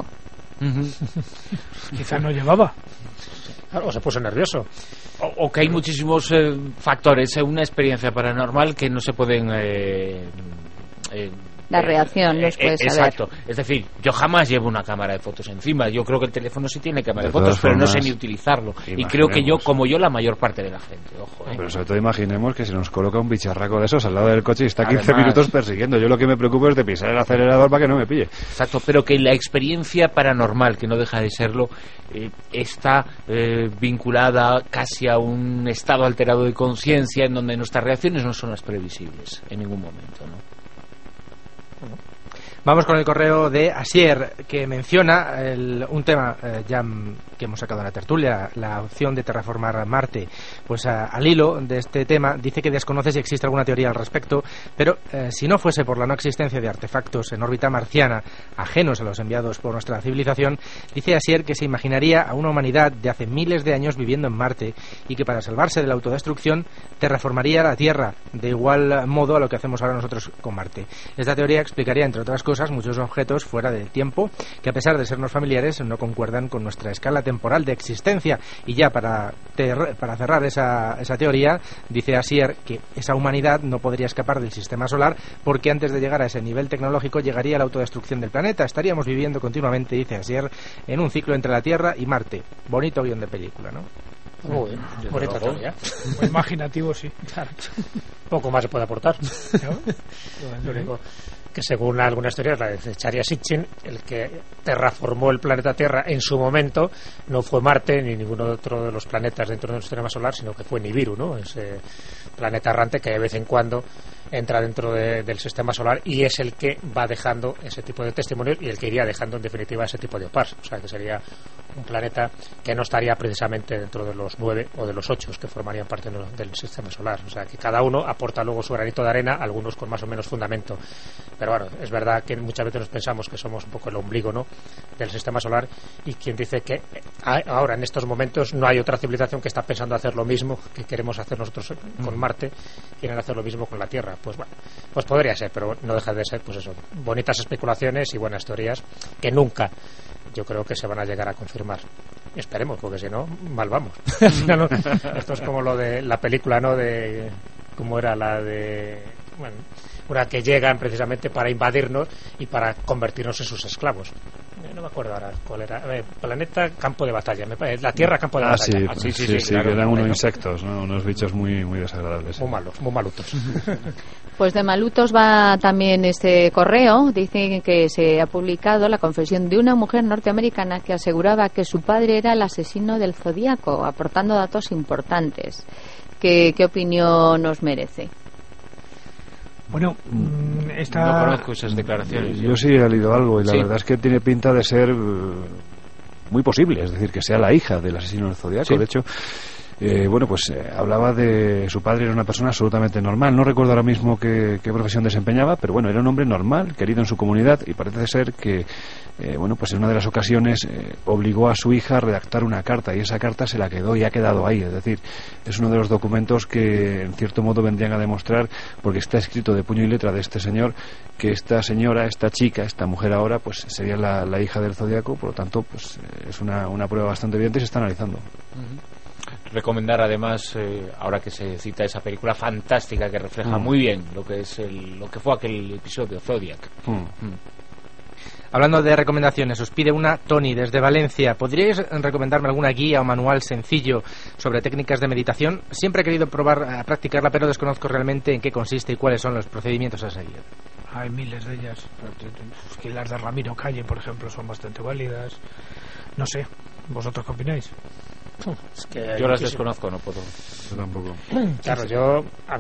Quizá no llevaba. Claro, se puso nervioso. O que hay muchísimos factores, una experiencia paranormal que no se pueden... la reacción los puedes saber. Exacto. Es decir, yo jamás llevo una cámara de fotos encima. Yo creo que el teléfono sí tiene cámara de fotos, pero no sé ni utilizarlo. Y creo que como yo, la mayor parte de la gente. Ojo, Pero sobre todo imaginemos que se nos coloca un bicharraco de esos al lado del coche y está 15 minutos persiguiendo. Yo lo que me preocupo es de pisar el acelerador para que no me pille. Exacto, pero que la experiencia paranormal, que no deja de serlo, está vinculada casi a un estado alterado de conciencia en donde nuestras reacciones no son las previsibles en ningún momento, ¿no? Vamos con el correo de Asier, que menciona un tema ya que hemos sacado en la tertulia, la opción de terraformar Marte. Pues al hilo de este tema dice que desconoce si existe alguna teoría al respecto, pero si no fuese por la no existencia de artefactos en órbita marciana ajenos a los enviados por nuestra civilización, dice Asier que se imaginaría a una humanidad de hace miles de años viviendo en Marte y que para salvarse de la autodestrucción terraformaría la Tierra de igual modo a lo que hacemos ahora nosotros con Marte. Esta teoría explicaría, entre otras cosas, muchos objetos fuera del tiempo que, a pesar de sernos familiares, no concuerdan con nuestra escala temporal de existencia. Y ya para cerrar esa teoría, dice Asier que esa humanidad no podría escapar del sistema solar porque antes de llegar a ese nivel tecnológico llegaría la autodestrucción del planeta. Estaríamos viviendo continuamente, dice Asier, en un ciclo entre la Tierra y Marte. Bonito guión de película, ¿no? Muy bien, bonita teoría. Muy imaginativo, sí. Claro. Poco más se puede aportar. Lo único que según algunas teorías, la de Charya Sitchin, el que terraformó el planeta Tierra en su momento no fue Marte ni ninguno otro de los planetas dentro de nuestro sistema solar, sino que fue Nibiru, ¿no? Ese planeta errante que de vez en cuando entra dentro del sistema solar y es el que va dejando ese tipo de testimonios y el que iría dejando en definitiva ese tipo de OPARs. O sea, que sería un planeta que no estaría precisamente dentro de los 9 o de los 8 que formarían parte del sistema solar. O sea, que cada uno aporta luego su granito de arena, algunos con más o menos fundamento. Pero bueno, es verdad que muchas veces nos pensamos que somos un poco el ombligo, ¿no?, del sistema solar, y quien dice que ahora en estos momentos no hay otra civilización que está pensando hacer lo mismo que queremos hacer nosotros con Marte, quieren hacer lo mismo con la Tierra. Pues bueno, pues podría ser, pero no deja de ser, pues eso, bonitas especulaciones y buenas teorías que nunca, yo creo que se van a llegar a confirmar. Esperemos, porque si no, mal vamos. Al final, ¿no? Esto es como lo de la película, ¿no?, de cómo era la de, bueno, una que llegan precisamente para invadirnos y para convertirnos en sus esclavos. No me acuerdo ahora cuál era. Planeta campo de batalla. La Tierra campo de batalla. Sí, claro, que eran unos insectos, ¿no? Unos bichos muy, muy desagradables. Muy malos, muy malutos. Pues de malutos va también este correo. Dicen que se ha publicado la confesión de una mujer norteamericana que aseguraba que su padre era el asesino del Zodíaco, aportando datos importantes. ¿Qué opinión nos merece? Bueno, no conozco esas declaraciones. Yo sí he leído algo y la verdad es que tiene pinta de ser muy posible, es decir, que sea la hija del asesino del Zodíaco. Sí. De hecho, hablaba de su padre, era una persona absolutamente normal. No recuerdo ahora mismo qué profesión desempeñaba, pero bueno, era un hombre normal, querido en su comunidad, y parece ser que en una de las ocasiones obligó a su hija a redactar una carta, y esa carta se la quedó y ha quedado ahí. Es decir, es uno de los documentos que en cierto modo vendrían a demostrar, porque está escrito de puño y letra de este señor, que esta señora, esta chica, esta mujer ahora, pues sería la hija del Zodíaco. Por lo tanto, pues es una prueba bastante evidente y se está analizando. Recomendar además, ahora que se cita esa película fantástica que refleja muy bien lo que es lo que fue aquel episodio Zodiac. Hablando de recomendaciones, os pide una Tony desde Valencia. ¿Podríais recomendarme alguna guía o manual sencillo sobre técnicas de meditación? Siempre he querido probar a practicarla, pero desconozco realmente en qué consiste y cuáles son los procedimientos a seguir. Hay miles de ellas. Es que las de Ramiro Calle, por ejemplo, son bastante válidas. No sé, ¿vosotros qué opináis? Es que yo las desconozco, no puedo. Yo tampoco. Claro, yo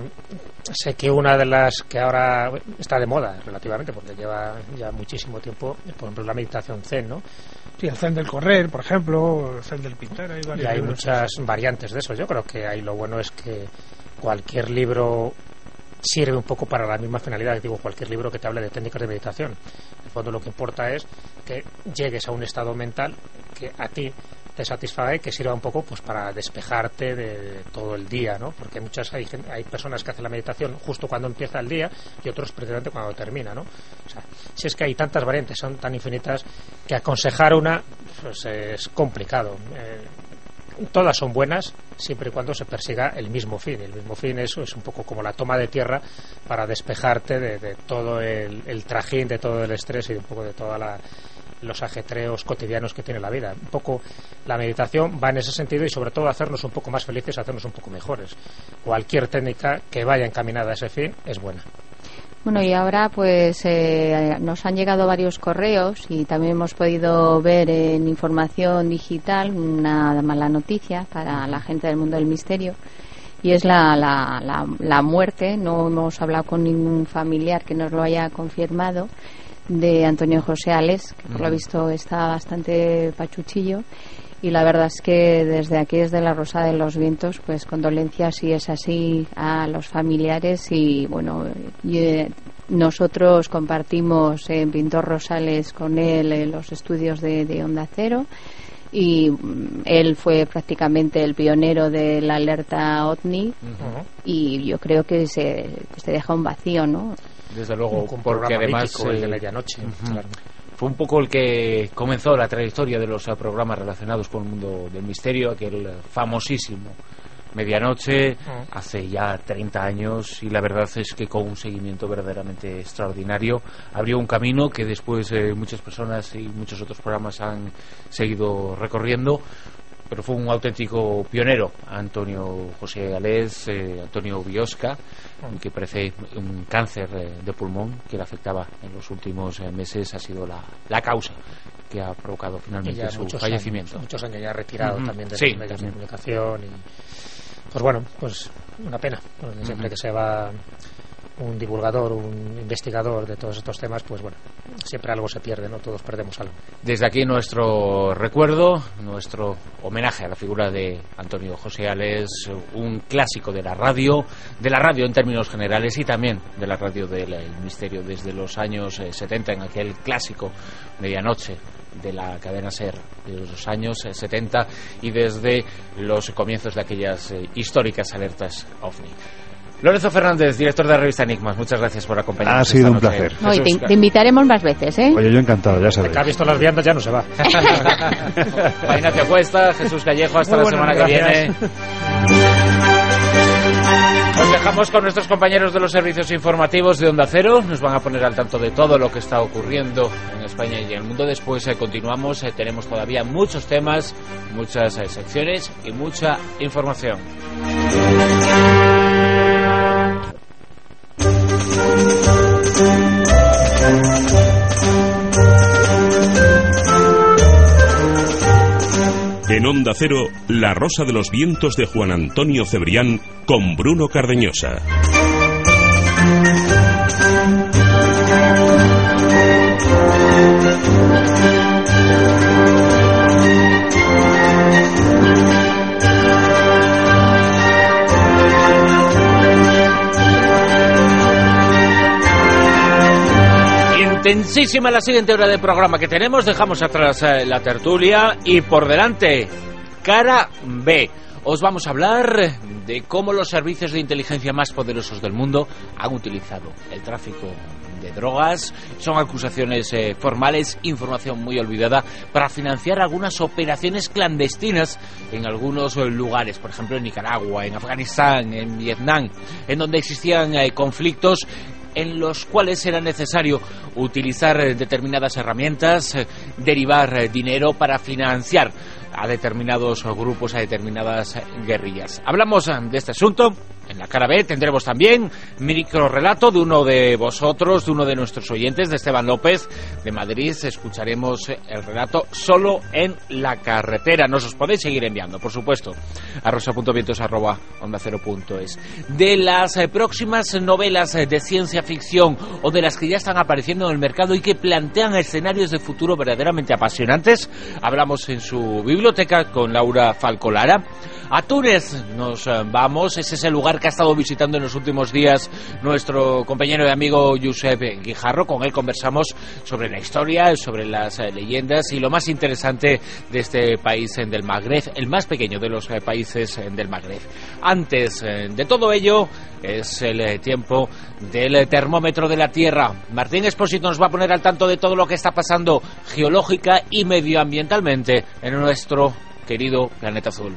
sé que una de las que ahora está de moda relativamente, porque lleva ya muchísimo tiempo, por ejemplo, la meditación Zen, ¿no? Sí, el Zen del correr, por ejemplo, el Zen del pintar. Hay muchas variantes de eso. Yo creo que ahí lo bueno es que cualquier libro sirve un poco para la misma finalidad. Digo, cualquier libro que te hable de técnicas de meditación. En el fondo lo que importa es que llegues a un estado mental que a ti te satisfaga y que sirva un poco pues para despejarte de todo el día, ¿no? Porque hay personas que hacen la meditación justo cuando empieza el día y otros precisamente cuando termina, ¿no? O sea, si es que hay tantas variantes, son tan infinitas, que aconsejar una pues es complicado. Todas son buenas siempre y cuando se persiga el mismo fin. El mismo fin es un poco como la toma de tierra para despejarte de todo el trajín, de todo el estrés y un poco de todos los ajetreos cotidianos que tiene la vida. Un poco la meditación va en ese sentido y sobre todo hacernos un poco más felices, hacernos un poco mejores. Cualquier técnica que vaya encaminada a ese fin es buena. Bueno, y ahora pues nos han llegado varios correos y también hemos podido ver en información digital una mala noticia para la gente del mundo del misterio, y es la muerte. No hemos hablado con ningún familiar que nos lo haya confirmado, de Antonio José Ales, que por lo visto está bastante pachuchillo. Y la verdad es que desde aquí, desde la Rosa de los Vientos, pues condolencias, si es así, a los familiares. Y bueno, nosotros compartimos en Pintor Rosales con él en los estudios de Onda Cero, y él fue prácticamente el pionero de la alerta OVNI. Y yo creo que se deja un vacío, ¿no? Desde luego, porque además el de medianoche, claro. Fue un poco el que comenzó la trayectoria de los programas relacionados con el mundo del misterio, aquel famosísimo Medianoche, hace ya 30 años, y la verdad es que con un seguimiento verdaderamente extraordinario abrió un camino que después muchas personas y muchos otros programas han seguido recorriendo. pero fue un auténtico pionero, Antonio José Alés, Antonio Biosca, que parece un cáncer de pulmón que le afectaba en los últimos meses, ha sido la causa que ha provocado finalmente su fallecimiento. Muchos años ya retirado también de los medios de comunicación y pues bueno, pues una pena, porque siempre que se va un divulgador, un investigador de todos estos temas, pues bueno, siempre algo se pierde, ¿no? Todos perdemos algo. Desde aquí nuestro recuerdo, nuestro homenaje a la figura de Antonio José Alés, un clásico de la radio en términos generales y también de la radio del misterio desde los años 70, en aquel clásico Medianoche de la cadena SER de los años 70 y desde los comienzos de aquellas históricas alertas OVNI. Lorenzo Fernández, director de la revista Enigmas, muchas gracias por acompañarnos. Ha sido un placer. No, y te invitaremos más veces, ¿eh? Oye, yo encantado, ya sabes. El que ha visto las viandas ya no se va. Ignacio Cuesta, Jesús Callejo, hasta la semana que viene. Nos dejamos con nuestros compañeros de los servicios informativos de Onda Cero. Nos van a poner al tanto de todo lo que está ocurriendo en España y en el mundo. Después continuamos. Tenemos todavía muchos temas, muchas secciones y mucha información. En Onda Cero, La Rosa de los Vientos de Juan Antonio Cebrián con Bruno Cardeñosa. Intensísima la siguiente hora de programa que tenemos. Dejamos atrás la tertulia y por delante, cara B. Os vamos a hablar de cómo los servicios de inteligencia más poderosos del mundo han utilizado el tráfico de drogas. Son acusaciones formales, información muy olvidada, para financiar algunas operaciones clandestinas en algunos lugares, por ejemplo en Nicaragua, en Afganistán, en Vietnam, en donde existían conflictos en los cuales era necesario utilizar determinadas herramientas, derivar dinero para financiar a determinados grupos, a determinadas guerrillas. Hablamos de este asunto. En la cara B tendremos también microrrelato de uno de vosotros, de uno de nuestros oyentes, de Esteban López, de Madrid. Escucharemos el relato Solo en la carretera. Nos os podéis seguir enviando, por supuesto, a rosa.vientos@ondacero.es. De las próximas novelas de ciencia ficción o de las que ya están apareciendo en el mercado y que plantean escenarios de futuro verdaderamente apasionantes, hablamos en su biblioteca con Laura Falcolara. A Túnez nos vamos, ese es el lugar que ha estado visitando en los últimos días nuestro compañero y amigo Josep Guijarro. Con él conversamos sobre la historia, sobre las leyendas y lo más interesante de este país del Magreb, el más pequeño de los países del Magreb. Antes de todo ello, es el tiempo del termómetro de la Tierra. Martín Expósito nos va a poner al tanto de todo lo que está pasando geológica y medioambientalmente en nuestro querido planeta azul.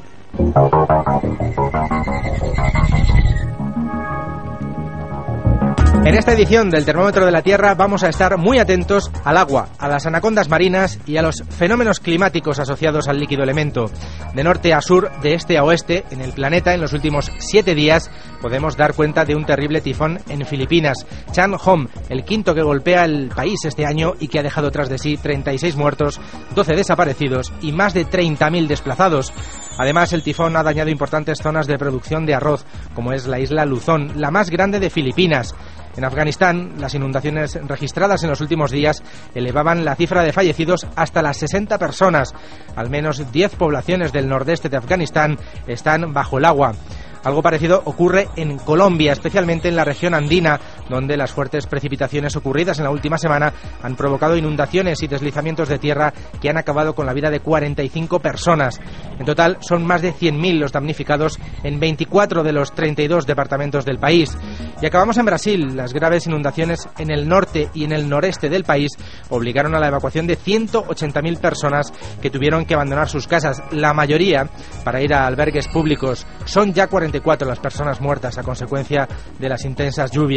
En esta edición del Termómetro de la Tierra vamos a estar muy atentos al agua, a las anacondas marinas y a los fenómenos climáticos asociados al líquido elemento. De norte a sur, de este a oeste, en el planeta, en los últimos 7 días, podemos dar cuenta de un terrible tifón en Filipinas, Chan-Hom, el quinto que golpea el país este año y que ha dejado tras de sí 36 muertos, 12 desaparecidos y más de 30.000 desplazados. Además, el tifón ha dañado importantes zonas de producción de arroz, como es la isla Luzón, la más grande de Filipinas. En Afganistán, las inundaciones registradas en los últimos días elevaban la cifra de fallecidos hasta las 60 personas. Al menos 10 poblaciones del nordeste de Afganistán están bajo el agua. Algo parecido ocurre en Colombia, especialmente en la región andina, donde las fuertes precipitaciones ocurridas en la última semana han provocado inundaciones y deslizamientos de tierra que han acabado con la vida de 45 personas. En total, son más de 100.000 los damnificados en 24 de los 32 departamentos del país. Y acabamos en Brasil. Las graves inundaciones en el norte y en el noreste del país obligaron a la evacuación de 180.000 personas que tuvieron que abandonar sus casas, la mayoría para ir a albergues públicos. Son ya 44 las personas muertas a consecuencia de las intensas lluvias.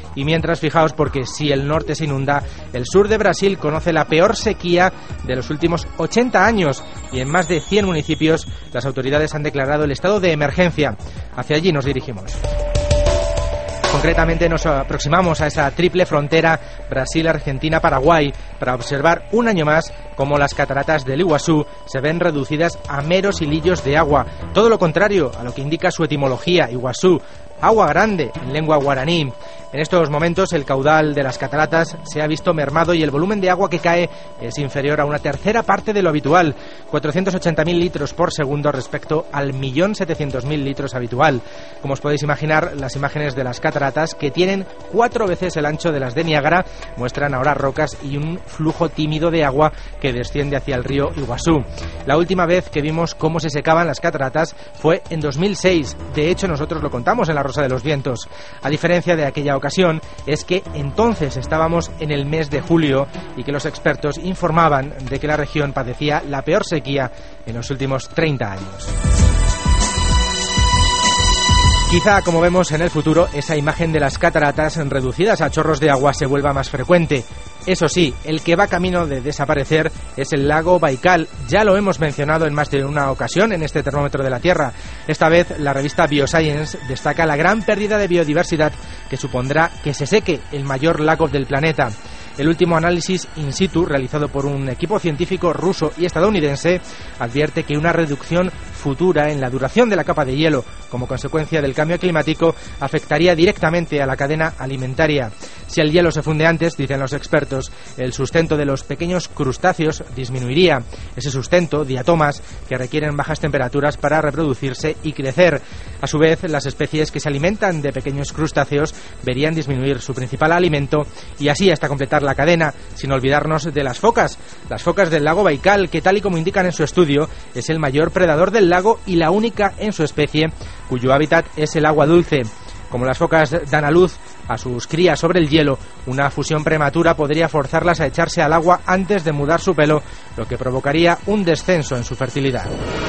Y mientras, fijaos, porque si el norte se inunda, el sur de Brasil conoce la peor sequía de los últimos 80 años y en más de 100 municipios las autoridades han declarado el estado de emergencia. Hacia allí nos dirigimos. Concretamente nos aproximamos a esa triple frontera Brasil-Argentina-Paraguay para observar un año más cómo las cataratas del Iguazú se ven reducidas a meros hilillos de agua. Todo lo contrario a lo que indica su etimología, Iguazú, agua grande en lengua guaraní. En estos momentos el caudal de las cataratas se ha visto mermado y el volumen de agua que cae es inferior a una tercera parte de lo habitual, 480.000 litros por segundo respecto al 1.700.000 litros habitual. Como os podéis imaginar, las imágenes de las cataratas, que tienen 4 veces el ancho de las de Niágara, muestran ahora rocas y un flujo tímido de agua que desciende hacia el río Iguazú. La última vez que vimos cómo se secaban las cataratas fue en 2006. De hecho, nosotros lo contamos en La Rosa de los Vientos. A diferencia de aquella ocasión, es que entonces estábamos en el mes de julio y que los expertos informaban de que la región padecía la peor sequía en los últimos 30 años. Quizá, como vemos en el futuro, esa imagen de las cataratas reducidas a chorros de agua se vuelva más frecuente. Eso sí, el que va camino de desaparecer es el lago Baikal. Ya lo hemos mencionado en más de una ocasión en este termómetro de la Tierra. Esta vez la revista Bioscience destaca la gran pérdida de biodiversidad que supondrá que se seque el mayor lago del planeta. El último análisis in situ, realizado por un equipo científico ruso y estadounidense, advierte que una reducción futura en la duración de la capa de hielo como consecuencia del cambio climático afectaría directamente a la cadena alimentaria. Si el hielo se funde antes, dicen los expertos, el sustento de los pequeños crustáceos disminuiría. Ese sustento, diatomas, que requieren bajas temperaturas para reproducirse y crecer. A su vez, las especies que se alimentan de pequeños crustáceos verían disminuir su principal alimento y así hasta completar la cadena, sin olvidarnos de las focas del lago Baikal, que tal y como indican en su estudio, es el mayor predador del lago y la única en su especie cuyo hábitat es el agua dulce. Como las focas dan a luz a sus crías sobre el hielo, una fusión prematura podría forzarlas a echarse al agua antes de mudar su pelo, lo que provocaría un descenso en su fertilidad.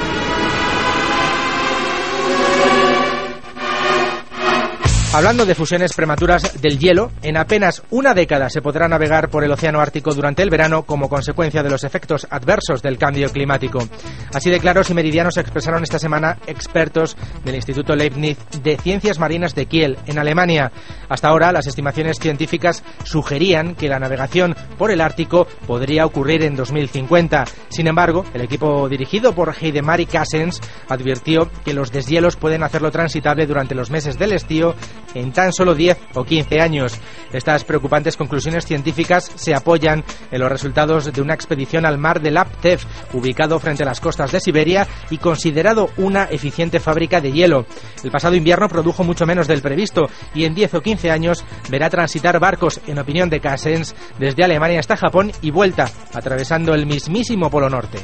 Hablando de fusiones prematuras del hielo, en apenas una década se podrá navegar por el océano Ártico durante el verano como consecuencia de los efectos adversos del cambio climático. Así de claros y meridianos se expresaron esta semana expertos del Instituto Leibniz de Ciencias Marinas de Kiel, en Alemania. Hasta ahora, las estimaciones científicas sugerían que la navegación por el Ártico podría ocurrir en 2050. Sin embargo, el equipo dirigido por Heidemarie Cassens advirtió que los deshielos pueden hacerlo transitable durante los meses del estío en tan solo 10 o 15 años. Estas preocupantes conclusiones científicas se apoyan en los resultados de una expedición al mar de Laptev, ubicado frente a las costas de Siberia y considerado una eficiente fábrica de hielo. El pasado invierno produjo mucho menos del previsto y en 10 o 15 años verá transitar barcos, en opinión de Cassens, desde Alemania hasta Japón y vuelta, atravesando el mismísimo Polo Norte.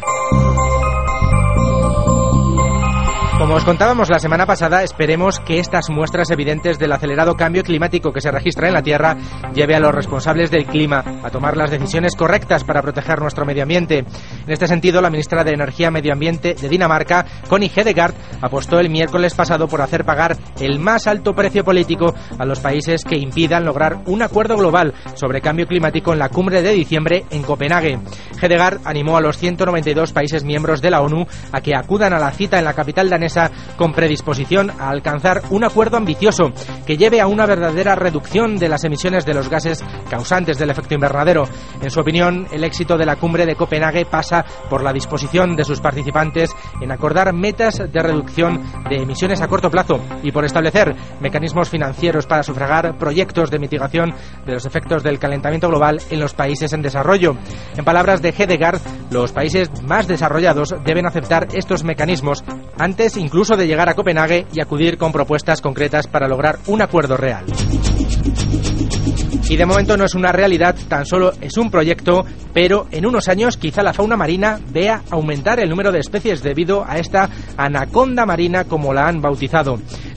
Como os contábamos la semana pasada, esperemos que estas muestras evidentes del acelerado cambio climático que se registra en la Tierra lleve a los responsables del clima a tomar las decisiones correctas para proteger nuestro medio ambiente. En este sentido, la ministra de Energía y Medio Ambiente de Dinamarca, Connie Hedegaard, apostó el miércoles pasado por hacer pagar el más alto precio político a los países que impidan lograr un acuerdo global sobre cambio climático en la cumbre de diciembre en Copenhague. Hedegaard animó a los 192 países miembros de la ONU a que acudan a la cita en la capital danesa con predisposición a alcanzar un acuerdo ambicioso que lleve a una verdadera reducción de las emisiones de los gases causantes del efecto invernadero. En su opinión, el éxito de la cumbre de Copenhague pasa por la disposición de sus participantes en acordar metas de reducción de emisiones a corto plazo y por establecer mecanismos financieros para sufragar proyectos de mitigación de los efectos del calentamiento global en los países en desarrollo. En palabras de Hedegaard, los países más desarrollados deben aceptar estos mecanismos antes incluso de llegar a Copenhague y acudir con propuestas concretas para lograr un acuerdo real. Y de momento no es una realidad, tan solo es un proyecto, pero en unos años quizá la fauna marina vea aumentar el número de especies debido a esta anaconda marina, como la han bautizado.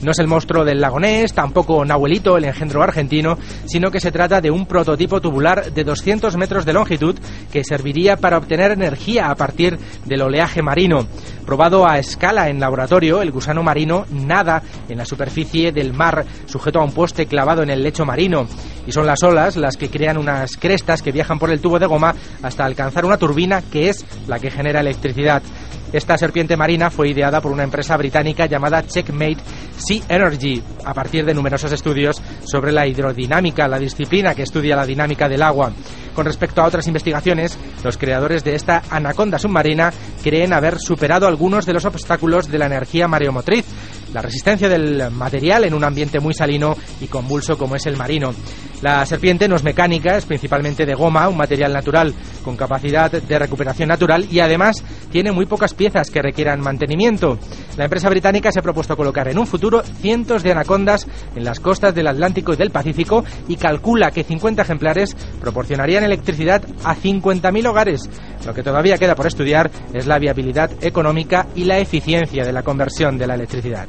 No es el monstruo del lago Ness, tampoco Nahuelito, el engendro argentino, sino que se trata de un prototipo tubular de 200 metros de longitud que serviría para obtener energía a partir del oleaje marino. Probado a escala en laboratorio, el gusano marino nada en la superficie del mar, sujeto a un poste clavado en el lecho marino. Y son las olas las que crean unas crestas que viajan por el tubo de goma hasta alcanzar una turbina que es la que genera electricidad. Esta serpiente marina fue ideada por una empresa británica llamada Checkmate Sea Energy, a partir de numerosos estudios sobre la hidrodinámica, la disciplina que estudia la dinámica del agua. Con respecto a otras investigaciones, los creadores de esta anaconda submarina creen haber superado algunos de los obstáculos de la energía mareomotriz, la resistencia del material en un ambiente muy salino y convulso como es el marino. La serpiente no es mecánica, es principalmente de goma, un material natural con capacidad de recuperación natural y además tiene muy pocas piezas que requieran mantenimiento. La empresa británica se ha propuesto colocar en un futuro cientos de anacondas en las costas del Atlántico y del Pacífico y calcula que 50 ejemplares proporcionarían electricidad a 50.000 hogares. Lo que todavía queda por estudiar es la viabilidad económica y la eficiencia de la conversión de la electricidad.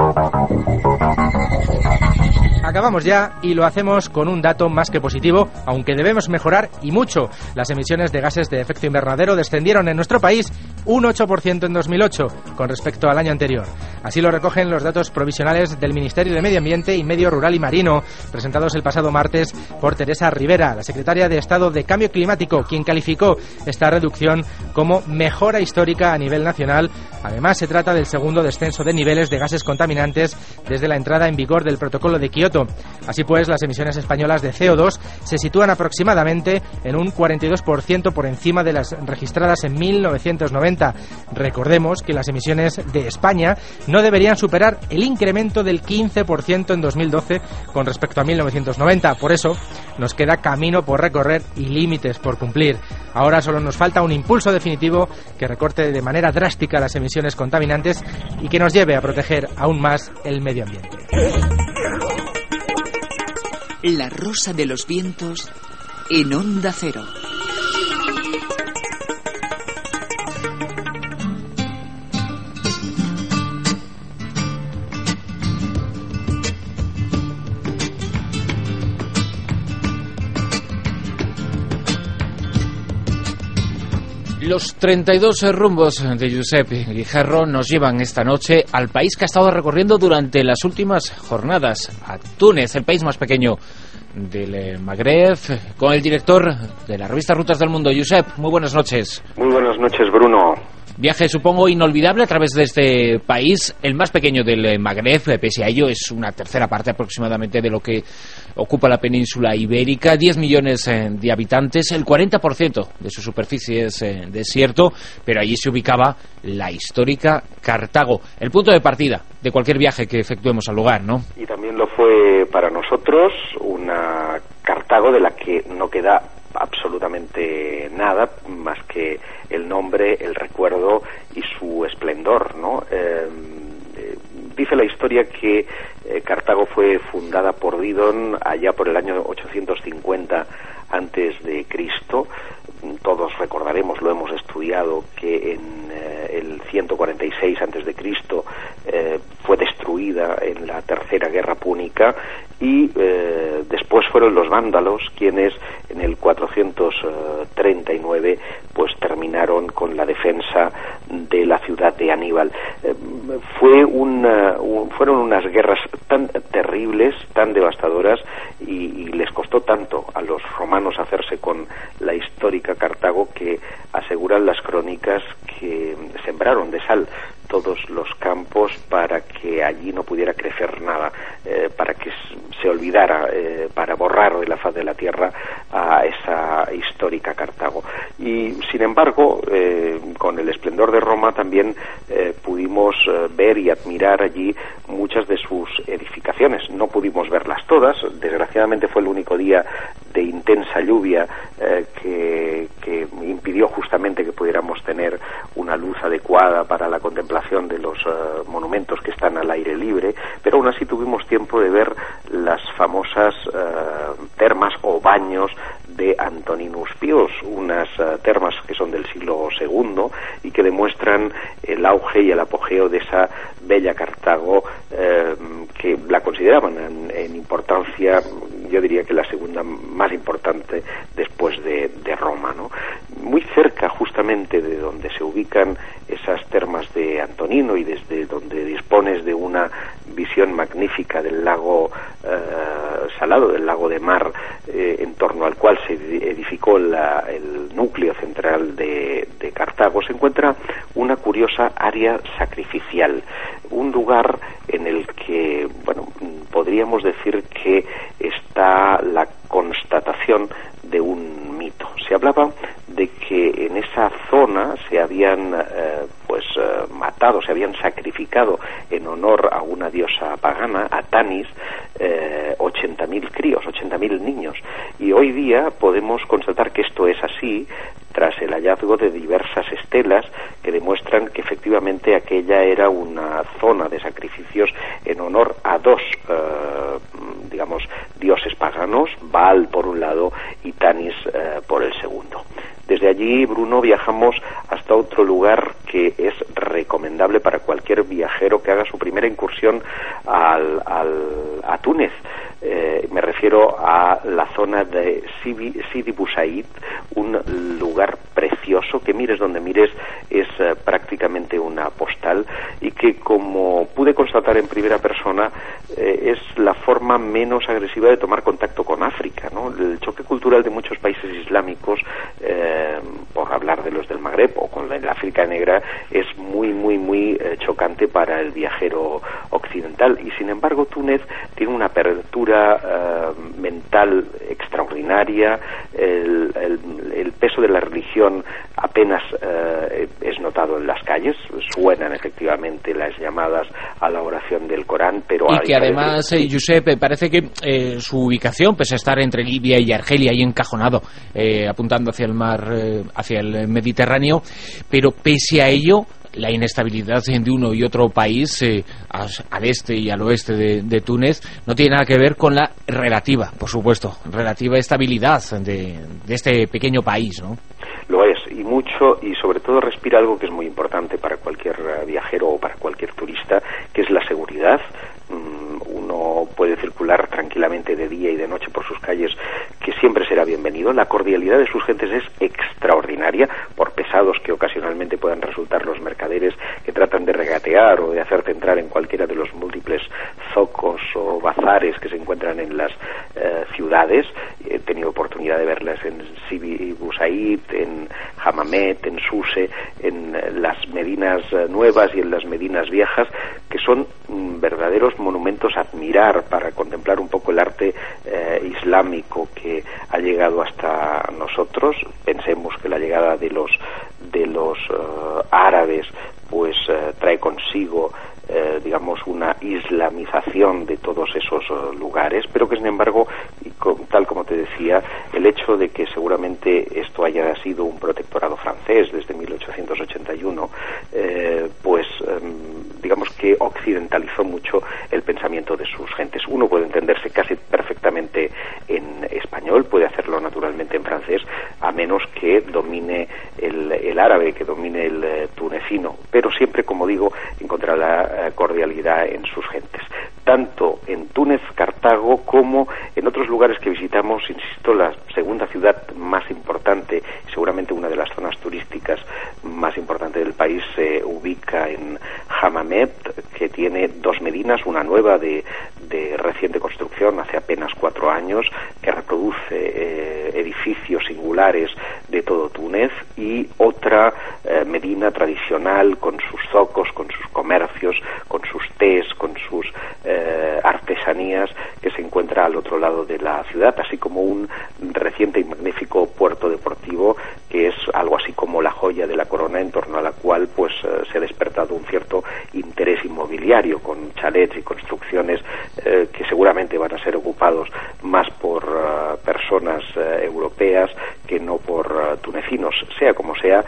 Acabamos ya y lo hacemos con un dato más que positivo, aunque debemos mejorar y mucho. Las emisiones de gases de efecto invernadero descendieron en nuestro país un 8% en 2008 con respecto al año anterior. Así lo recogen los datos provisionales del Ministerio de Medio Ambiente y Medio Rural y Marino, presentados el pasado martes por Teresa Rivera, la secretaria de Estado de Cambio Climático, quien calificó esta reducción como mejora histórica a nivel nacional. Además, se trata del segundo descenso de niveles de gases contaminantes desde la entrada en vigor del Protocolo de Kioto. Así pues, las emisiones españolas de CO2 se sitúan aproximadamente en un 42% por encima de las registradas en 1990. Recordemos que las emisiones de España no deberían superar el incremento del 15% en 2012 con respecto a 1990. Por eso, nos queda camino por recorrer y límites por cumplir. Ahora solo nos falta un impulso definitivo que recorte de manera drástica las emisiones contaminantes y que nos lleve a proteger aún más el medio ambiente. La Rosa de los Vientos en Onda Cero. Los 32 rumbos de Josep Guijarro nos llevan esta noche al país que ha estado recorriendo durante las últimas jornadas, a Túnez, el país más pequeño del Magreb, con el director de la revista Rutas del Mundo. Josep, muy buenas noches. Muy buenas noches, Bruno. Viaje, supongo, inolvidable a través de este país, el más pequeño del Magreb. Pese a ello, es una tercera parte aproximadamente de lo que ocupa la península ibérica. 10 millones de habitantes, el 40% de su superficie es desierto, pero allí se ubicaba la histórica Cartago, el punto de partida de cualquier viaje que efectuemos al lugar, ¿no? Y también lo fue para nosotros, una Cartago de la que no queda absolutamente nada más que el nombre, el recuerdo y su esplendor, ¿no? Dice la historia que Cartago fue fundada por Didon allá por el año 850 antes de Cristo. Todos recordaremos, lo hemos estudiado, que en el 146 antes de Cristo fue destruida en la Tercera Guerra Púnica y después fueron los vándalos quienes en el 439 pues terminaron con la defensa de la ciudad de Aníbal. Fueron unas guerras tan terribles, tan devastadoras y les costó tanto a los romanos hacerse con la histórica Cartago que aseguran las crónicas que sembraron de sal todos los campos para que allí no pudiera crecer nada, para que se olvidara, para borrar de la faz de la tierra a esa histórica Cartago. Y sin embargo, con el esplendor de Roma también pudimos ver y admirar allí muchas de sus edificaciones. No pudimos verlas todas, desgraciadamente fue el único día de intensa lluvia que impidió justamente que pudiéramos tener una luz adecuada para la contemplación de los monumentos que están al aire libre, pero aún así tuvimos tiempo de ver las famosas termas o baños de Antoninus Pius, unas termas que son del siglo II y que demuestran el auge y el apogeo de esa bella Cartago que la consideraban en importancia, yo diría que la segunda más importante después de Roma, ¿no? Muy cerca justamente de donde se ubican esas termas de Antonino y desde donde dispones de una visión magnífica del lago Salado, del lago de Mar, en torno al cual se edificó el núcleo central de Cartago, se encuentra una curiosa área sacrificial, un lugar en el que, bueno, podríamos decir que está la constatación de un mito. Se hablaba de que en esa zona se habían matado, se habían sacrificado en honor a una diosa pagana, a Tanis, 80.000 críos, 80.000 niños. Y hoy día podemos constatar que esto es así tras el hallazgo de diversas estelas que demuestran que efectivamente aquella era una zona de sacrificios en honor a dos dioses paganos, Baal por un lado y Tanis por el segundo. Desde allí, Bruno, viajamos hasta otro lugar que es recomendable para cualquier viajero que haga su primera incursión a Túnez. Me refiero a la zona de Sidi Bou Said, un lugar precioso que mires donde mires es prácticamente una postal y que, como pude constatar en primera persona, es la forma menos agresiva de tomar contacto con África, ¿no? El choque cultural de muchos países islámicos, por hablar de los del Magreb o con la África negra, es muy chocante para el viajero occidental, y sin embargo Túnez tiene una apertura mental extraordinaria. El peso de la religión apenas es notado en las calles, suenan efectivamente las llamadas a la oración del Corán, pero y que además, Josep, parece que su ubicación, pese a estar entre Libia y Argelia, ahí encajonado, apuntando hacia el mar, hacia el Mediterráneo, pero pese a ello, la inestabilidad de uno y otro país, al este y al oeste de Túnez, no tiene nada que ver con la relativa, por supuesto, relativa estabilidad de este pequeño país, ¿no? Lo es, y mucho, y sobre todo respira algo que es muy importante para cualquier viajero o para cualquier turista, que es la seguridad. Uno puede circular tranquilamente de día y de noche por sus calles, que siempre será bienvenido. La cordialidad de sus gentes es extraordinaria, por pesados que ocasionalmente puedan resultar los mercaderes que tratan de regatear o de hacerte entrar en cualquiera de los múltiples zocos o bazares que se encuentran en las ciudades. He tenido oportunidad de verlas en Sidi Bou Said, en Hamamet, en Suse, en las Medinas nuevas y en las Medinas viejas, que son verdaderos monumentos a admirar para contemplar un poco el arte islámico que ha llegado hasta nosotros. Pensemos que la llegada de los árabes pues trae consigo una islamización de todos esos lugares, pero que sin embargo, tal como te decía, el hecho de que seguramente esto haya sido un protectorado francés desde 1881, que occidentalizó mucho el pensamiento de sus gentes. Uno puede entenderse casi perfectamente en español, puede hacerlo naturalmente en francés, a menos que domine el árabe, que domine el tunecino, pero siempre, como digo, encontrar la cordialidad en sus gentes. Tanto en Túnez, Cartago, como en otros lugares que visitamos, insisto, la segunda ciudad más importante, seguramente una de las zonas turísticas más importantes del país, se ubica en Hamamet, que tiene dos medinas, una nueva de reciente construcción, hace apenas 4 años, que reproduce edificios singulares de todo Túnez, y otra medina tradicional con sus zocos, con sus comercios, con sus tés, con sus artesanías, que se encuentra al otro lado de la ciudad, así como un reciente y magnífico puerto deportivo que es algo así como la joya de la corona, en torno a la cual se ha despertado un cierto interés inmobiliario, con chalets y construcciones que seguramente van a ser ocupados más por personas europeas que no por tunecinos. Sea como sea,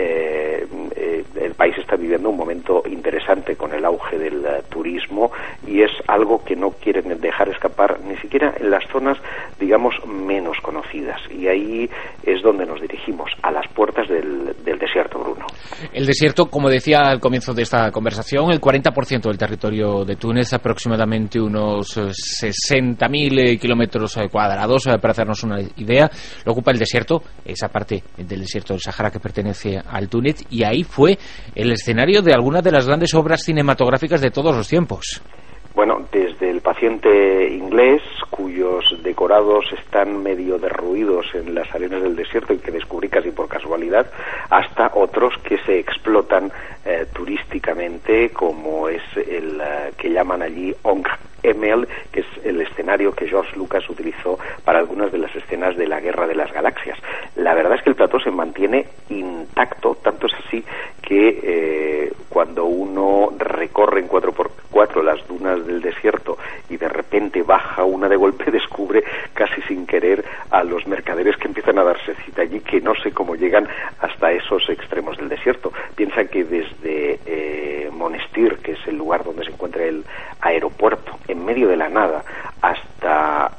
el país está viviendo un momento interesante con el auge del turismo, y es algo que no quieren dejar escapar ni siquiera en las zonas, digamos, menos conocidas, y ahí es donde nos dirigimos, a las puertas del desierto, Bruno. El desierto, como decía al comienzo de esta conversación, el 40% del territorio de Túnez, aproximadamente unos 60.000 kilómetros cuadrados, para hacernos una idea, lo ocupa el desierto, esa parte del desierto del Sahara que pertenece al Túnez, y ahí fue el escenario de algunas de las grandes obras cinematográficas de todos los tiempos. Bueno, desde El paciente inglés, cuyos decorados están medio derruidos en las arenas del desierto y que descubrí casi por casualidad, hasta otros que se explotan turísticamente, como es el que llaman allí Onk Emel, que es el escenario que George Lucas utilizó para algunas de las escenas de la Guerra de las Galaxias. La verdad es que el plató se mantiene intacto, tanto es así que cuando uno recorre en 4x4 las dunas del desierto y de repente baja una de golpe, descubre casi sin querer a los mercaderes que empiezan a darse cita allí, que no sé cómo llegan hasta esos extremos del desierto. Piensa que desde Monastir, que es el lugar donde se encuentra el aeropuerto, en medio de la nada, hasta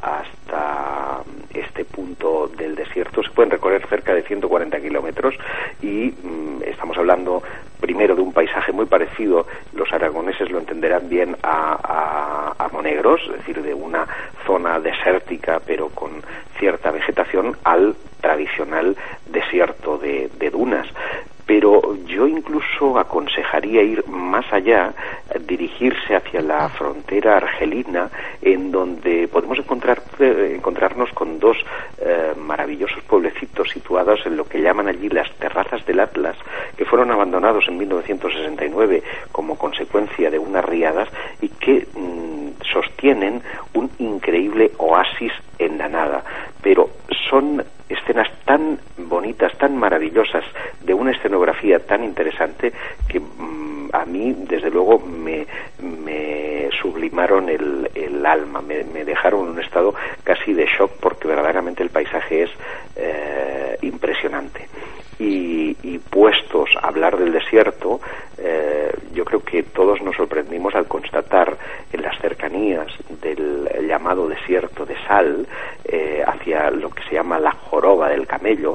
este punto del desierto se pueden recorrer cerca de 140 kilómetros y estamos hablando primero de un paisaje muy parecido, los aragoneses lo entenderán bien, a Monegros, es decir, de una zona desértica pero con cierta vegetación, al tradicional desierto de dunas. Pero yo incluso aconsejaría ir más allá, dirigirse hacia la frontera argelina, en donde podemos encontrarnos con dos maravillosos pueblecitos situados en lo que llaman allí las terrazas del Atlas, que fueron abandonados en 1969 como consecuencia de unas riadas y que sostienen un increíble oasis en la nada. Pero son escenas tan bonitas, tan maravillosas, de una escenografía tan interesante que a mí, desde luego, me sublimaron el alma, me dejaron en un estado casi de shock, porque verdaderamente el paisaje es impresionante. Y puestos a hablar del desierto, yo creo que todos nos sorprendimos al constatar en las cercanías del llamado desierto de Sal, hacia lo que se llama la joroba del camello,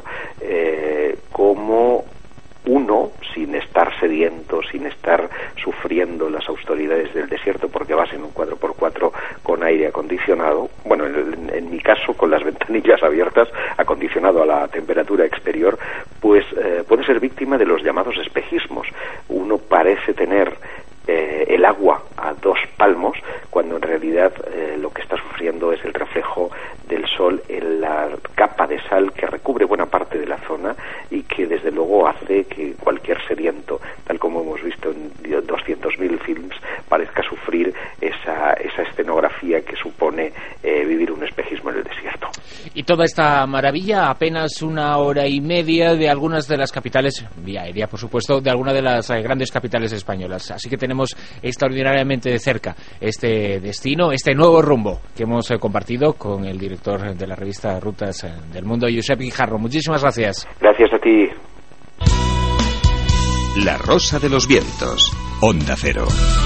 como uno, sin estar sediento, sin estar sufriendo las austeridades del desierto, porque vas en un 4x4 con aire acondicionado, bueno, en mi caso con las ventanillas abiertas, acondicionado a la temperatura exterior, pues puede ser víctima de los llamados espejismos. Uno parece tener el agua a 2 palmos, cuando en realidad lo que está sufriendo es el reflejo del sol en la capa de sal que recubre buena parte de la zona y que desde luego hace que cualquier sediento, tal como hemos visto en 200.000 films, parezca sufrir esa escenografía que supone vivir un espejismo en el desierto. Y toda esta maravilla, apenas 1 hora y media de algunas de las capitales, vía aérea por supuesto, de algunas de las grandes capitales españolas. Así que tenemos extraordinariamente de cerca este destino, este nuevo rumbo que hemos compartido con el director de la revista Rutas del Mundo, Josep Guijarro. Muchísimas gracias. Gracias a ti. La Rosa de los Vientos, Onda Cero.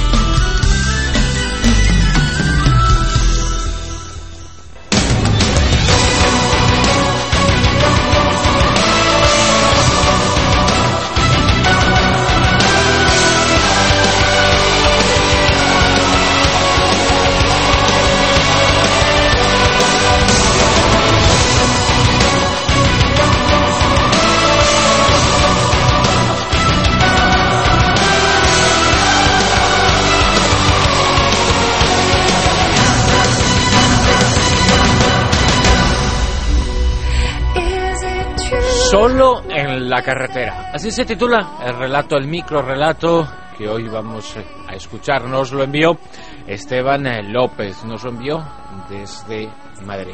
Solo en la carretera. Así se titula el relato, el microrrelato que hoy vamos a escuchar. Nos lo envió Esteban López, nos lo envió desde Madrid.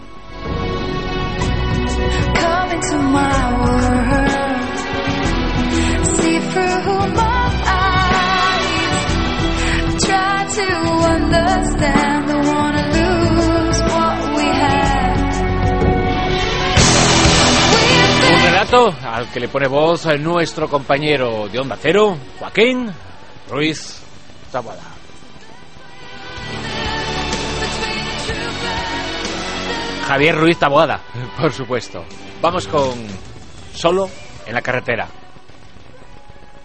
Come into my world, see through my eyes, try to understand, don't wanna lose what we have. Un relato al que le pone voz a nuestro compañero de Onda Cero, Joaquín Ruiz Taboada. Javier Ruiz Taboada, por supuesto. Vamos con Solo en la carretera.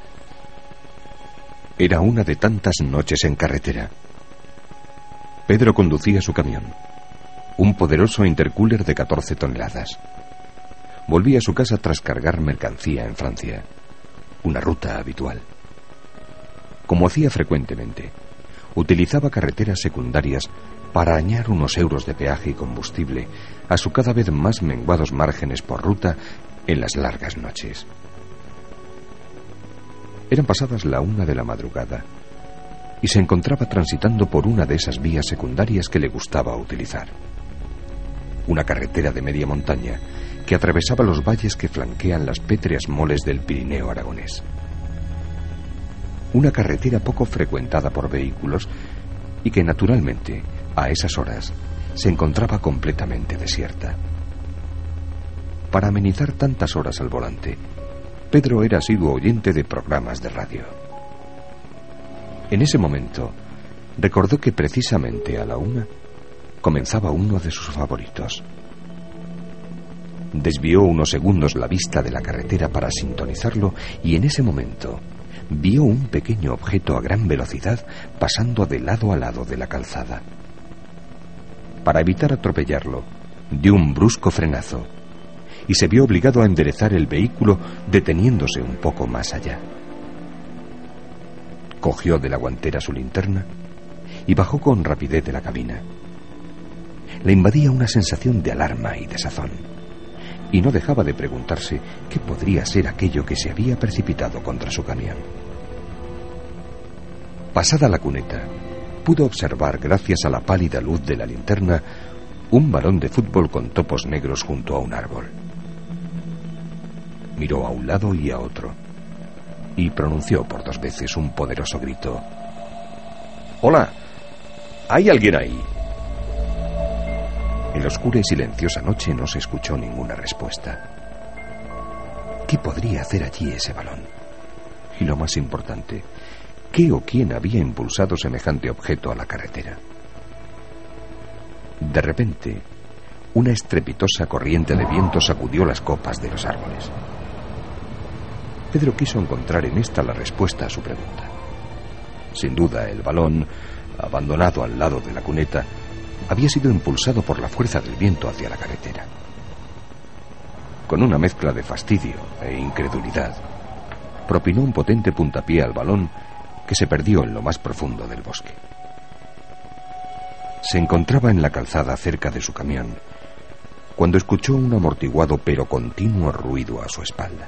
Era una de tantas noches en carretera. Pedro conducía su camión, un poderoso intercooler de 14 toneladas. Volvía a su casa tras cargar mercancía en Francia, una ruta habitual. Como hacía frecuentemente, utilizaba carreteras secundarias para añadir unos euros de peaje y combustible a su cada vez más menguados márgenes por ruta en las largas noches. Eran pasadas la 1 de la madrugada y se encontraba transitando por una de esas vías secundarias que le gustaba utilizar. Una carretera de media montaña que atravesaba los valles que flanquean las pétreas moles del Pirineo aragonés. Una carretera poco frecuentada por vehículos y que naturalmente, a esas horas, se encontraba completamente desierta. Para amenizar tantas horas al volante, Pedro era asiduo oyente de programas de radio. En ese momento, recordó que precisamente a la 1 comenzaba uno de sus favoritos. Desvió unos segundos la vista de la carretera para sintonizarlo y en ese momento vio un pequeño objeto a gran velocidad pasando de lado a lado de la calzada. Para evitar atropellarlo, dio un brusco frenazo y se vio obligado a enderezar el vehículo deteniéndose un poco más allá. Cogió de la guantera su linterna y bajó con rapidez de la cabina. Le invadía una sensación de alarma y desazón, y no dejaba de preguntarse qué podría ser aquello que se había precipitado contra su camión. Pasada la cuneta, pudo observar, gracias a la pálida luz de la linterna, un balón de fútbol con topos negros junto a un árbol. Miró a un lado y a otro, y pronunció por 2 veces un poderoso grito. «¡Hola! ¿Hay alguien ahí?» En la oscura y silenciosa noche no se escuchó ninguna respuesta. ¿Qué podría hacer allí ese balón? Y lo más importante, ¿qué o quién había impulsado semejante objeto a la carretera? De repente, una estrepitosa corriente de viento sacudió las copas de los árboles. Pedro quiso encontrar en esta la respuesta a su pregunta. Sin duda, el balón, abandonado al lado de la cuneta, había sido impulsado por la fuerza del viento hacia la carretera. Con una mezcla de fastidio e incredulidad, propinó un potente puntapié al balón que se perdió en lo más profundo del bosque. Se encontraba en la calzada cerca de su camión cuando escuchó un amortiguado pero continuo ruido a su espalda.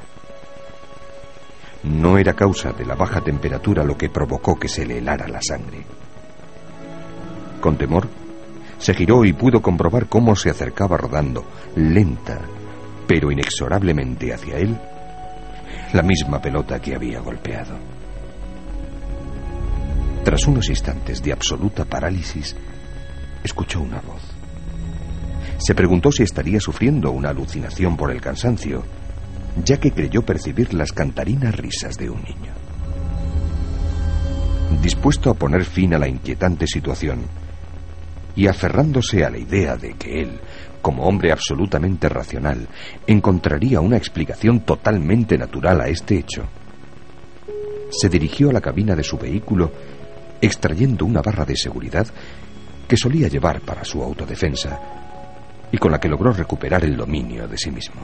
No era causa de la baja temperatura lo que provocó que se le helara la sangre. Con temor, se giró y pudo comprobar cómo se acercaba rodando, lenta, pero inexorablemente hacia él, la misma pelota que había golpeado. Tras unos instantes de absoluta parálisis, escuchó una voz. Se preguntó si estaría sufriendo una alucinación por el cansancio, ya que creyó percibir las cantarinas risas de un niño. Dispuesto a poner fin a la inquietante situación, y aferrándose a la idea de que él, como hombre absolutamente racional, encontraría una explicación totalmente natural a este hecho, se dirigió a la cabina de su vehículo, extrayendo una barra de seguridad que solía llevar para su autodefensa y con la que logró recuperar el dominio de sí mismo.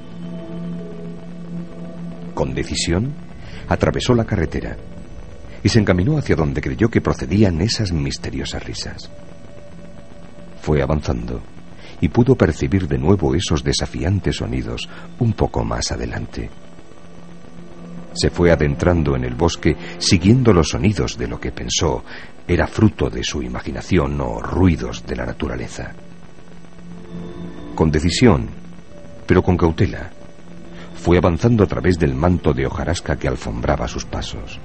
Con decisión, atravesó la carretera y se encaminó hacia donde creyó que procedían esas misteriosas risas. Fue avanzando y pudo percibir de nuevo esos desafiantes sonidos un poco más adelante. Se fue adentrando en el bosque siguiendo los sonidos de lo que pensó era fruto de su imaginación o ruidos de la naturaleza. Con decisión, pero con cautela, fue avanzando a través del manto de hojarasca que alfombraba sus pasos.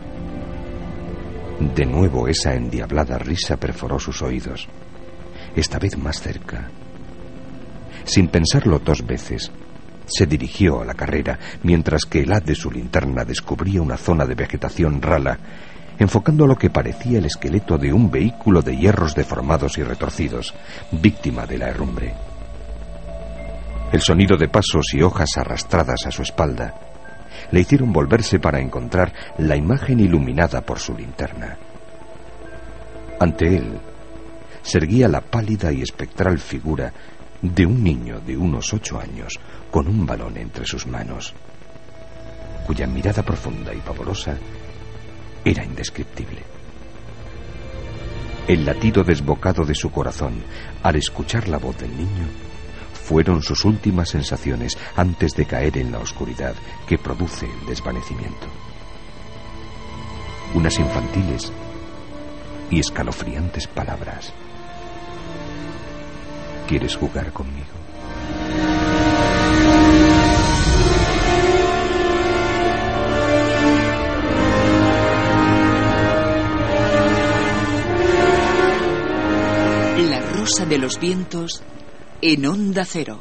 De nuevo esa endiablada risa perforó sus oídos, esta vez más cerca. Sin pensarlo 2 veces, se dirigió a la carrera, mientras que el haz de su linterna descubría una zona de vegetación rala, enfocando lo que parecía el esqueleto de un vehículo de hierros deformados y retorcidos, víctima de la herrumbre. El sonido de pasos y hojas arrastradas a su espalda le hicieron volverse para encontrar la imagen iluminada por su linterna. Ante él se erguía la pálida y espectral figura de un niño de unos 8 años con un balón entre sus manos, cuya mirada profunda y pavorosa era indescriptible. El latido desbocado de su corazón al escuchar la voz del niño fueron sus últimas sensaciones antes de caer en la oscuridad que produce el desvanecimiento. Unas infantiles y escalofriantes palabras. ¿Quieres jugar conmigo? La Rosa de los Vientos en Onda Cero.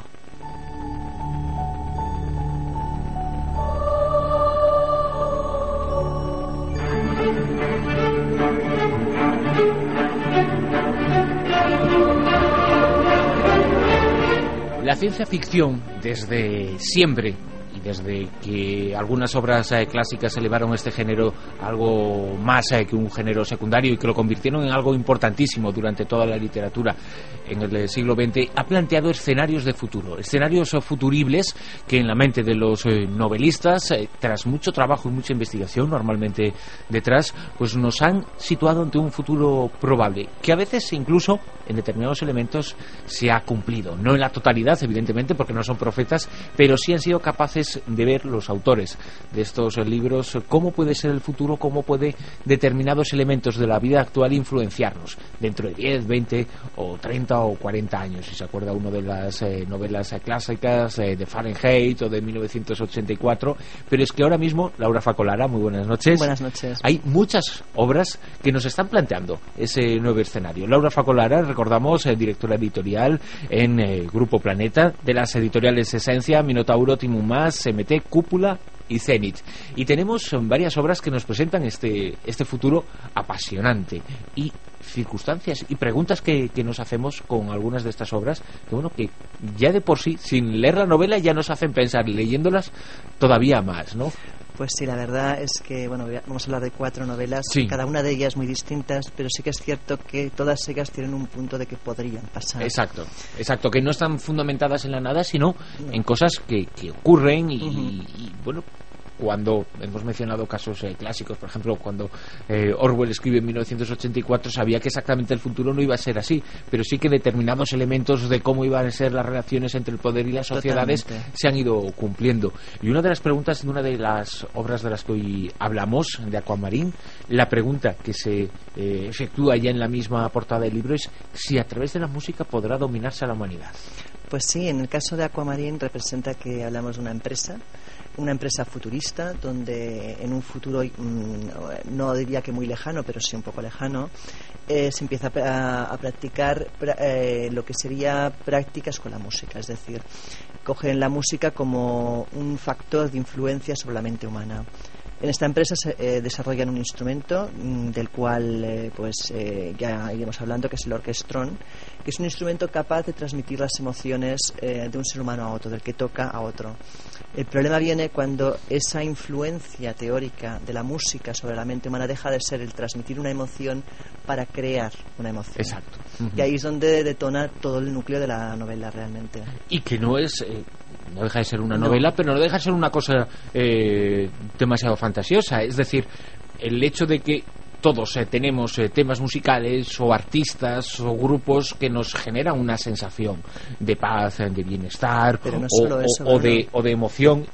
La ciencia ficción, desde siempre, y desde que algunas obras clásicas elevaron este género a algo más que un género secundario y que lo convirtieron en algo importantísimo durante toda la literatura en el siglo XX, ha planteado escenarios de futuro, escenarios futuribles que en la mente de los novelistas, tras mucho trabajo y mucha investigación normalmente detrás, pues nos han situado ante un futuro probable, que a veces incluso en determinados elementos se ha cumplido, no en la totalidad evidentemente porque no son profetas, pero sí han sido capaces de ver los autores de estos libros cómo puede ser el futuro, cómo puede determinados elementos de la vida actual influenciarnos dentro de 10, 20 o 30 o 40 años. Si se acuerda uno de las novelas clásicas de Fahrenheit o de 1984, pero es que ahora mismo, Laura Facolara, muy buenas noches. Buenas noches. Hay muchas obras que nos están planteando ese nuevo escenario. Laura Facolara, recordamos, directora editorial en Grupo Planeta, de las editoriales Esencia, Minotauro, Timum Más, MT, Cúpula y Zenit. Y tenemos varias obras que nos presentan este futuro apasionante y circunstancias y preguntas que nos hacemos con algunas de estas obras que, bueno, que ya de por sí, sin leer la novela, ya nos hacen pensar, leyéndolas todavía más, ¿no? Pues sí, la verdad es que, bueno, vamos a hablar de 4 novelas, sí. Cada una de ellas muy distintas, pero sí que es cierto que todas ellas tienen un punto de que podrían pasar. Exacto, que no están fundamentadas en la nada, sino en cosas que ocurren y bueno, cuando hemos mencionado casos clásicos, por ejemplo, cuando Orwell escribe en 1984, sabía que exactamente el futuro no iba a ser así, pero sí que determinados elementos de cómo iban a ser las relaciones entre el poder y las sociedades se han ido cumpliendo. Y una de las preguntas de una de las obras de las que hoy hablamos, de Aquamarine, la pregunta que se efectúa ya en la misma portada del libro es si a través de la música podrá dominarse a la humanidad. Pues sí, en el caso de Aquamarine representa que hablamos de una empresa futurista, donde en un futuro, no diría que muy lejano, pero sí un poco lejano, se empieza a practicar lo que sería prácticas con la música, es decir, cogen la música como un factor de influencia sobre la mente humana. En esta empresa se desarrollan un instrumento del cual ya iremos hablando, que es el orquestrón, que es un instrumento capaz de transmitir las emociones de un ser humano a otro, del que toca a otro. El problema viene cuando esa influencia teórica de la música sobre la mente humana deja de ser el transmitir una emoción para crear una emoción. Exacto. Y ahí es donde detona todo el núcleo de la novela realmente. Y que no es... no deja de ser una novela, pero no deja de ser una cosa demasiado fantasiosa. Es decir, el hecho de que todos tenemos temas musicales o artistas o grupos que nos generan una sensación de paz, de bienestar, pero no solo eso, o de emoción,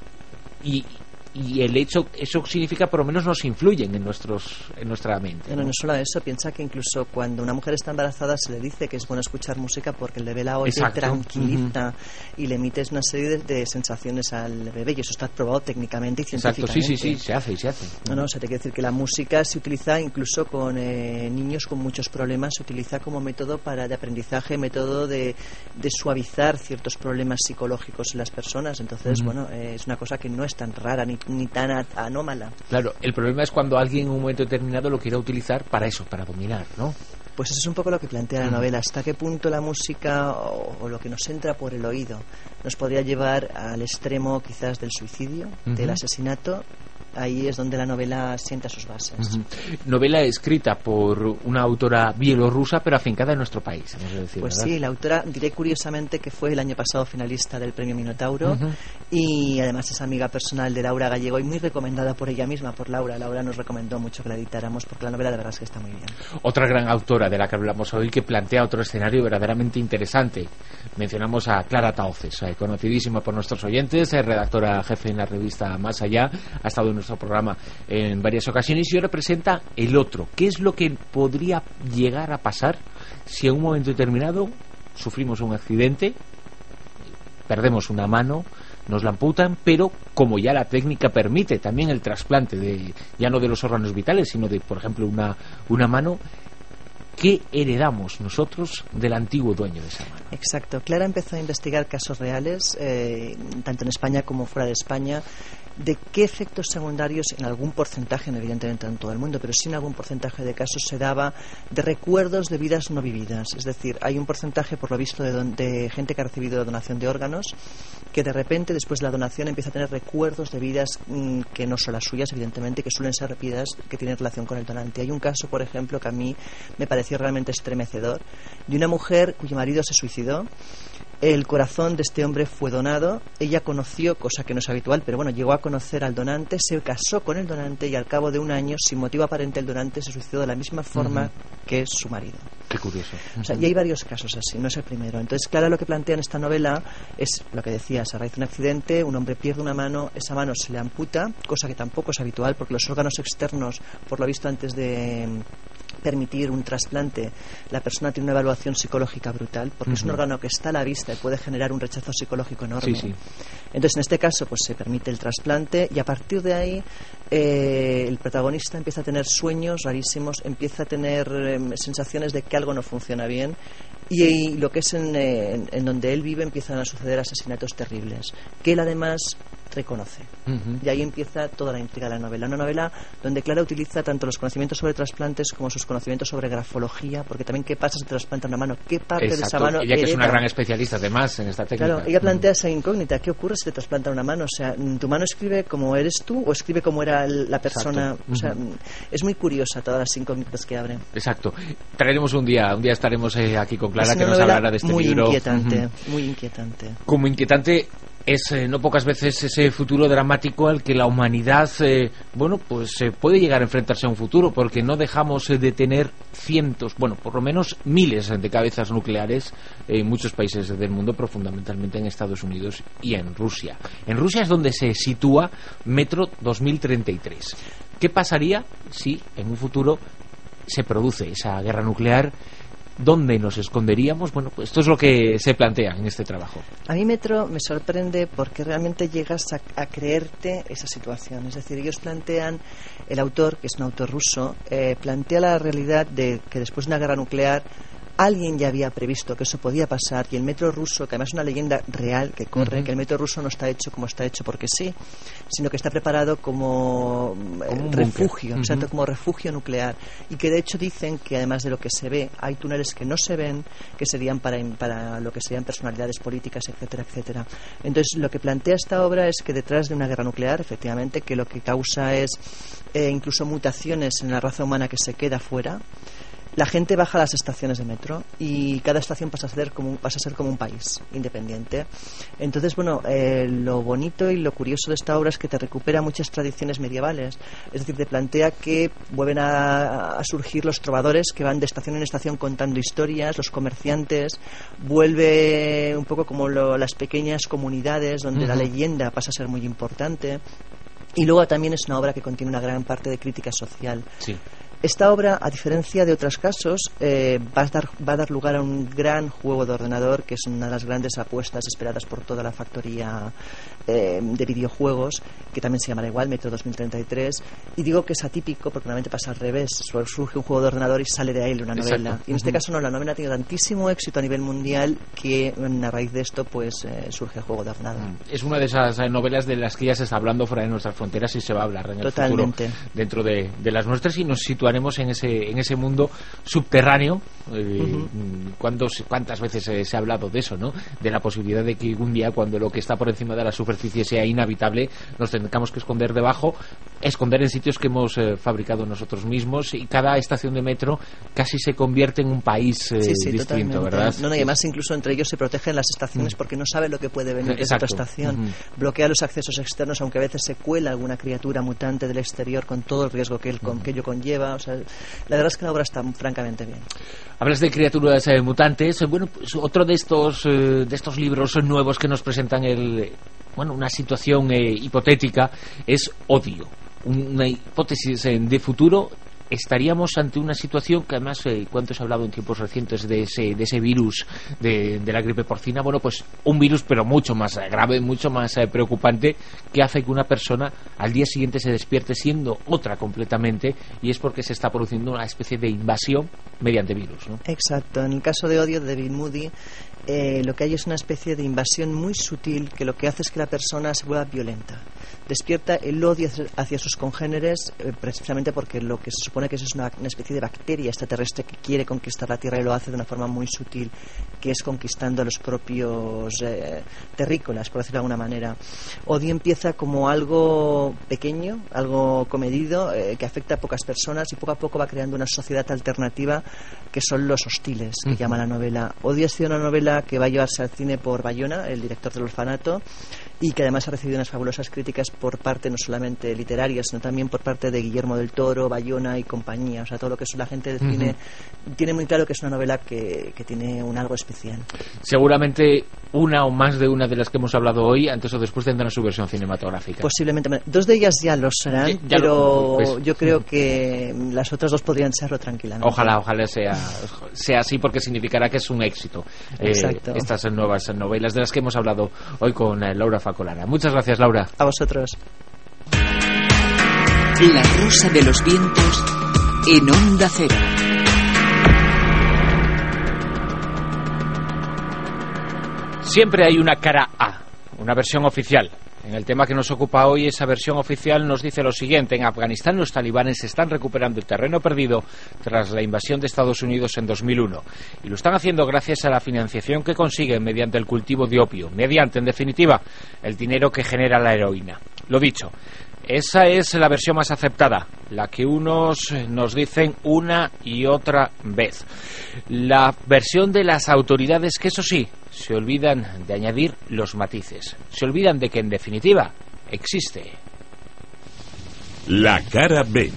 y el hecho, eso significa por lo menos nos influyen en nuestra mente. No solo eso, piensa que incluso cuando una mujer está embarazada se le dice que es bueno escuchar música porque el bebé la oye, tranquiliza y le emites una serie de sensaciones al bebé, y eso está probado técnicamente y científicamente. Exacto, sí, se hace. No, o sea, te quiere decir que la música se utiliza incluso con niños con muchos problemas, se utiliza como método de aprendizaje, método de suavizar ciertos problemas psicológicos en las personas. Entonces, bueno, es una cosa que no es tan rara ni tan anómala. Claro, el problema es cuando alguien en un momento determinado lo quiera utilizar para eso, para dominar, ¿no? Pues eso es un poco lo que plantea la novela. ¿Hasta qué punto la música o lo que nos entra por el oído nos podría llevar al extremo quizás del suicidio, del asesinato? Ahí es donde la novela sienta sus bases. Novela escrita por una autora bielorrusa, pero afincada en nuestro país, hemos de decir, pues ¿verdad? Sí, la autora, diré curiosamente que fue el año pasado finalista del Premio Minotauro, y además es amiga personal de Laura Gallego y muy recomendada por ella misma, por Laura. Laura nos recomendó mucho que la editáramos porque la novela de verdad es que está muy bien. Otra gran autora de la que hablamos hoy, que plantea otro escenario verdaderamente interesante. Mencionamos a Clara Tauces, conocidísima por nuestros oyentes, redactora jefe en la revista Más Allá, ha estado en nuestro programa en varias ocasiones y ahora presenta El Otro. ¿Qué es lo que podría llegar a pasar si en un momento determinado sufrimos un accidente, perdemos una mano, nos la amputan, pero como ya la técnica permite también el trasplante de, ya no de los órganos vitales, sino de, por ejemplo, una mano? ¿Qué heredamos nosotros del antiguo dueño de esa mano? Exacto. Clara empezó a investigar casos reales, tanto en España como fuera de España, de qué efectos secundarios en algún porcentaje, no evidentemente en todo el mundo, pero sí en algún porcentaje de casos se daba de recuerdos de vidas no vividas. Es decir, hay un porcentaje, por lo visto, de gente que ha recibido donación de órganos que de repente, después de la donación, empieza a tener recuerdos de vidas que no son las suyas, evidentemente, que suelen ser vidas que tienen relación con el donante. Hay un caso, por ejemplo, que a mí me pareció realmente estremecedor, de una mujer cuyo marido se suicidó. El corazón de este hombre fue donado. Ella conoció, cosa que no es habitual, pero bueno, llegó a conocer al donante, se casó con el donante y al cabo de un año, sin motivo aparente, el donante se suicidó de la misma forma que su marido. Qué curioso. O sea, y hay varios casos así, no es el primero. Entonces, Clara lo que plantea en esta novela es lo que decías: a raíz de un accidente, un hombre pierde una mano, esa mano se le amputa, cosa que tampoco es habitual porque los órganos externos, por lo visto, antes de permitir un trasplante, la persona tiene una evaluación psicológica brutal, porque es un órgano que está a la vista y puede generar un rechazo psicológico enorme. Sí. Entonces, en este caso, pues se permite el trasplante y a partir de ahí el protagonista empieza a tener sueños rarísimos, empieza a tener sensaciones de que algo no funciona bien y lo que es en donde él vive empiezan a suceder asesinatos terribles, que él además reconoce. Y ahí empieza toda la intriga de la novela. Una novela donde Clara utiliza tanto los conocimientos sobre trasplantes como sus conocimientos sobre grafología, porque también qué pasa si te trasplanta una mano, qué parte de esa mano ella que hereda. es una gran especialista además en esta técnica. Claro, ella plantea esa incógnita: ¿qué ocurre si te trasplanta una mano? O sea, ¿tu mano escribe como eres tú o escribe como era la persona? O sea, es muy curiosa todas las incógnitas que abren. Exacto. Traeremos un día estaremos aquí con Clara, es que nos hablará de este muy libro. Inquietante, muy inquietante. Como inquietante es no pocas veces ese futuro dramático al que la humanidad puede llegar a enfrentarse a un futuro, porque no dejamos de tener cientos, por lo menos miles de cabezas nucleares en muchos países del mundo, pero fundamentalmente en Estados Unidos y en Rusia. En Rusia es donde se sitúa Metro 2033. ¿Qué pasaría si en un futuro se produce esa guerra nuclear? ¿Dónde nos esconderíamos? Bueno, pues esto es lo que se plantea en este trabajo. A mí Metro me sorprende porque realmente llegas a creerte esa situación. Es decir, ellos plantean, el autor, que es un autor ruso, plantea la realidad de que después de una guerra nuclear alguien ya había previsto que eso podía pasar, y el metro ruso, que además es una leyenda real que corre, que el metro ruso no está hecho como está hecho porque sí, sino que está preparado como refugio, exacto, como refugio nuclear, y que de hecho dicen que además de lo que se ve, hay túneles que no se ven, que serían para lo que serían personalidades políticas, etcétera, etcétera. Entonces, lo que plantea esta obra es que detrás de una guerra nuclear, efectivamente, que lo que causa es incluso mutaciones en la raza humana que se queda fuera, la gente baja a las estaciones de metro y cada estación pasa a ser como un país independiente. Entonces, lo bonito y lo curioso de esta obra es que te recupera muchas tradiciones medievales. Es decir, te plantea que vuelven a surgir los trovadores que van de estación en estación contando historias, los comerciantes, vuelve un poco como las pequeñas comunidades donde la leyenda pasa a ser muy importante. Y luego también es una obra que contiene una gran parte de crítica social. Sí. Esta obra, a diferencia de otros casos, va a dar lugar a un gran juego de ordenador, que es una de las grandes apuestas esperadas por toda la factoría de videojuegos, que también se llamará igual, Metro 2033. Y digo que es atípico porque normalmente pasa al revés: surge un juego de ordenador y sale de ahí una novela. Exacto. Y en este caso no, la novela ha tenido tantísimo éxito a nivel mundial que a raíz de esto surge el juego de ordenador. Es una de esas novelas de las que ya se está hablando fuera de nuestras fronteras y se va a hablar en el futuro dentro de las nuestras, y nos sitúa situaremos en ese mundo subterráneo. ¿Cuántas veces se ha hablado de eso, ¿no? De la posibilidad de que un día, cuando lo que está por encima de la superficie sea inhabitable, nos tengamos que esconder debajo, esconder en sitios que hemos fabricado nosotros mismos, y cada estación de metro casi se convierte en un país distinto, totalmente. ¿Verdad? No, y además incluso entre ellos se protegen las estaciones porque no sabe lo que puede venir de otra estación. Bloquea los accesos externos, aunque a veces se cuela alguna criatura mutante del exterior con todo el riesgo que ello conlleva. O sea, la verdad es que la obra está francamente bien. Hablas de criaturas mutantes. Bueno, pues otro de estos libros nuevos que nos presentan una situación hipotética es Odio, una hipótesis de futuro. Estaríamos ante una situación que además, ¿cuánto se ha hablado en tiempos recientes de ese virus de la gripe porcina? Bueno, pues un virus pero mucho más grave, mucho más preocupante, que hace que una persona al día siguiente se despierte siendo otra completamente, y es porque se está produciendo una especie de invasión mediante virus, ¿no? Exacto. En el caso de Odio, de David Moody, lo que hay es una especie de invasión muy sutil que lo que hace es que la persona se vuelva violenta. Despierta el odio hacia sus congéneres, precisamente porque lo que se supone que es una especie de bacteria extraterrestre que quiere conquistar la Tierra, y lo hace de una forma muy sutil, que es conquistando a los propios terrícolas, por decirlo de alguna manera. Odio empieza como algo pequeño, algo comedido, que afecta a pocas personas, y poco a poco va creando una sociedad alternativa que son los hostiles, que llama la novela. Odio ha sido una novela que va a llevarse al cine por Bayona, el director del Orfanato, y que además ha recibido unas fabulosas críticas por parte no solamente literarias, sino también por parte de Guillermo del Toro, Bayona y compañía. O sea, todo lo que es la gente de cine tiene muy claro que es una novela que tiene un algo especial. Seguramente una o más de una de las que hemos hablado hoy, antes o después, tendrán su versión cinematográfica. Posiblemente. Dos de ellas ya lo serán, pero yo creo que las otras dos podrían serlo tranquilamente. Ojalá sea así, porque significará que es un éxito. Exacto. Estas nuevas novelas de las que hemos hablado hoy con Laura Facolana. Muchas gracias, Laura. A vosotros. La Rosa de los Vientos en Onda Cero. Siempre hay una cara A, una versión oficial. En el tema que nos ocupa hoy, esa versión oficial nos dice lo siguiente: en Afganistán los talibanes están recuperando el terreno perdido tras la invasión de Estados Unidos en 2001, y lo están haciendo gracias a la financiación que consiguen mediante el cultivo de opio, mediante, en definitiva, el dinero que genera la heroína. Lo dicho, esa es la versión más aceptada, la que unos nos dicen una y otra vez. La versión de las autoridades, que eso sí, se olvidan de añadir los matices. Se olvidan de que, en definitiva, existe la cara B.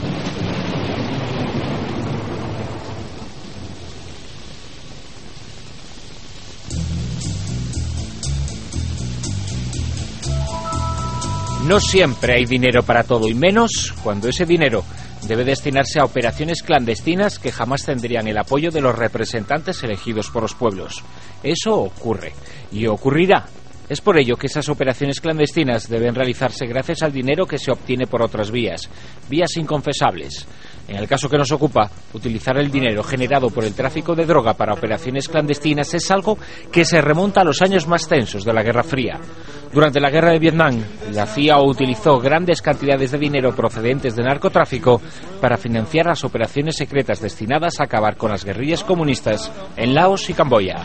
No siempre hay dinero para todo, y menos cuando ese dinero debe destinarse a operaciones clandestinas que jamás tendrían el apoyo de los representantes elegidos por los pueblos. Eso ocurre, y ocurrirá. Es por ello que esas operaciones clandestinas deben realizarse gracias al dinero que se obtiene por otras vías inconfesables. En el caso que nos ocupa, utilizar el dinero generado por el tráfico de droga para operaciones clandestinas es algo que se remonta a los años más tensos de la Guerra Fría. Durante la Guerra de Vietnam, la CIA utilizó grandes cantidades de dinero procedentes de narcotráfico para financiar las operaciones secretas destinadas a acabar con las guerrillas comunistas en Laos y Camboya.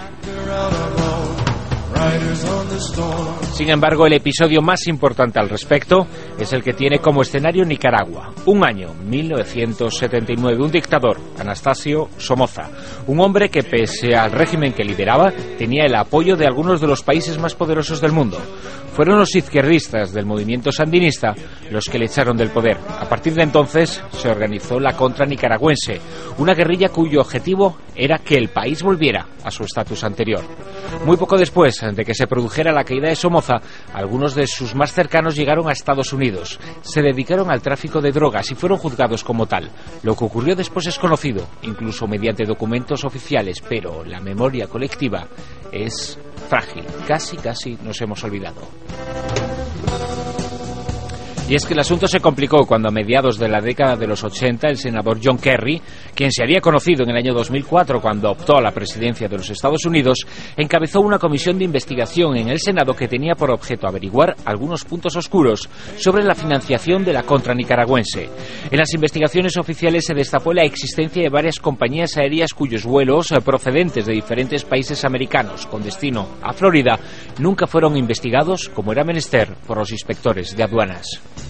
Sin embargo, el episodio más importante al respecto es el que tiene como escenario Nicaragua. Un año, 1979, un dictador, Anastasio Somoza, un hombre que, pese al régimen que lideraba, tenía el apoyo de algunos de los países más poderosos del mundo. Fueron los izquierdistas del movimiento sandinista los que le echaron del poder. A partir de entonces se organizó la Contra Nicaragüense, una guerrilla cuyo objetivo era que el país volviera a su estatus anterior. Muy poco después de que se produjera la caída de Somoza, algunos de sus más cercanos llegaron a Estados Unidos, se dedicaron al tráfico de drogas y fueron juzgados como tal. Lo que ocurrió después es conocido, incluso mediante documentos oficiales, pero la memoria colectiva es frágil, casi nos hemos olvidado. Y es que el asunto se complicó cuando a mediados de la década de los 80 el senador John Kerry, quien se había conocido en el año 2004 cuando optó a la presidencia de los Estados Unidos, encabezó una comisión de investigación en el Senado que tenía por objeto averiguar algunos puntos oscuros sobre la financiación de la contra nicaragüense. En las investigaciones oficiales se destapó la existencia de varias compañías aéreas cuyos vuelos procedentes de diferentes países americanos con destino a Florida nunca fueron investigados como era menester por los inspectores de aduanas.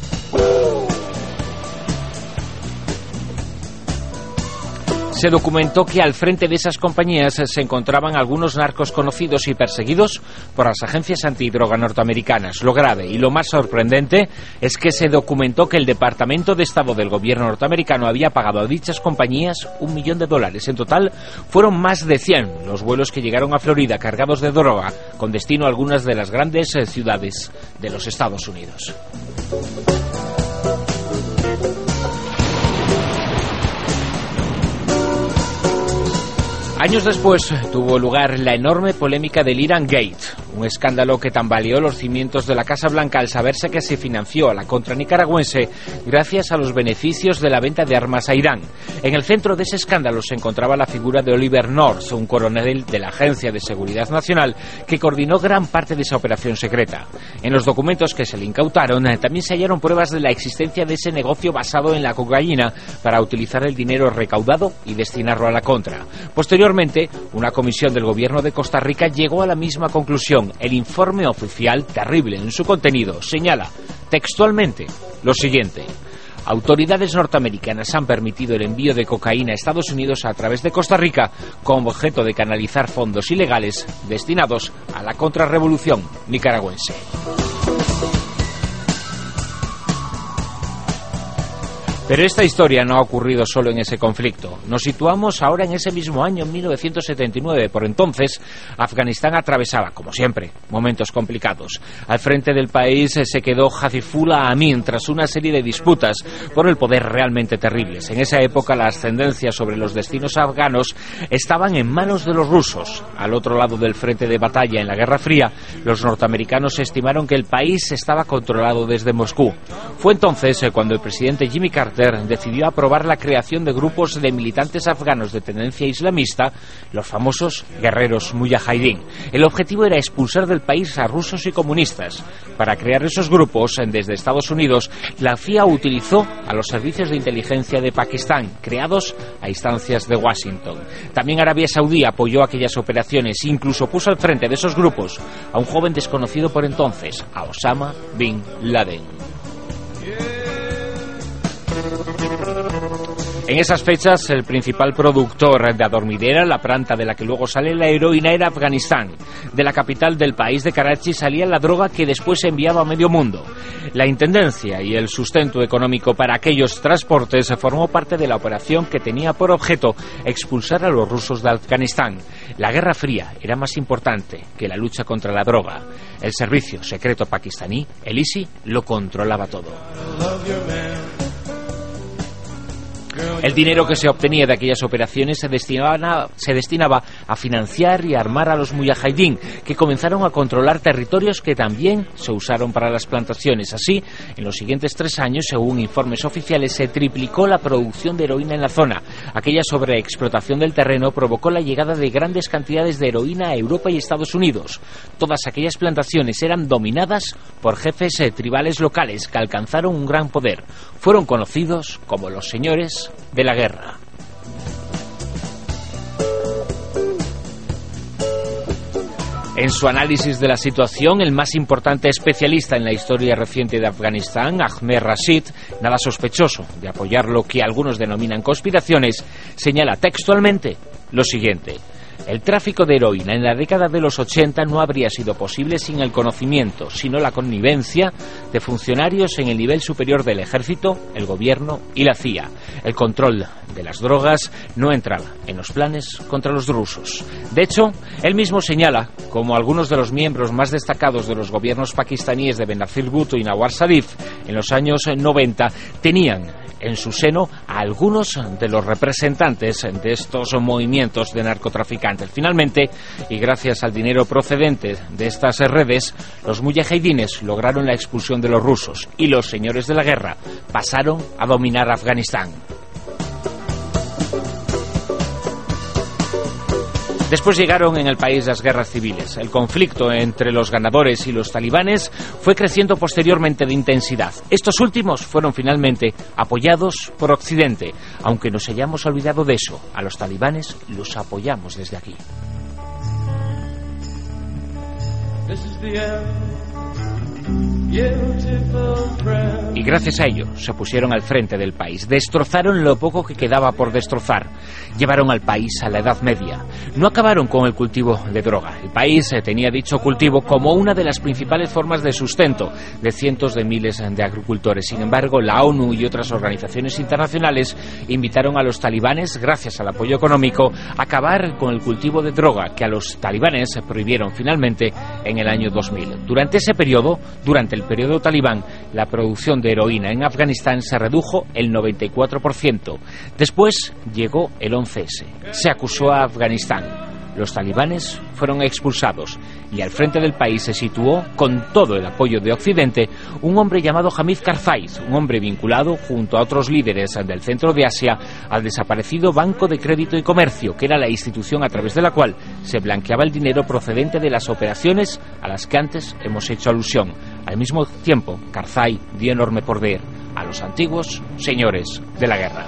Se documentó que al frente de esas compañías se encontraban algunos narcos conocidos y perseguidos por las agencias antidroga norteamericanas. Lo grave y lo más sorprendente es que se documentó que el Departamento de Estado del gobierno norteamericano había pagado a dichas compañías $1 millón. En total, fueron más de 100 los vuelos que llegaron a Florida cargados de droga con destino a algunas de las grandes ciudades de los Estados Unidos. Años después tuvo lugar la enorme polémica del Iran Gate, un escándalo que tambaleó los cimientos de la Casa Blanca al saberse que se financió a la contra nicaragüense gracias a los beneficios de la venta de armas a Irán. En el centro de ese escándalo se encontraba la figura de Oliver North, un coronel de la Agencia de Seguridad Nacional que coordinó gran parte de esa operación secreta. En los documentos que se le incautaron también se hallaron pruebas de la existencia de ese negocio basado en la cocaína para utilizar el dinero recaudado y destinarlo a la contra. Posteriormente, una comisión del gobierno de Costa Rica llegó a la misma conclusión. El informe oficial, terrible en su contenido, señala textualmente lo siguiente: autoridades norteamericanas han permitido el envío de cocaína a Estados Unidos a través de Costa Rica con objeto de canalizar fondos ilegales destinados a la contrarrevolución nicaragüense. Pero esta historia no ha ocurrido solo en ese conflicto. Nos situamos ahora en ese mismo año, en 1979. Por entonces, Afganistán atravesaba, como siempre, momentos complicados. Al frente del país se quedó Hazifullah Amin tras una serie de disputas por el poder realmente terribles. En esa época, la ascendencia sobre los destinos afganos estaban en manos de los rusos. Al otro lado del frente de batalla en la Guerra Fría, los norteamericanos estimaron que el país estaba controlado desde Moscú. Fue entonces cuando el presidente Jimmy Carter decidió aprobar la creación de grupos de militantes afganos de tendencia islamista, los famosos guerreros mujahidín. El objetivo era expulsar del país a rusos y comunistas. Para crear esos grupos, desde Estados Unidos, la CIA utilizó a los servicios de inteligencia de Pakistán, creados a instancias de Washington. También Arabia Saudí apoyó aquellas operaciones, incluso puso al frente de esos grupos a un joven desconocido por entonces, a Osama Bin Laden. En esas fechas, el principal productor de adormidera, la planta de la que luego sale la heroína, era Afganistán. De la capital del país, de Karachi, salía la droga que después se enviaba a medio mundo. La intendencia y el sustento económico para aquellos transportes formó parte de la operación que tenía por objeto expulsar a los rusos de Afganistán. La Guerra Fría era más importante que la lucha contra la droga. El servicio secreto pakistaní, el ISI, lo controlaba todo. El dinero que se obtenía de aquellas operaciones se destinaba a financiar y armar a los mujahidín, que comenzaron a controlar territorios que también se usaron para las plantaciones. Así, en los siguientes 3 años, según informes oficiales, se triplicó la producción de heroína en la zona. Aquella sobreexplotación del terreno provocó la llegada de grandes cantidades de heroína a Europa y Estados Unidos. Todas aquellas plantaciones eran dominadas por jefes tribales locales que alcanzaron un gran poder. Fueron conocidos como los señores de la guerra. En su análisis de la situación, el más importante especialista en la historia reciente de Afganistán, Ahmed Rashid, nada sospechoso de apoyar lo que algunos denominan conspiraciones, señala textualmente lo siguiente: el tráfico de heroína en la década de los 80 no habría sido posible sin el conocimiento, sino la connivencia de funcionarios en el nivel superior del ejército, el gobierno y la CIA. El control de las drogas no entraba en los planes contra los drusos. De hecho, él mismo señala como algunos de los miembros más destacados de los gobiernos pakistaníes de Benazir Bhutto y Nawaz Sharif en los años 90 tenían en su seno a algunos de los representantes de estos movimientos de narcotraficantes. traficantes. Finalmente, y gracias al dinero procedente de estas redes, los mujahidines lograron la expulsión de los rusos y los señores de la guerra pasaron a dominar Afganistán. Después llegaron en el país las guerras civiles. El conflicto entre los ganadores y los talibanes fue creciendo posteriormente de intensidad. Estos últimos fueron finalmente apoyados por Occidente. Aunque nos hayamos olvidado de eso, a los talibanes los apoyamos desde aquí. Y gracias a ello se pusieron al frente del país, destrozaron lo poco que quedaba por destrozar, llevaron al país a la Edad Media, no acabaron con el cultivo de droga. El país tenía dicho cultivo como una de las principales formas de sustento de cientos de miles de agricultores. Sin embargo, la ONU y otras organizaciones internacionales invitaron a los talibanes, gracias al apoyo económico, a acabar con el cultivo de droga que a los talibanes se prohibieron finalmente en el año 2000. Durante el periodo talibán, la producción de heroína en Afganistán se redujo el 94%. Después llegó el 11S. Se acusó a Afganistán. Los talibanes fueron expulsados y al frente del país se situó, con todo el apoyo de Occidente, un hombre llamado Hamid Karzai, un hombre vinculado junto a otros líderes del centro de Asia al desaparecido Banco de Crédito y Comercio, que era la institución a través de la cual se blanqueaba el dinero procedente de las operaciones a las que antes hemos hecho alusión. Al mismo tiempo, Karzai dio enorme poder a los antiguos señores de la guerra.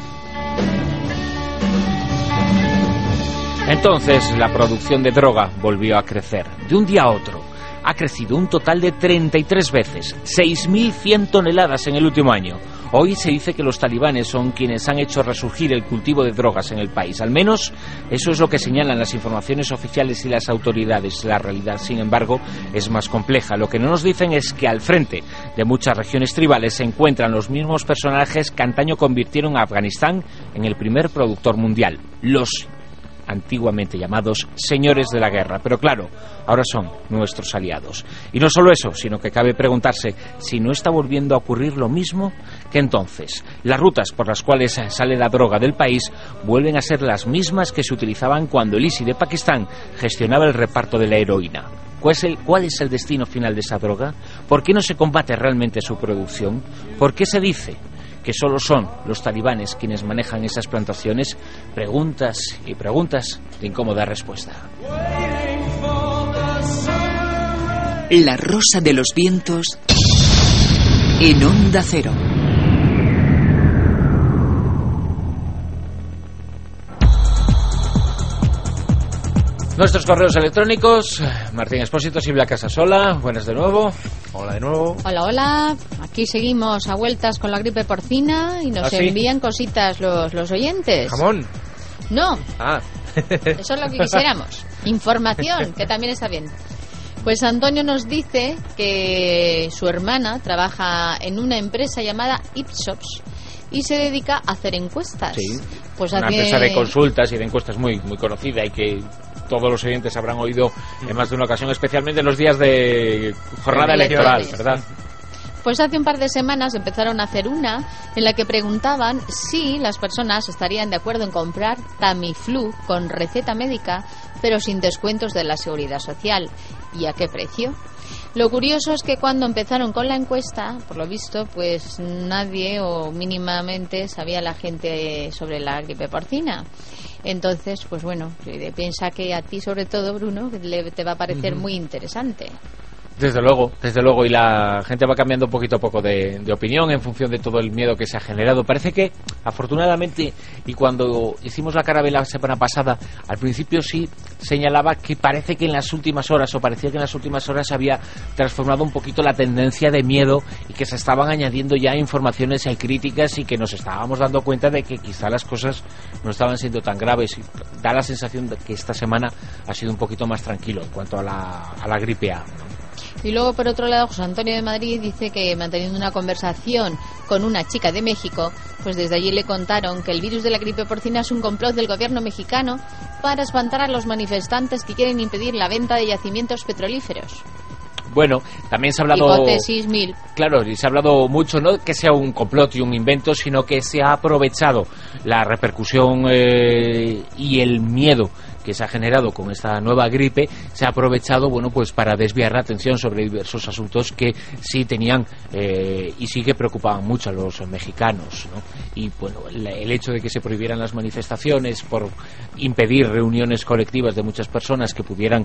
Entonces la producción de droga volvió a crecer. De un día a otro ha crecido un total de 33 veces, 6.100 toneladas en el último año. Hoy se dice que los talibanes son quienes han hecho resurgir el cultivo de drogas en el país. Al menos eso es lo que señalan las informaciones oficiales y las autoridades. La realidad, sin embargo, es más compleja. Lo que no nos dicen es que al frente de muchas regiones tribales se encuentran los mismos personajes que antaño convirtieron a Afganistán en el primer productor mundial, los antiguamente llamados señores de la guerra, pero claro, ahora son nuestros aliados. Y no solo eso, sino que cabe preguntarse si no está volviendo a ocurrir lo mismo que entonces. Las rutas por las cuales sale la droga del país vuelven a ser las mismas que se utilizaban cuando el ISI de Pakistán gestionaba el reparto de la heroína. ¿Cuál es el destino final de esa droga? ¿Por qué no se combate realmente su producción? ¿Por qué se dice que solo son los talibanes quienes manejan esas plantaciones? Preguntas y preguntas de incómoda respuesta. La Rosa de los Vientos en Onda Cero. Nuestros correos electrónicos, Martín Expósito, Silvia Casasola, buenas de nuevo. Hola de nuevo. Hola, hola. Aquí seguimos a vueltas con la gripe porcina y nos envían cositas los oyentes. ¿Jamón? No. Ah. Eso es lo que quisiéramos. Información, que también está bien. Pues Antonio nos dice que su hermana trabaja en una empresa llamada Ipsos y se dedica a hacer encuestas. Sí, pues una empresa de consultas y de encuestas muy, muy conocida y que todos los oyentes habrán oído en más de una ocasión, especialmente en los días de jornada electoral, ¿verdad? Pues hace un par de semanas empezaron a hacer una en la que preguntaban si las personas estarían de acuerdo en comprar Tamiflu con receta médica, pero sin descuentos de la Seguridad Social. ¿Y a qué precio? Lo curioso es que cuando empezaron con la encuesta, por lo visto, pues nadie o mínimamente sabía la gente sobre la gripe porcina. Entonces, pues bueno, piensa que a ti sobre todo, Bruno, te va a parecer muy interesante. Desde luego, y la gente va cambiando poquito a poco de opinión en función de todo el miedo que se ha generado. Parece que, afortunadamente, y cuando hicimos la carabela la semana pasada, al principio sí señalaba que parece que en las últimas horas, o parecía que en las últimas horas había transformado un poquito la tendencia de miedo y que se estaban añadiendo ya informaciones y críticas y que nos estábamos dando cuenta de que quizá las cosas no estaban siendo tan graves. Y da la sensación de que esta semana ha sido un poquito más tranquilo en cuanto a la gripe A, ¿no? Y luego, por otro lado, José Antonio de Madrid dice que manteniendo una conversación con una chica de México, pues desde allí le contaron que el virus de la gripe porcina es un complot del gobierno mexicano para espantar a los manifestantes que quieren impedir la venta de yacimientos petrolíferos. Bueno, también se ha hablado... Hipótesis 1000. Claro, y se ha hablado mucho, no que sea un complot y un invento, sino que se ha aprovechado la repercusión y el miedo que se ha generado con esta nueva gripe se ha aprovechado, bueno, pues para desviar la atención sobre diversos asuntos que sí tenían y sí que preocupaban mucho a los mexicanos, ¿no? Y bueno, el hecho de que se prohibieran las manifestaciones por impedir reuniones colectivas de muchas personas que pudieran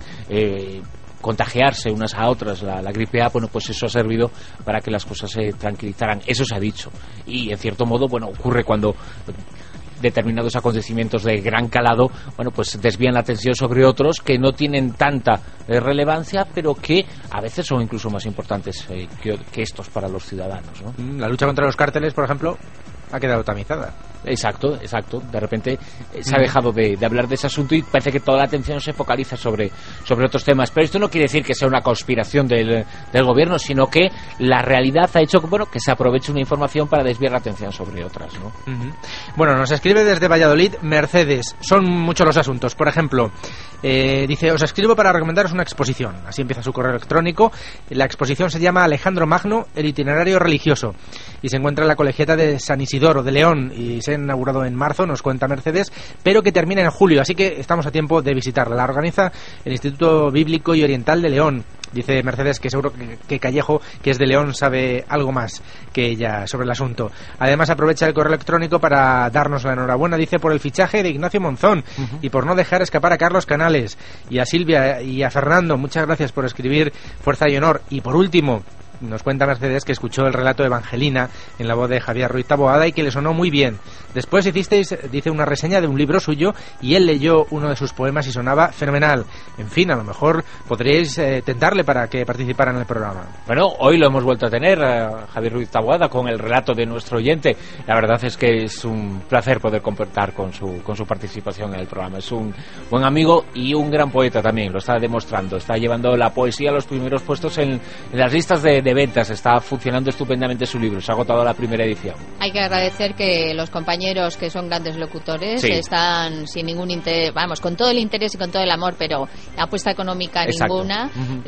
contagiarse unas a otras la gripe A, bueno, pues eso ha servido para que las cosas se tranquilizaran. Eso se ha dicho. Y en cierto modo, bueno, ocurre cuando determinados acontecimientos de gran calado, bueno, pues desvían la atención sobre otros que no tienen tanta relevancia, pero que a veces son incluso más importantes que estos para los ciudadanos, ¿no? La lucha contra los cárteles, por ejemplo, ha quedado tamizada. Exacto. De repente se ha dejado de hablar de ese asunto y parece que toda la atención se focaliza sobre otros temas. Pero esto no quiere decir que sea una conspiración del gobierno, sino que la realidad ha hecho que se aproveche una información para desviar la atención sobre otras, ¿no? Bueno, nos escribe desde Valladolid Mercedes. Son muchos los asuntos. Por ejemplo, dice: os escribo para recomendaros una exposición. Así empieza su correo electrónico. La exposición se llama Alejandro Magno, el itinerario religioso, y se encuentra en la Colegiata de San Isidoro de León, y se ha inaugurado en marzo, nos cuenta Mercedes, pero que termina en julio, así que estamos a tiempo de visitarla. La organiza el Instituto Bíblico y Oriental de León. Dice Mercedes que seguro que Callejo, que es de León, sabe algo más que ella sobre el asunto. Además aprovecha el correo electrónico para darnos la enhorabuena, dice, por el fichaje de Ignacio Monzón y por no dejar escapar a Carlos Canales, y a Silvia y a Fernando. Muchas gracias por escribir Fuerza y Honor. Y por último, nos cuenta Mercedes que escuchó el relato de Evangelina en la voz de Javier Ruiz Taboada y que le sonó muy bien. Después hicisteis, dice, una reseña de un libro suyo y él leyó uno de sus poemas y sonaba fenomenal. En fin, a lo mejor podríais tentarle para que participara en el programa. Bueno, hoy lo hemos vuelto a tener, Javier Ruiz Taboada, con el relato de nuestro oyente. La verdad es que es un placer poder contar con su participación en el programa. Es un buen amigo y un gran poeta también, lo está demostrando. Está llevando la poesía a los primeros puestos en las listas de ventas. Está funcionando estupendamente su libro. Se ha agotado la primera edición. Hay que agradecer que los compañeros, que son grandes locutores, están sin ningún interés, vamos, con todo el interés y con todo el amor, pero apuesta económica ninguna,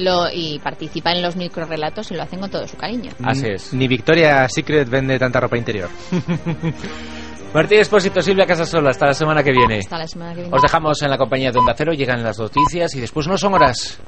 y participan en los microrelatos y lo hacen con todo su cariño. Así es. Ni Victoria's Secret vende tanta ropa interior. Martín Expósito, Silvia Casasola, hasta la semana que viene. Hasta la semana que viene. Os dejamos en la compañía de Onda Cero, llegan las noticias y después no son horas.